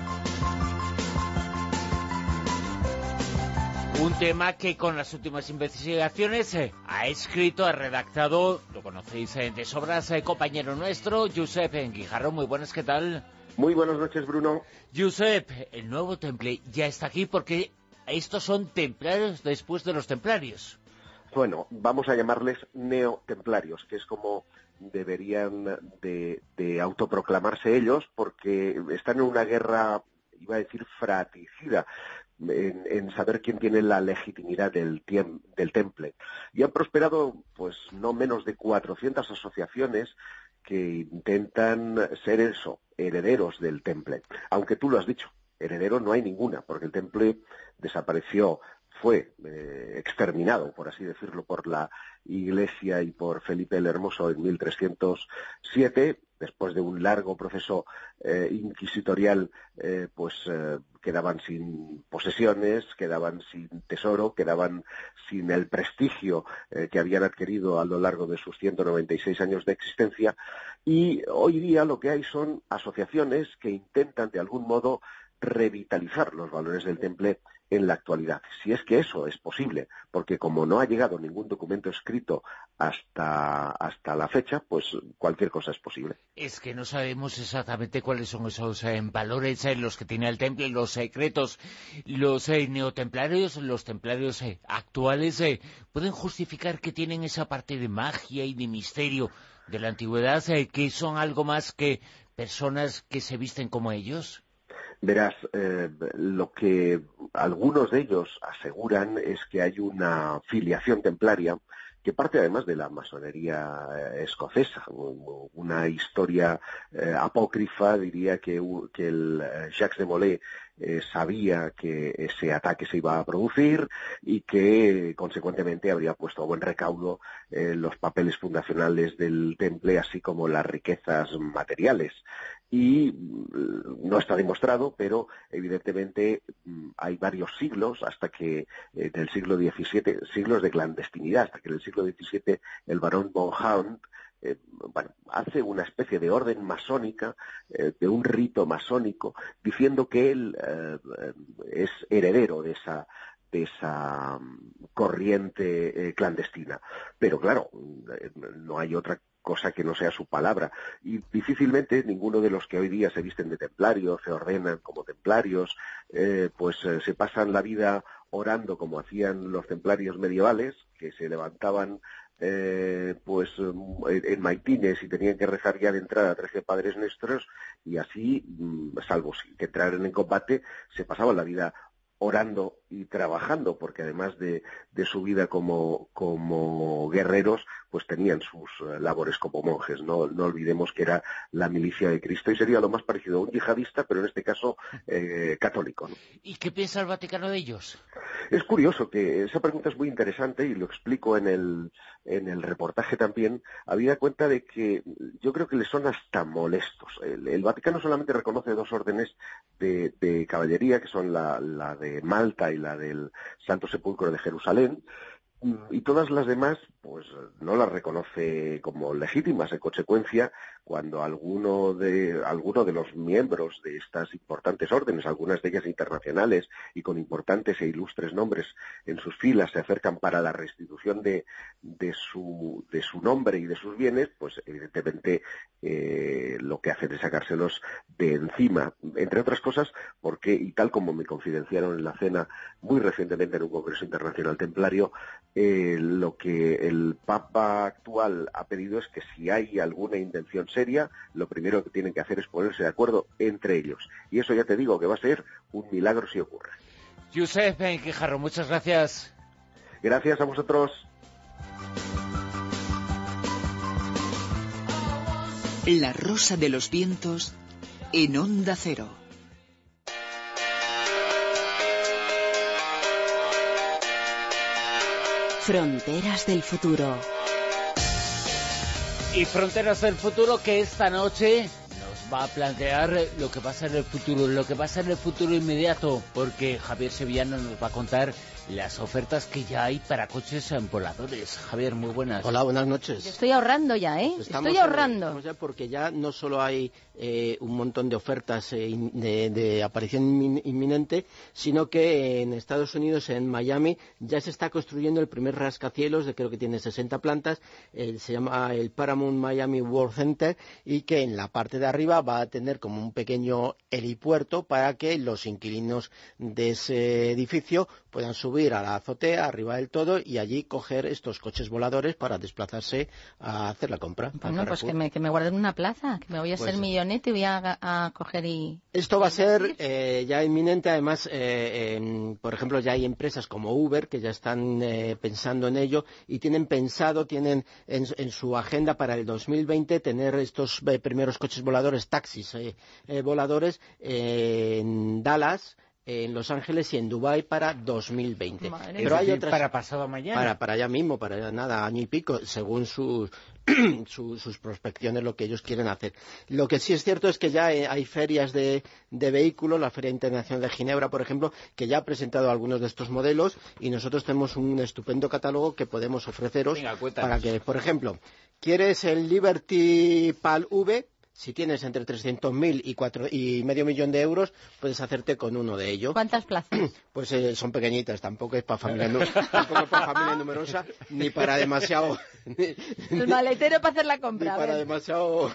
Un tema que con las últimas investigaciones ha escrito, ha redactado, lo conocéis de sobras, compañero nuestro, Josep Guijarro. Muy buenas, ¿qué tal? Muy buenas noches, Bruno. Josep, el nuevo temple ya está aquí porque estos son templarios después de los templarios. Bueno, vamos a llamarles neotemplarios, que es como deberían de autoproclamarse ellos, porque están en una guerra, iba a decir, fratricida, en saber quién tiene la legitimidad del temple. Y han prosperado, pues, no menos de 400 asociaciones que intentan ser eso, herederos del temple. Aunque tú lo has dicho, heredero no hay ninguna, porque el temple desapareció, fue exterminado, por así decirlo, por la Iglesia y por Felipe el Hermoso en 1307, después de un largo proceso inquisitorial, quedaban sin posesiones, quedaban sin tesoro, quedaban sin el prestigio que habían adquirido a lo largo de sus 196 años de existencia, y hoy día lo que hay son asociaciones que intentan de algún modo revitalizar los valores del temple en la actualidad, si es que eso es posible, porque como no ha llegado ningún documento escrito hasta la fecha, pues cualquier cosa es posible. Es que no sabemos exactamente cuáles son esos valores los que tiene el temple, los secretos. Los neotemplarios, los templarios actuales, pueden justificar que tienen esa parte de magia y de misterio de la antigüedad, que son algo más que personas que se visten como ellos. Verás, lo que algunos de ellos aseguran es que hay una filiación templaria que parte además de la masonería escocesa, una historia apócrifa. Diría que el Jacques de Molay sabía que ese ataque se iba a producir y que consecuentemente habría puesto a buen recaudo los papeles fundacionales del Temple, así como las riquezas materiales. Y no está demostrado, pero evidentemente hay varios siglos, hasta que en el siglo XVII, siglos de clandestinidad, hasta que en el siglo XVII el barón von Hound hace una especie de orden masónica, de un rito masónico, diciendo que él es heredero de esa corriente clandestina. Pero claro, no hay otra cosa que no sea su palabra, y difícilmente ninguno de los que hoy día se visten de templarios, se ordenan como templarios, se pasan la vida orando como hacían los templarios medievales, que se levantaban en maitines y tenían que rezar ya de entrada 13 Padres Nuestros, y así, salvo que entraran en combate, se pasaban la vida orando y trabajando, porque además de su vida como guerreros, pues tenían sus labores como monjes. No olvidemos que era la milicia de Cristo, y sería lo más parecido a un yihadista, pero en este caso católico, ¿no? ¿Y qué piensa el Vaticano de ellos? Es curioso, que esa pregunta es muy interesante, y lo explico en el reportaje también, habida cuenta de que yo creo que les son hasta molestos. El Vaticano solamente reconoce dos órdenes de caballería, que son la de Malta y la del Santo Sepulcro de Jerusalén, y todas las demás pues no las reconoce como legítimas. En consecuencia, cuando alguno de los miembros de estas importantes órdenes, algunas de ellas internacionales y con importantes e ilustres nombres en sus filas, se acercan para la restitución de su nombre y de sus bienes, pues evidentemente lo que hacen es sacárselos de encima, entre otras cosas porque, y tal como me confidenciaron en la cena muy recientemente en un congreso internacional templario, lo que el Papa actual ha pedido es que si hay alguna intención seria, lo primero que tienen que hacer es ponerse de acuerdo entre ellos. Y eso ya te digo que va a ser un milagro si ocurre. Josep Quijarro, muchas gracias. Gracias a vosotros. La Rosa de los Vientos en Onda Cero. Fronteras del futuro. Y Fronteras del futuro, que esta noche nos va a plantear lo que pasa en el futuro, lo que pasa en el futuro inmediato, porque Javier Sevillano nos va a contar las ofertas que ya hay para coches voladores. Javier, muy buenas. Hola, buenas noches. Yo estoy ahorrando ya, ¿eh? Estoy ahorrando. Estamos ya porque ya no solo hay un montón de ofertas de aparición inminente, sino que en Estados Unidos, en Miami, ya se está construyendo el primer rascacielos, creo que tiene 60 plantas, se llama el Paramount Miami World Center, y que en la parte de arriba va a tener como un pequeño helipuerto para que los inquilinos de ese edificio puedan subir a la azotea, arriba del todo, y allí coger estos coches voladores para desplazarse a hacer la compra. Bueno, pues que me guarden una plaza, que me voy a ser millonete y voy a coger y... Esto va a ser ya inminente. Además, por ejemplo, ya hay empresas como Uber que ya están pensando en ello y tienen en su agenda para el 2020 tener estos primeros coches voladores, taxis voladores en Dallas, en Los Ángeles y en Dubái para 2020. Pero hay otras para pasado mañana. Para allá mismo, para nada, año y pico, según sus prospecciones, lo que ellos quieren hacer. Lo que sí es cierto es que ya hay ferias de vehículos, la Feria Internacional de Ginebra, por ejemplo, que ya ha presentado algunos de estos modelos, y nosotros tenemos un estupendo catálogo que podemos ofreceros. Venga, para que, por ejemplo, ¿quieres el Liberty PAL V? Si tienes entre 300.000 y medio millón de euros, puedes hacerte con uno de ellos. ¿Cuántas plazas? Pues son pequeñitas, tampoco es para familia numerosa, ni para demasiado... El maletero para hacer la compra. Ni para demasiado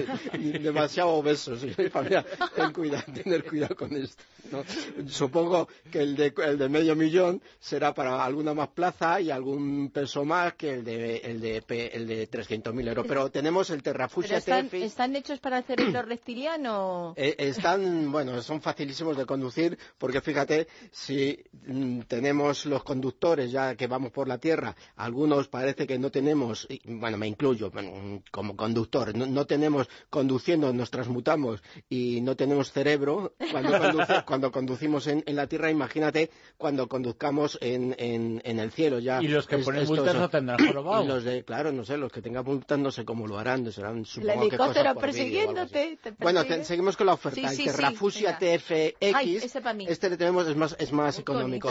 obesos. Tener cuidado con esto, ¿no? Supongo que el de medio millón será para alguna más plaza y algún peso más que el de 300.000 euros. Pero tenemos el Terrafugia TF. ¿Están hechos hechos para el cerebro reptiliano? Son facilísimos de conducir, porque fíjate, si tenemos los conductores ya que vamos por la Tierra, algunos parece que no tenemos, me incluyo como conductor, no tenemos conduciendo, nos transmutamos y no tenemos cerebro cuando conducimos en la Tierra. Imagínate cuando conduzcamos en el cielo ya. Y los que ponen multas no tendrán jorobado. Y los los que tengan multas no sé cómo lo harán, serán, supongo, el helicóptero que persiguiéndote. Seguimos con la oferta. Sí, el Terrafusia TFX, ese le tenemos, es más económico,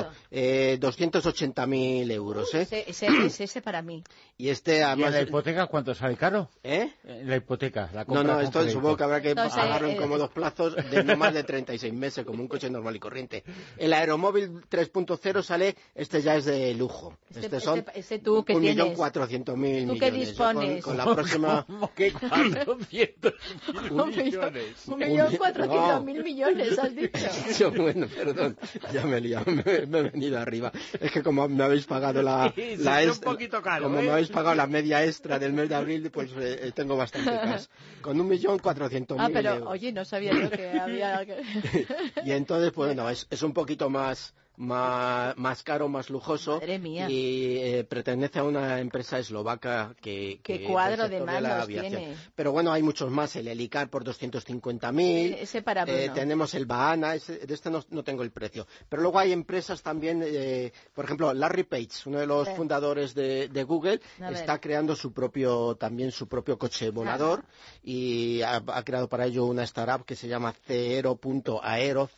280.000 euros. Ese para mí. Y además, ¿y la hipoteca cuánto sale caro? La hipoteca, la compra. Esto supongo que habrá que pagarlo en cómodos plazos de no más de 36 meses, como un coche normal y corriente. El Aeromóvil 3.0 sale, ya es de lujo. Son tú que 1.400.000 millones. ¿Tú qué dispones? Con la próxima... ¿Qué 400.000 millones? 1.400.000 millones, has dicho. Bueno, perdón, ya me he liado, me he venido arriba. Es que como me habéis pagado la extra, un poquito caro, me habéis pagado la media extra del mes de abril, pues tengo bastante cash. Con 1.400.000 pero euros. oye, no sabía yo que había... Y entonces, es un poquito más caro, más lujoso. Madre mía. Y pertenece a una empresa eslovaca que qué cuadro de la manos aviación tiene. Pero hay muchos más. El Helicar por 250.000. Ese para Bruno. Tenemos el Bahana, de este no tengo el precio. Pero luego hay empresas también, por ejemplo, Larry Page, uno de los fundadores de Google, está creando su propio coche volador y ha creado para ello una startup que se llama Cero.aero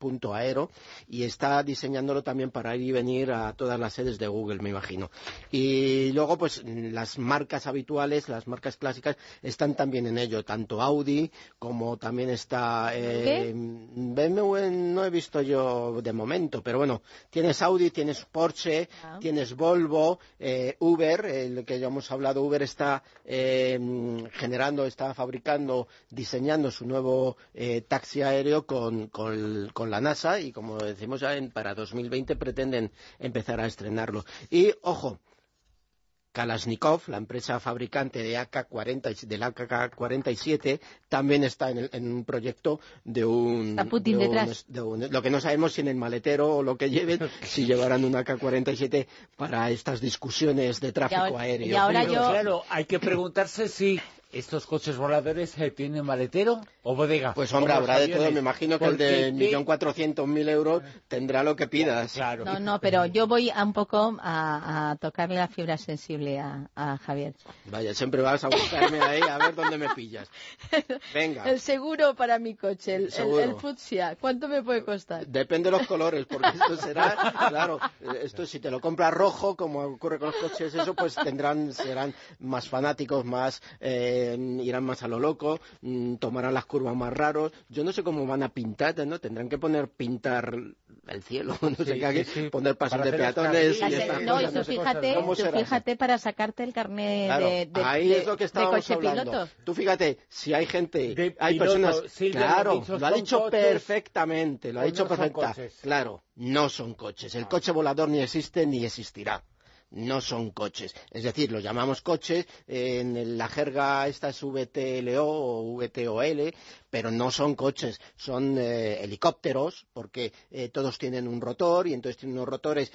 y está diseñándolo también para ir y venir a todas las sedes de Google, me imagino. Y luego, las marcas habituales, las marcas clásicas, están también en ello, tanto Audi como también está BMW, no he visto yo de momento, pero bueno, tienes Audi, tienes Porsche, tienes Volvo, Uber, el que ya hemos hablado, Uber está está fabricando, diseñando su nuevo taxi aéreo con la NASA y, como decimos ya, para 2020 pretenden empezar a estrenarlo. Y, ojo, Kalashnikov, la empresa fabricante de del AK-47, también está en un proyecto de un... Está Putin detrás. Lo que no sabemos si en el maletero o lo que lleven, si llevarán un AK-47 para estas discusiones de tráfico aéreo. Y ahora Claro, hay que preguntarse si ¿estos coches voladores tienen maletero o bodega? Pues hombre, habrá de todo. Me imagino que el de 1.400.000 euros tendrá lo que pidas. Claro. No, pero yo voy un poco a tocarle la fibra sensible a Javier. Vaya, siempre vas a buscarme ahí a ver dónde me pillas. Venga. El seguro para mi coche, el fucsia, ¿cuánto me puede costar? Depende de los colores, porque esto será, claro, si te lo compras rojo, como ocurre con los coches, pues serán más fanáticos, más... irán más a lo loco, tomarán las curvas más raros. Yo no sé cómo van a pintar, ¿no? Tendrán que pintar el cielo, no sé qué, poner pasos de peatones y estas cosas. Tú fíjate para sacarte el carnet ahí es lo que estábamos coche hablando. Piloto. Tú fíjate, si hay gente, hay piloto, personas, claro, lo ha dicho perfectamente, claro, no son coches. El coche volador ni existe ni existirá. No son coches, es decir, los llamamos coches, en la jerga esta es VTLO o VTOL, pero no son coches, son helicópteros, porque todos tienen un rotor y entonces tienen unos rotores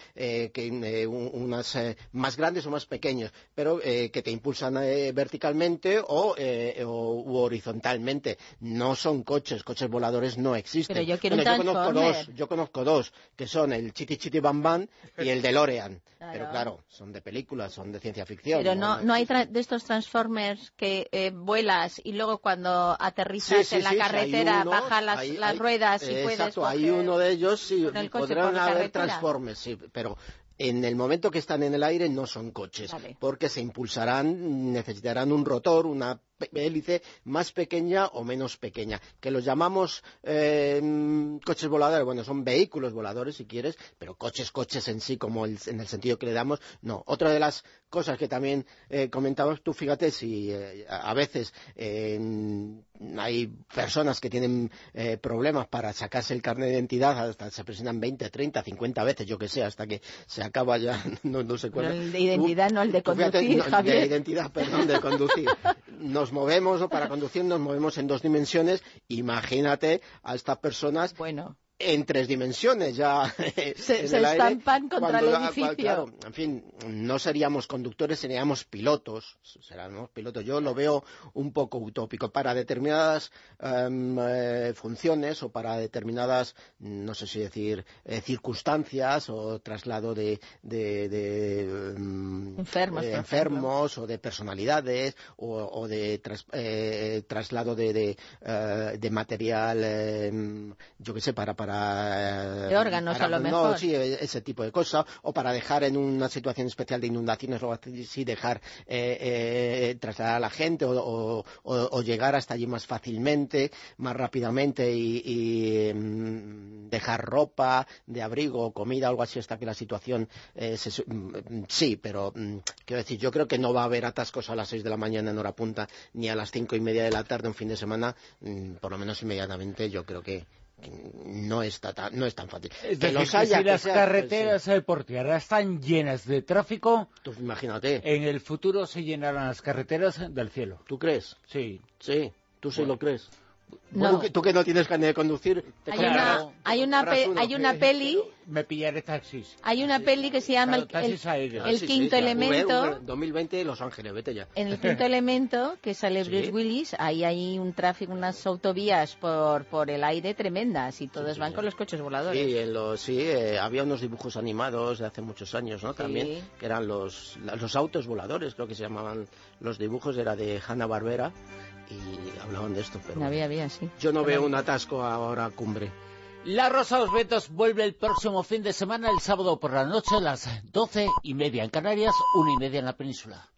unas más grandes o más pequeños, pero que te impulsan verticalmente u horizontalmente. No son coches voladores no existen. Pero yo quiero un Transformer. Yo conozco dos, que son el Chiti Chiti Bam Bam y el DeLorean. Claro. Pero claro, son de películas, son de ciencia ficción. Pero no hay de estos Transformers que vuelas y luego cuando aterrizas en la carretera bajas las ruedas y puedes exacto, hay uno de ellos, sí, podrán haber Transformers, sí, pero en el momento que están en el aire no son coches, porque se impulsarán, necesitarán un rotor, una hélice más pequeña o menos pequeña, que los llamamos coches voladores. Bueno, son vehículos voladores si quieres, pero coches en sí, como en el sentido que le damos, no. Otra de las cosas que también comentabas, tú fíjate si a veces hay personas que tienen problemas para sacarse el carnet de identidad, hasta se presentan 20, 30, 50 veces, yo que sé, hasta que se acaba ya, no sé cuál. El de identidad, no el de conducir, Javier. De identidad, perdón, de conducir. nos movemos, o para conducir nos movemos en 2 dimensiones. Imagínate a estas personas en 3 dimensiones ya se en el aire, estampan contra el edificio. Claro, en fin, no seríamos conductores, seríamos pilotos. Yo lo veo un poco utópico. Para determinadas funciones o para determinadas, no sé si decir, circunstancias o traslado de enfermos o de personalidades o de traslado de material, yo qué sé, de órganos a lo mejor. No, sí, ese tipo de cosas, o para dejar en una situación especial de inundaciones o así, dejar trasladar a la gente o llegar hasta allí más fácilmente, más rápidamente y dejar ropa de abrigo, comida, algo así hasta que la situación sí, pero quiero decir, yo creo que no va a haber atascos a las 6 de la mañana en hora punta ni a las 5:30 de la tarde un fin de semana, por lo menos inmediatamente. Yo creo que no es tan fácil. Es decir, si las carreteras por tierra están llenas de tráfico, pues imagínate. En el futuro se llenarán las carreteras del cielo. ¿Tú crees? Sí. Sí, tú sí lo crees. No. Bueno, tú que no tienes carnet de conducir. Hay una peli. Me pillaré taxis. Hay una peli que se llama El Quinto Elemento. 2020 Los Ángeles, vete ya. En El Quinto Elemento, que sale Bruce Willis, ahí hay un tráfico, unas autovías por el aire tremendas y todos van con los coches voladores. Sí, había unos dibujos animados de hace muchos años, ¿no? También, que eran los autos voladores, creo que se llamaban los dibujos, era de Hanna-Barbera. Y hablaban de esto, pero había, sí. Yo no veo un atasco ahora cumbre. La Rosa de los Vientos vuelve el próximo fin de semana, el sábado por la noche, a las 12:30 en Canarias, 1:30 en la península.